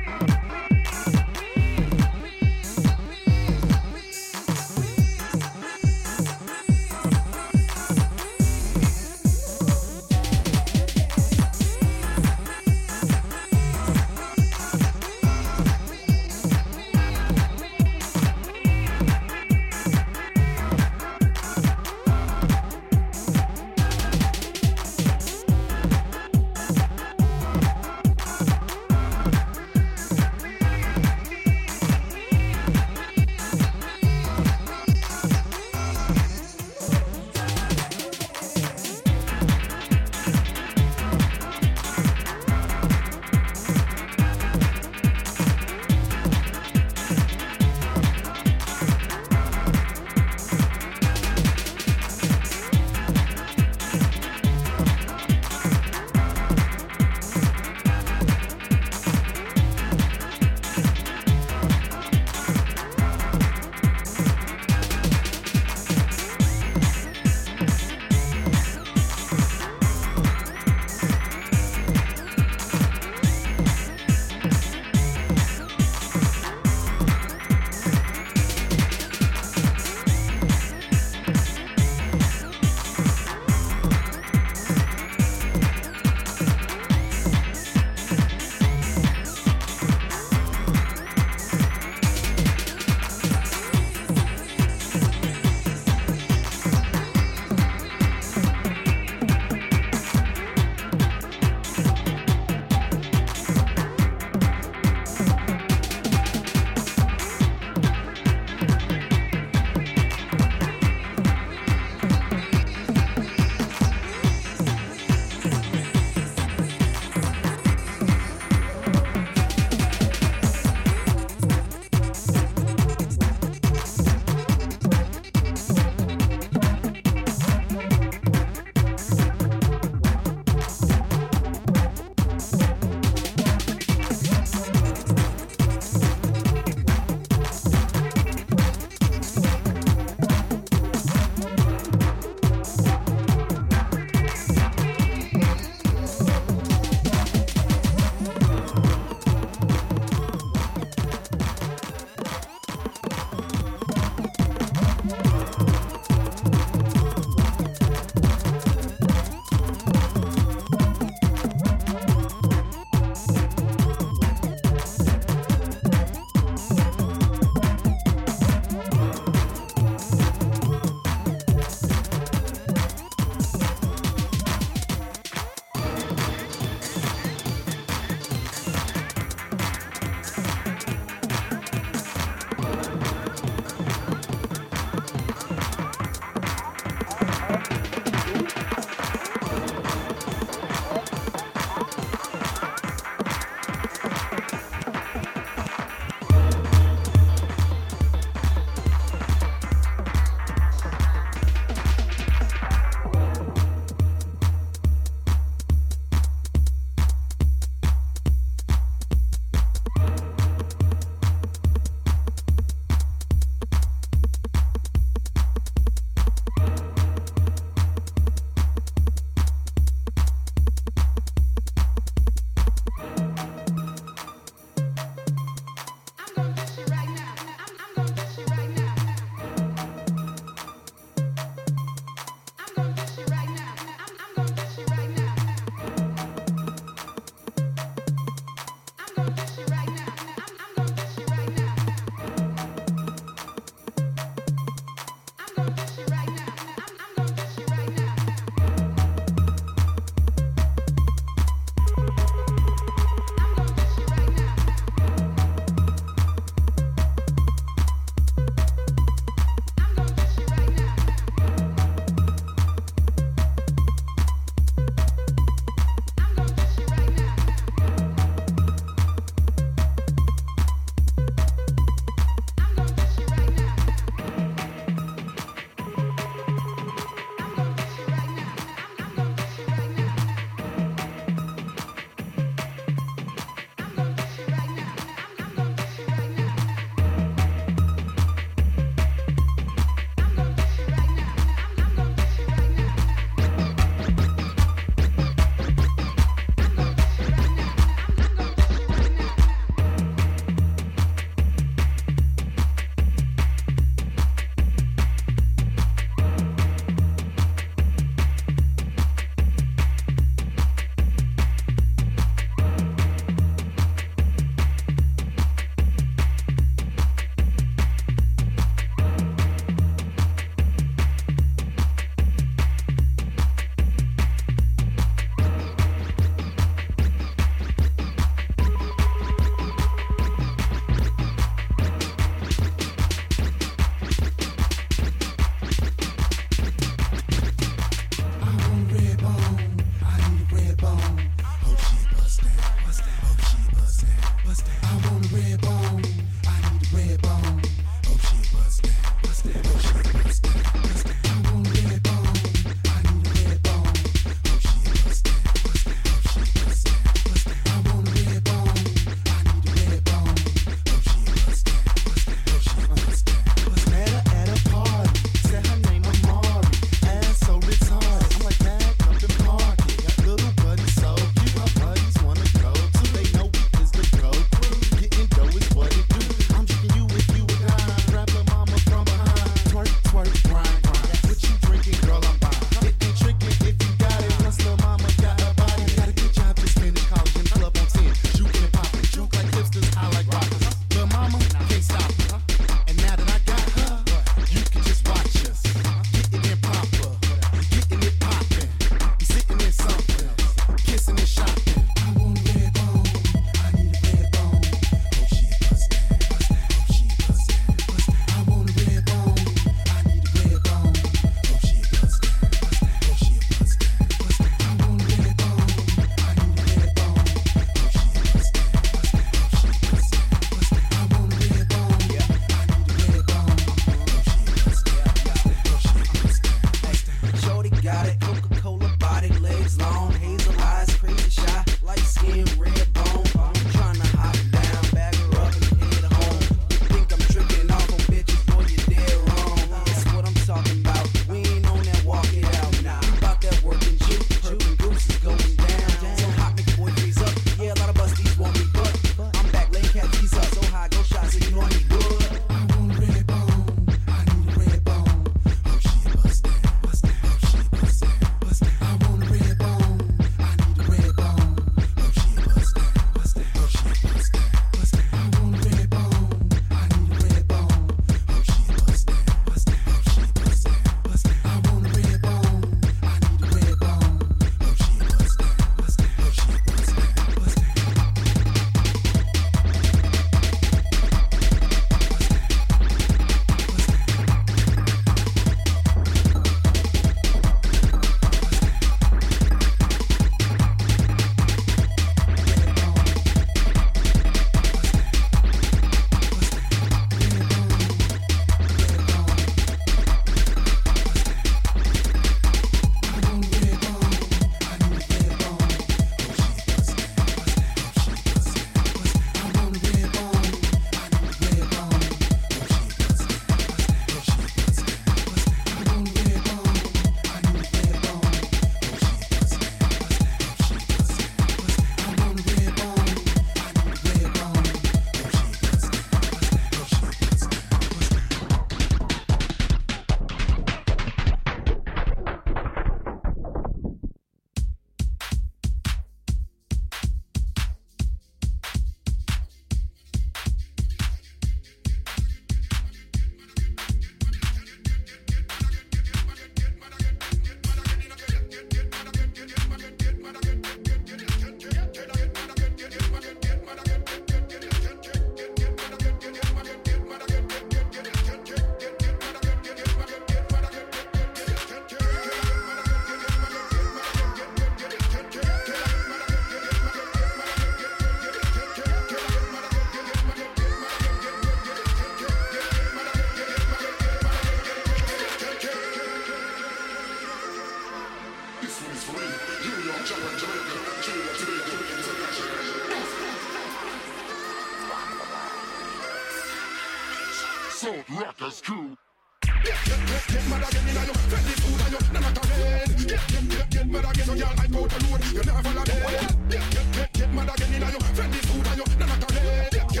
Sound Rockers crew. Get mad again in a you, Fendi suit and you, none of the rain. Get mad again, so y'all hype out the road, you never fall again. Get mad again in a you, Fendi suit and you, none of the rain. Get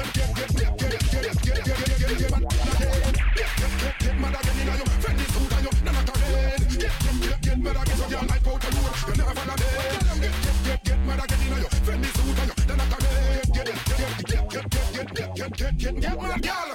mad again in a you, Fendi suit and you, none of the rain. Get mad again, so y'all hype out the road, you never fall again. Get mad again in a you, Fendi suit and you, none of the rain. Get mad, girl.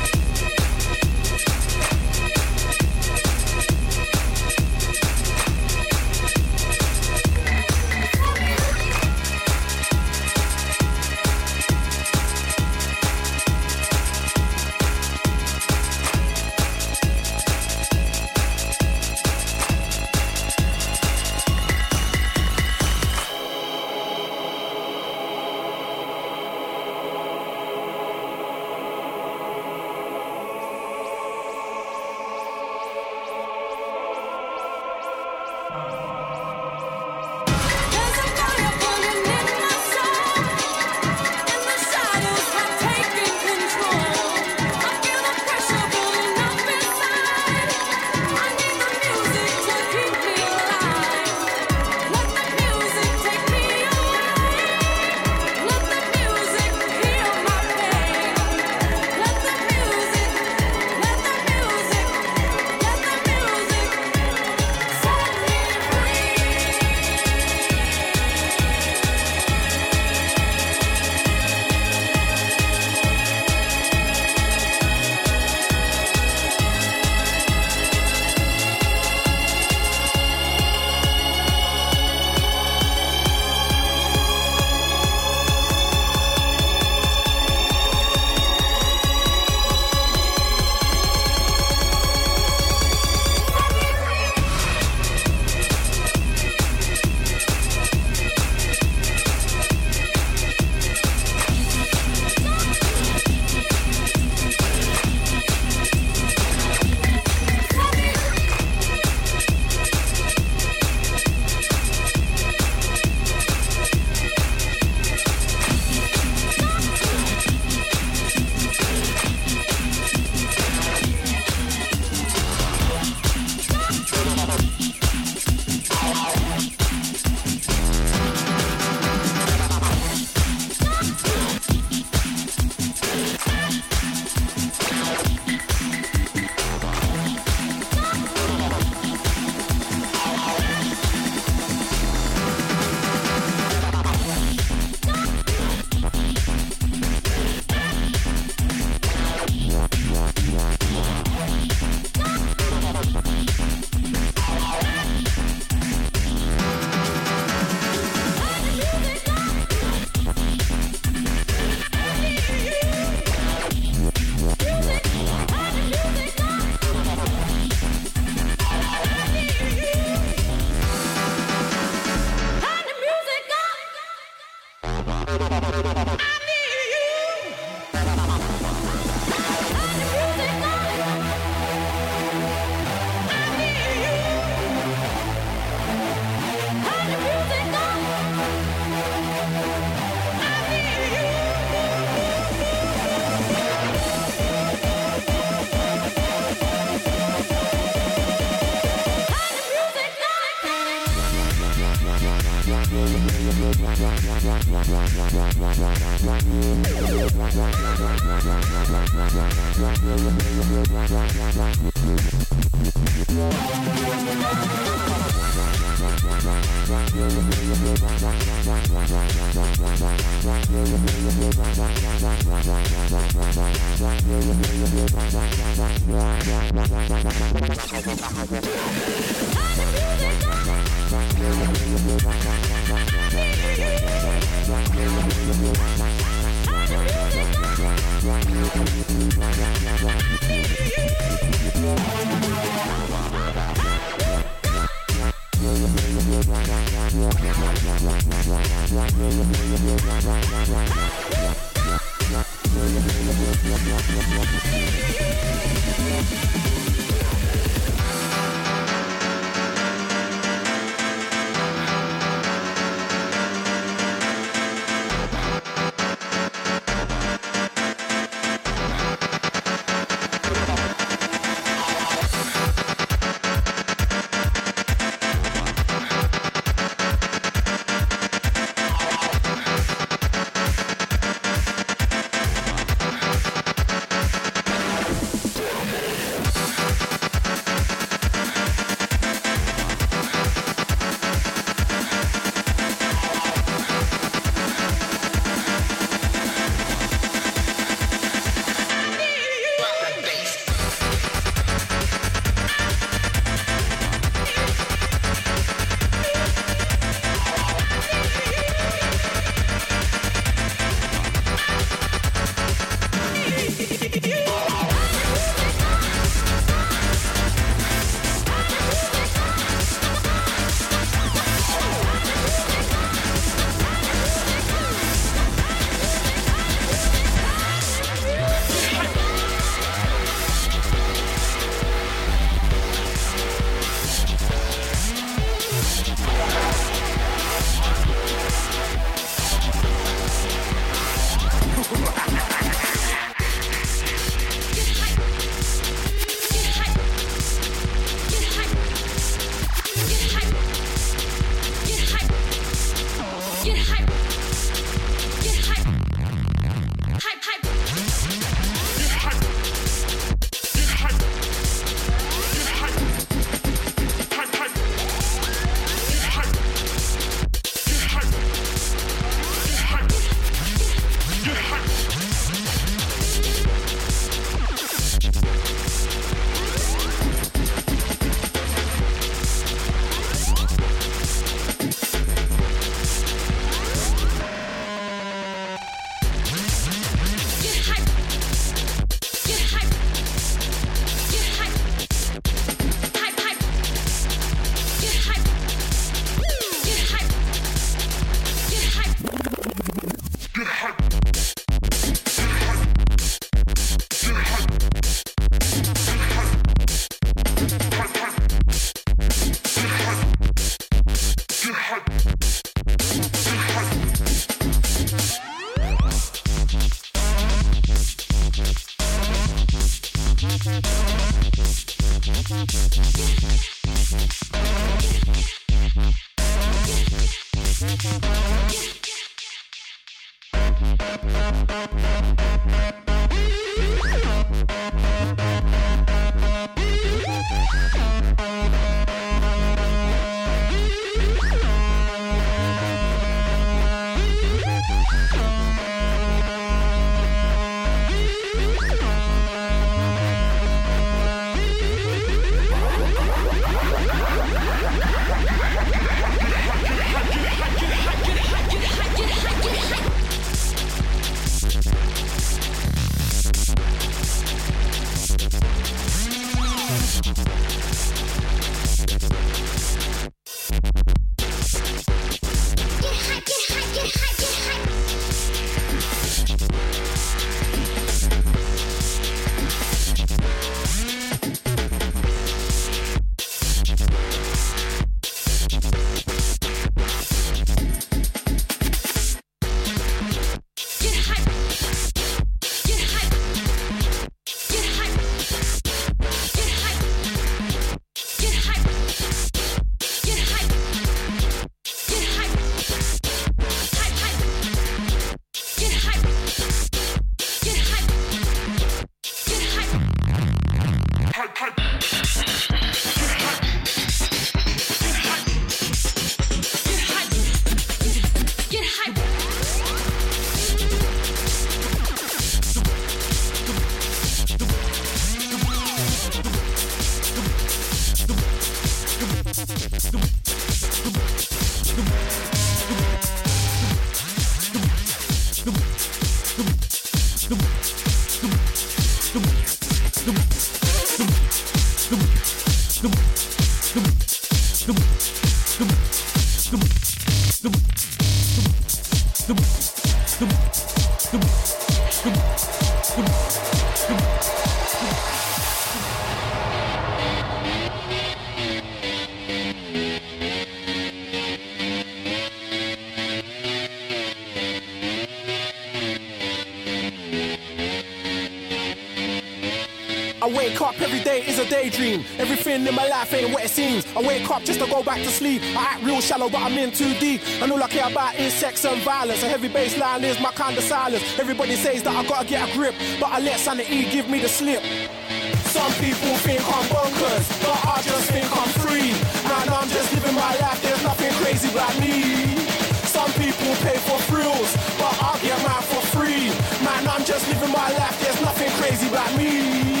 I wake up every day is a daydream. Everything in my life ain't what it seems. I wake up just to go back to sleep. I act real shallow, but I'm in too deep. And all I care about is sex and violence. A heavy bass line is my kind of silence. Everybody says that I gotta get a grip, but I let sanity give me the slip. Some people think I'm bonkers, but I just think I'm free. Man, I'm just living my life, there's nothing crazy about me. Some people pay for thrills, but I get mine for free. Man, I'm just living my life, there's nothing crazy about me.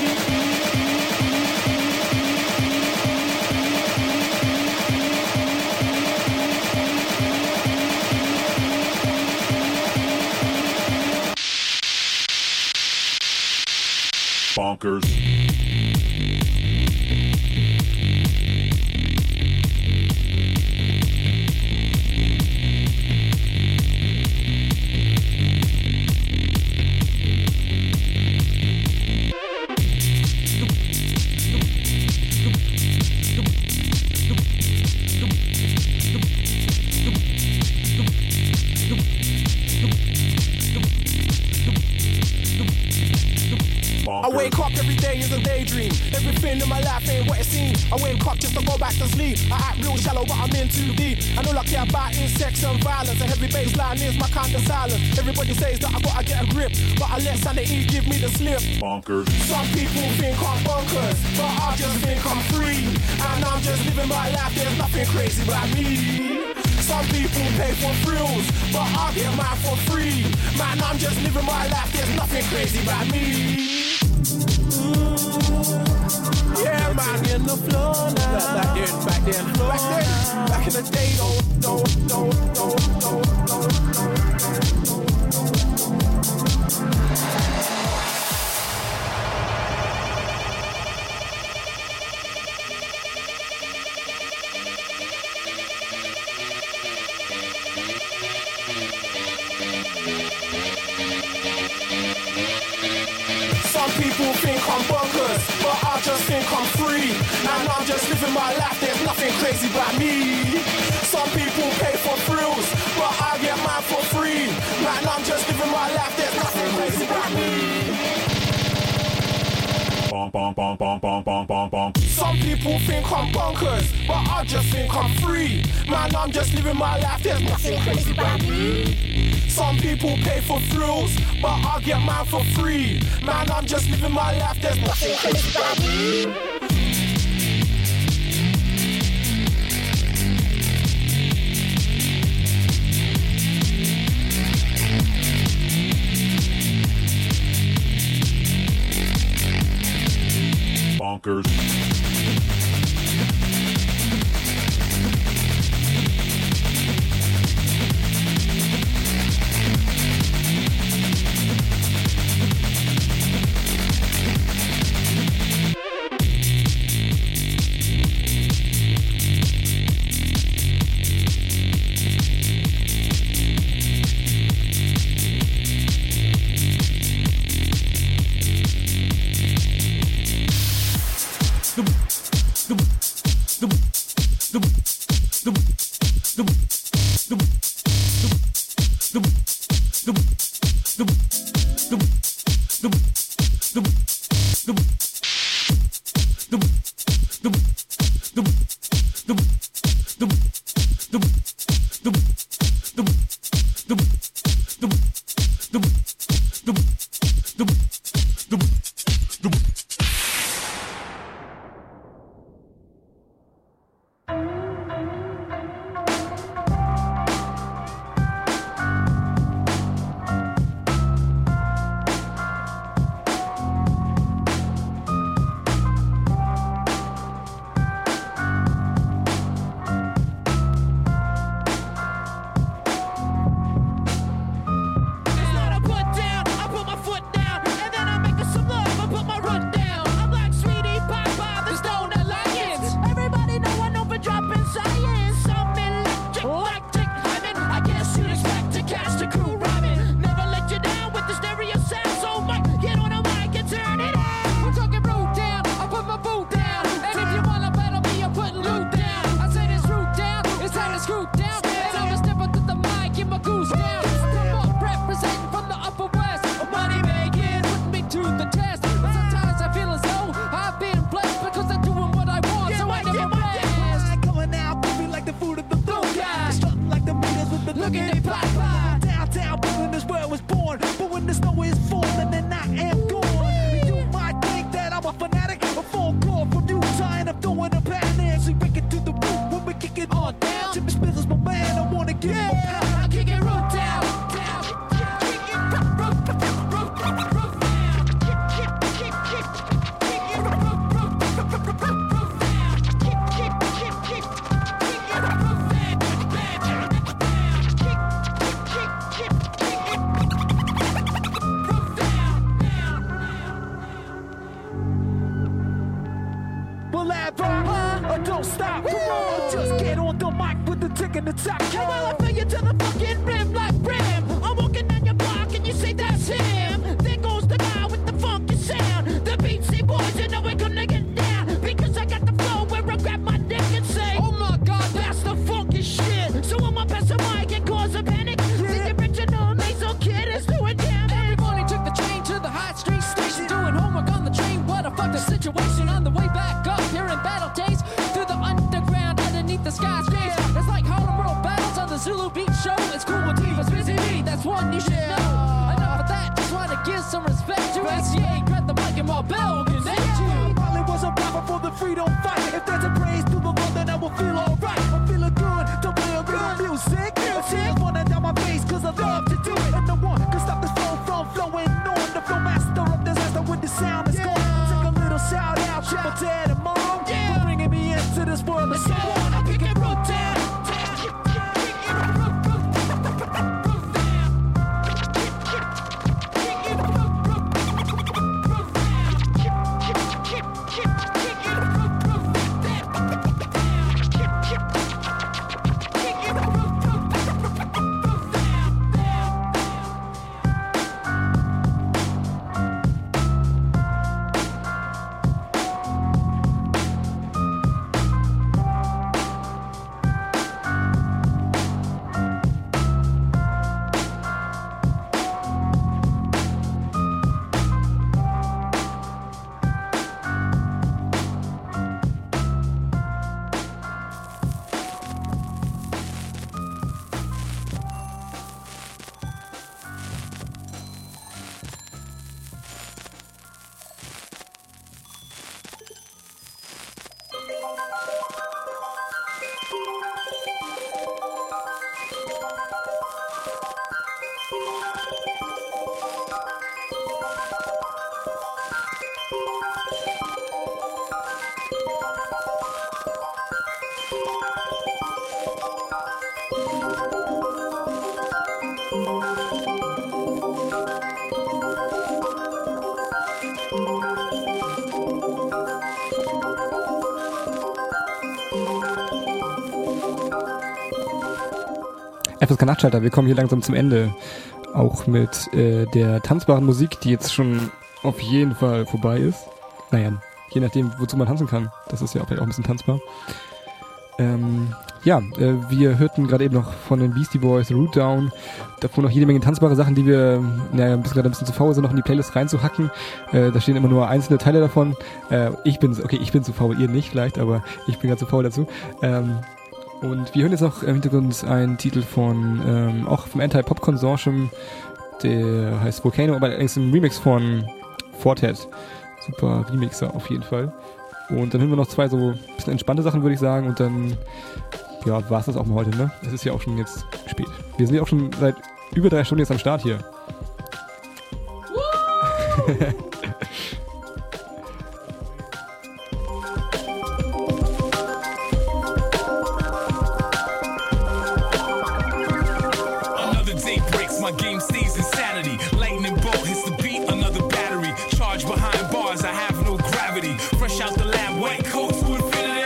Bonkers. I wake up every day is a daydream. Everything in my life ain't what it seems. I wake up just to go back to sleep. I act real shallow, but I'm in too deep. And all I care about is sex and violence. A heavy bass line is my kind of silence. Everybody says that I gotta get a grip, but I let sanity give me the slip. Bonkers. Some people think I'm bonkers, but I just think I'm free. And I'm just living my life, there's nothing crazy about me. Some people pay for thrills, but I get mine for free. Man, I'm just living my life, there's nothing crazy about me. Yeah, man, in the floor now. Back in the day, Some people think I'm bonkers, but I just think I'm free. And I'm just living my life, there's nothing crazy about me. Some people pay for thrills, but I get mine for free. Man, I'm just living my life, there's nothing crazy about me. Some people think I'm bonkers, but I just think I'm free. Man, I'm just living my life, there's nothing crazy about me. Some people pay for thrills, but I get mine for free. Man, I'm just living my life, there's nothing crazy about me. Bonkers. fucking attack you. Well, I feel you to the fucking rim like brim. I'm walking down your block and you say that's him. There goes the guy with the funky sound. The Beastie Boys, you know we're gonna get down. Because I got the flow where I grab my dick and say, oh my god, that's the funky shit. So I'ma pass a mic and cause a panic. The original nasal kid is doing damage. Everybody took the train to the High Street station, doing homework on the train. What a fucked up situation on the way back up here in battle days. Through the underground, underneath the skyscrapers. It's like Harlem World battles on the Zulu Beat show. It's cool with Divas, busy me, that's one you should know. Enough of that, just wanna give some respect to SCA. Grab the mic and Marbell can connect you. Molly was a rapper for the freedom fight. If there's a praise to the Lord, then I will feel alright. I'm feeling good to play a good music. Tears running down my face cause I love to do it. And no one can stop this flow from flowing on. The flow master of disaster with the sound is gone. Take a little shout out to my dad and mom for bringing me into this world of sound. I pick it root down. FSK Nachtschalter, wir kommen hier langsam zum Ende. Auch mit der tanzbaren Musik, die jetzt schon auf jeden Fall vorbei ist. Naja, je nachdem, wozu man tanzen kann. Das ist ja vielleicht auch ein bisschen tanzbar. Wir hörten gerade eben noch von den Beastie Boys Root Down. Davor noch jede Menge tanzbare Sachen, die wir ein bisschen zu faul sind, noch in die Playlist reinzuhacken. Da stehen immer nur einzelne Teile davon. Ich bin zu faul, ihr nicht vielleicht, aber ich bin gerade zu faul dazu. Und wir hören jetzt noch im Hintergrund einen Titel von, auch vom Anti-Pop Consortium, der heißt Volcano, aber allerdings ein Remix von Fortet. Super Remixer auf jeden Fall. Und dann hören wir noch zwei so ein bisschen entspannte Sachen, würde ich sagen, und dann, ja, war's das auch mal heute, ne? Es ist ja auch schon jetzt spät. Wir sind ja auch schon seit über 3 Stunden jetzt am Start hier. My game stays insanity. Lightning bolt hits the beat, another battery. Charge behind bars, I have no gravity. Fresh out the lab, white coats to infinity.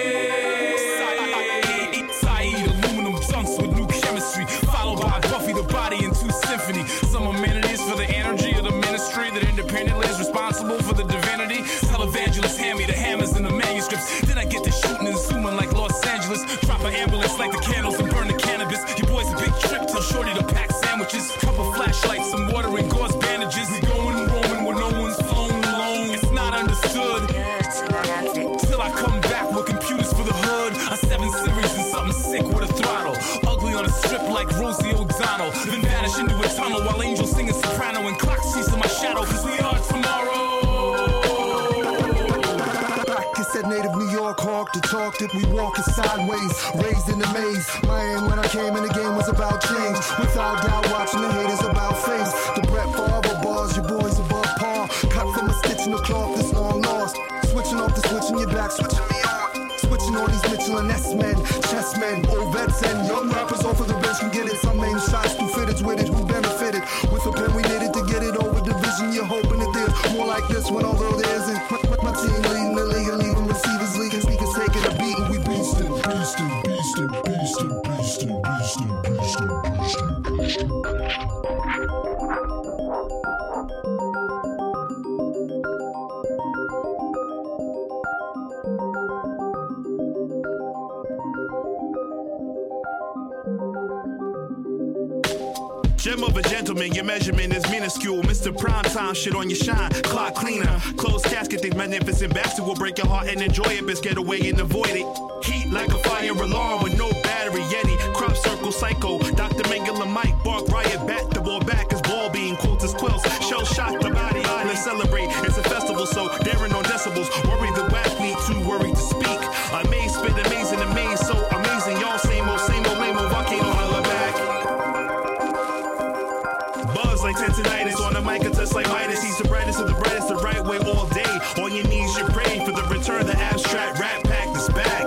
Saeed, aluminum dunks with new chemistry. Followed by Buffy the Body in 2 Symphony. Some amenities for the energy of the ministry that independently is responsible for the divinity. Televangelist hand me the hammers and the manuscripts. Then I get to shooting and zooming like Los Angeles. Drop an ambulance like the candles and burn the cannabis. Your boy's a big trip till shorty to pack sandwiches. Couple flashlights, some water and gauze bandages. We going roaming where no one's flown alone. It's not understood till I come back with computers for the hood. A 7 Series and something sick with a throttle. Ugly on a strip like Rosie O'Donnell. Then vanish into a tunnel while angels singing soprano and clocks chasing my shadow. Cause we are tomorrow. It's that native New York hawk to talk that we walking sideways, raised in the maze. My aim when I came in the game was about change. Without doubt, watching the haters about face. The Brett Favre bars, your boys above par. Cut from a stitch in the cloth that's long lost. Switching off the switch in your back, switching me on. Switching on these Mitchell and S-men, chessmen, old vets and young rappers off of the bench can get it. Some aim shots, who fitted with it, who benefited. With a pen we needed to get it over division. You're hoping that there's more like this one, although there isn't. My team leading the league and leaving receivers leaking. Speakers taking a beat and we beastin', beastin', beastin', beastin', beastin'. a gentleman, your measurement is minuscule. Mr. Primetime, shit on your shine, clock cleaner. Closed casket, these magnificent bastards will break your heart and enjoy it, best get away and avoid it. Heat like a fire alarm with no battery, Yeti, crop circle, psycho, Dr. Mengele, Mike, bark, riot, bat, the ball back is ball being, quotes as quills, shell shock the body, let's celebrate, it's a festival, so daring on decibels, worry the whack, we too worried to speak, amazed, spit amazing, amazed, so amazing, y'all same old, lame-o, volcano, holla back. Buzz like tendinitis on the mic, it's just like Midas, he's the brightest of the brightest, the right way all day, on your knees you pray for the return, the abstract rap pack is back.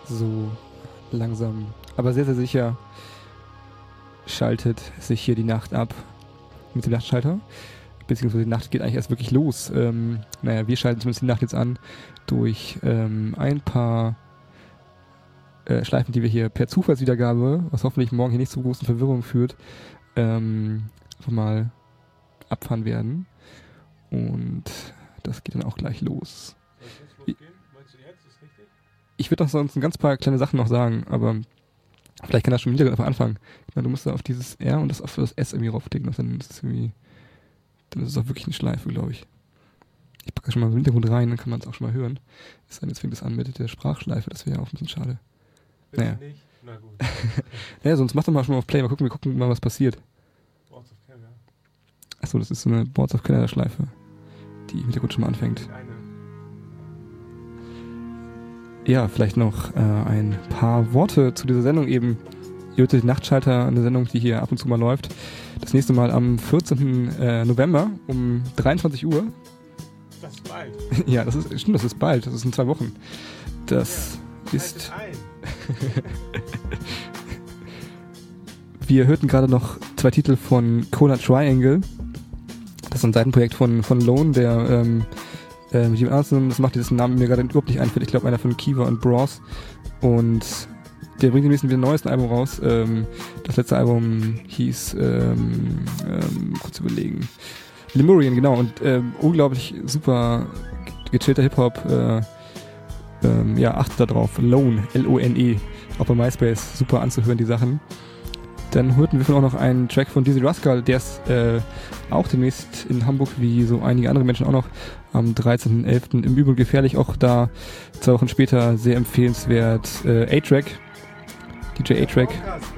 so langsam, aber sehr, sehr sicher schaltet sich hier die Nacht ab mit dem Nachtschalter. Beziehungsweise die Nacht geht eigentlich erst wirklich los. Wir schalten zumindest die Nacht jetzt an durch ein paar Schleifen, die wir hier per Zufallswiedergabe, was hoffentlich morgen hier nicht zu großen Verwirrungen führt, einfach mal abfahren werden. Und das geht dann auch gleich los. Ich würde noch sonst ein ganz paar kleine Sachen noch sagen, aber vielleicht kann das schon im Hintergrund einfach anfangen. Du musst da auf dieses R und auf das S irgendwie raufklicken, dann ist es auch wirklich eine Schleife, glaube ich. Ich packe das schon mal im Hintergrund rein, dann kann man es auch schon mal hören. Jetzt fängt es an mit der Sprachschleife, das wäre ja auch ein bisschen schade. Naja. Nicht? Na gut. Ja, sonst mach doch mal schon mal auf Play, wir gucken mal, was passiert. Boards of Canada. Achso, das ist so eine Boards of Canada Schleife, die im Hintergrund schon mal anfängt. Ja, vielleicht noch ein paar Worte zu dieser Sendung eben. Ihr hört den Nachtschalter, eine Sendung, die hier ab und zu mal läuft. Das nächste Mal am 14. November um 23 Uhr. Das ist bald. Ja, das ist bald. Das ist in 2 Wochen. Das ist... Wir hörten gerade noch 2 Titel von Cola Triangle. Das ist ein Seitenprojekt von Lone, der mit jemand anderem, das macht diesen Namen mir gerade überhaupt nicht einfällt. Ich glaube, einer von Kiva und Bros. Und der bringt demnächst wieder ein neues Album raus. Das letzte Album hieß, kurz überlegen, Lemurian, genau. Und unglaublich super gechillter Hip-Hop. Achtet da drauf. Lone, L-O-N-E. Auch bei MySpace super anzuhören, die Sachen. Dann hörten wir auch noch einen Track von Dizzy Rascal, der ist auch demnächst in Hamburg, wie so einige andere Menschen auch noch, am 13.11. im Übel gefährlich, auch da 2 Wochen später sehr empfehlenswert. A-Track, DJ A-Track.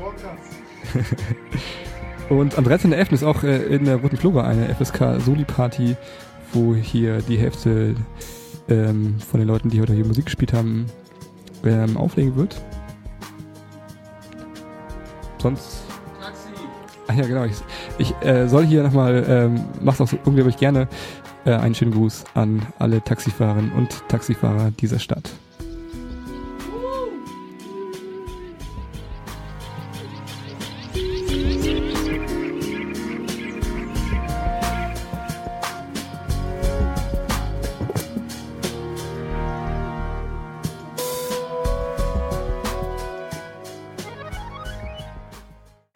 Und am 13.11. ist auch in der Roten Flora eine FSK-Soli-Party, wo hier die Hälfte von den Leuten, die heute hier Musik gespielt haben, auflegen wird. Sonst... Ach ja, genau. Ich soll hier nochmal, mach's auch so unglaublich gerne, einen schönen Gruß an alle Taxifahrerinnen und Taxifahrer dieser Stadt.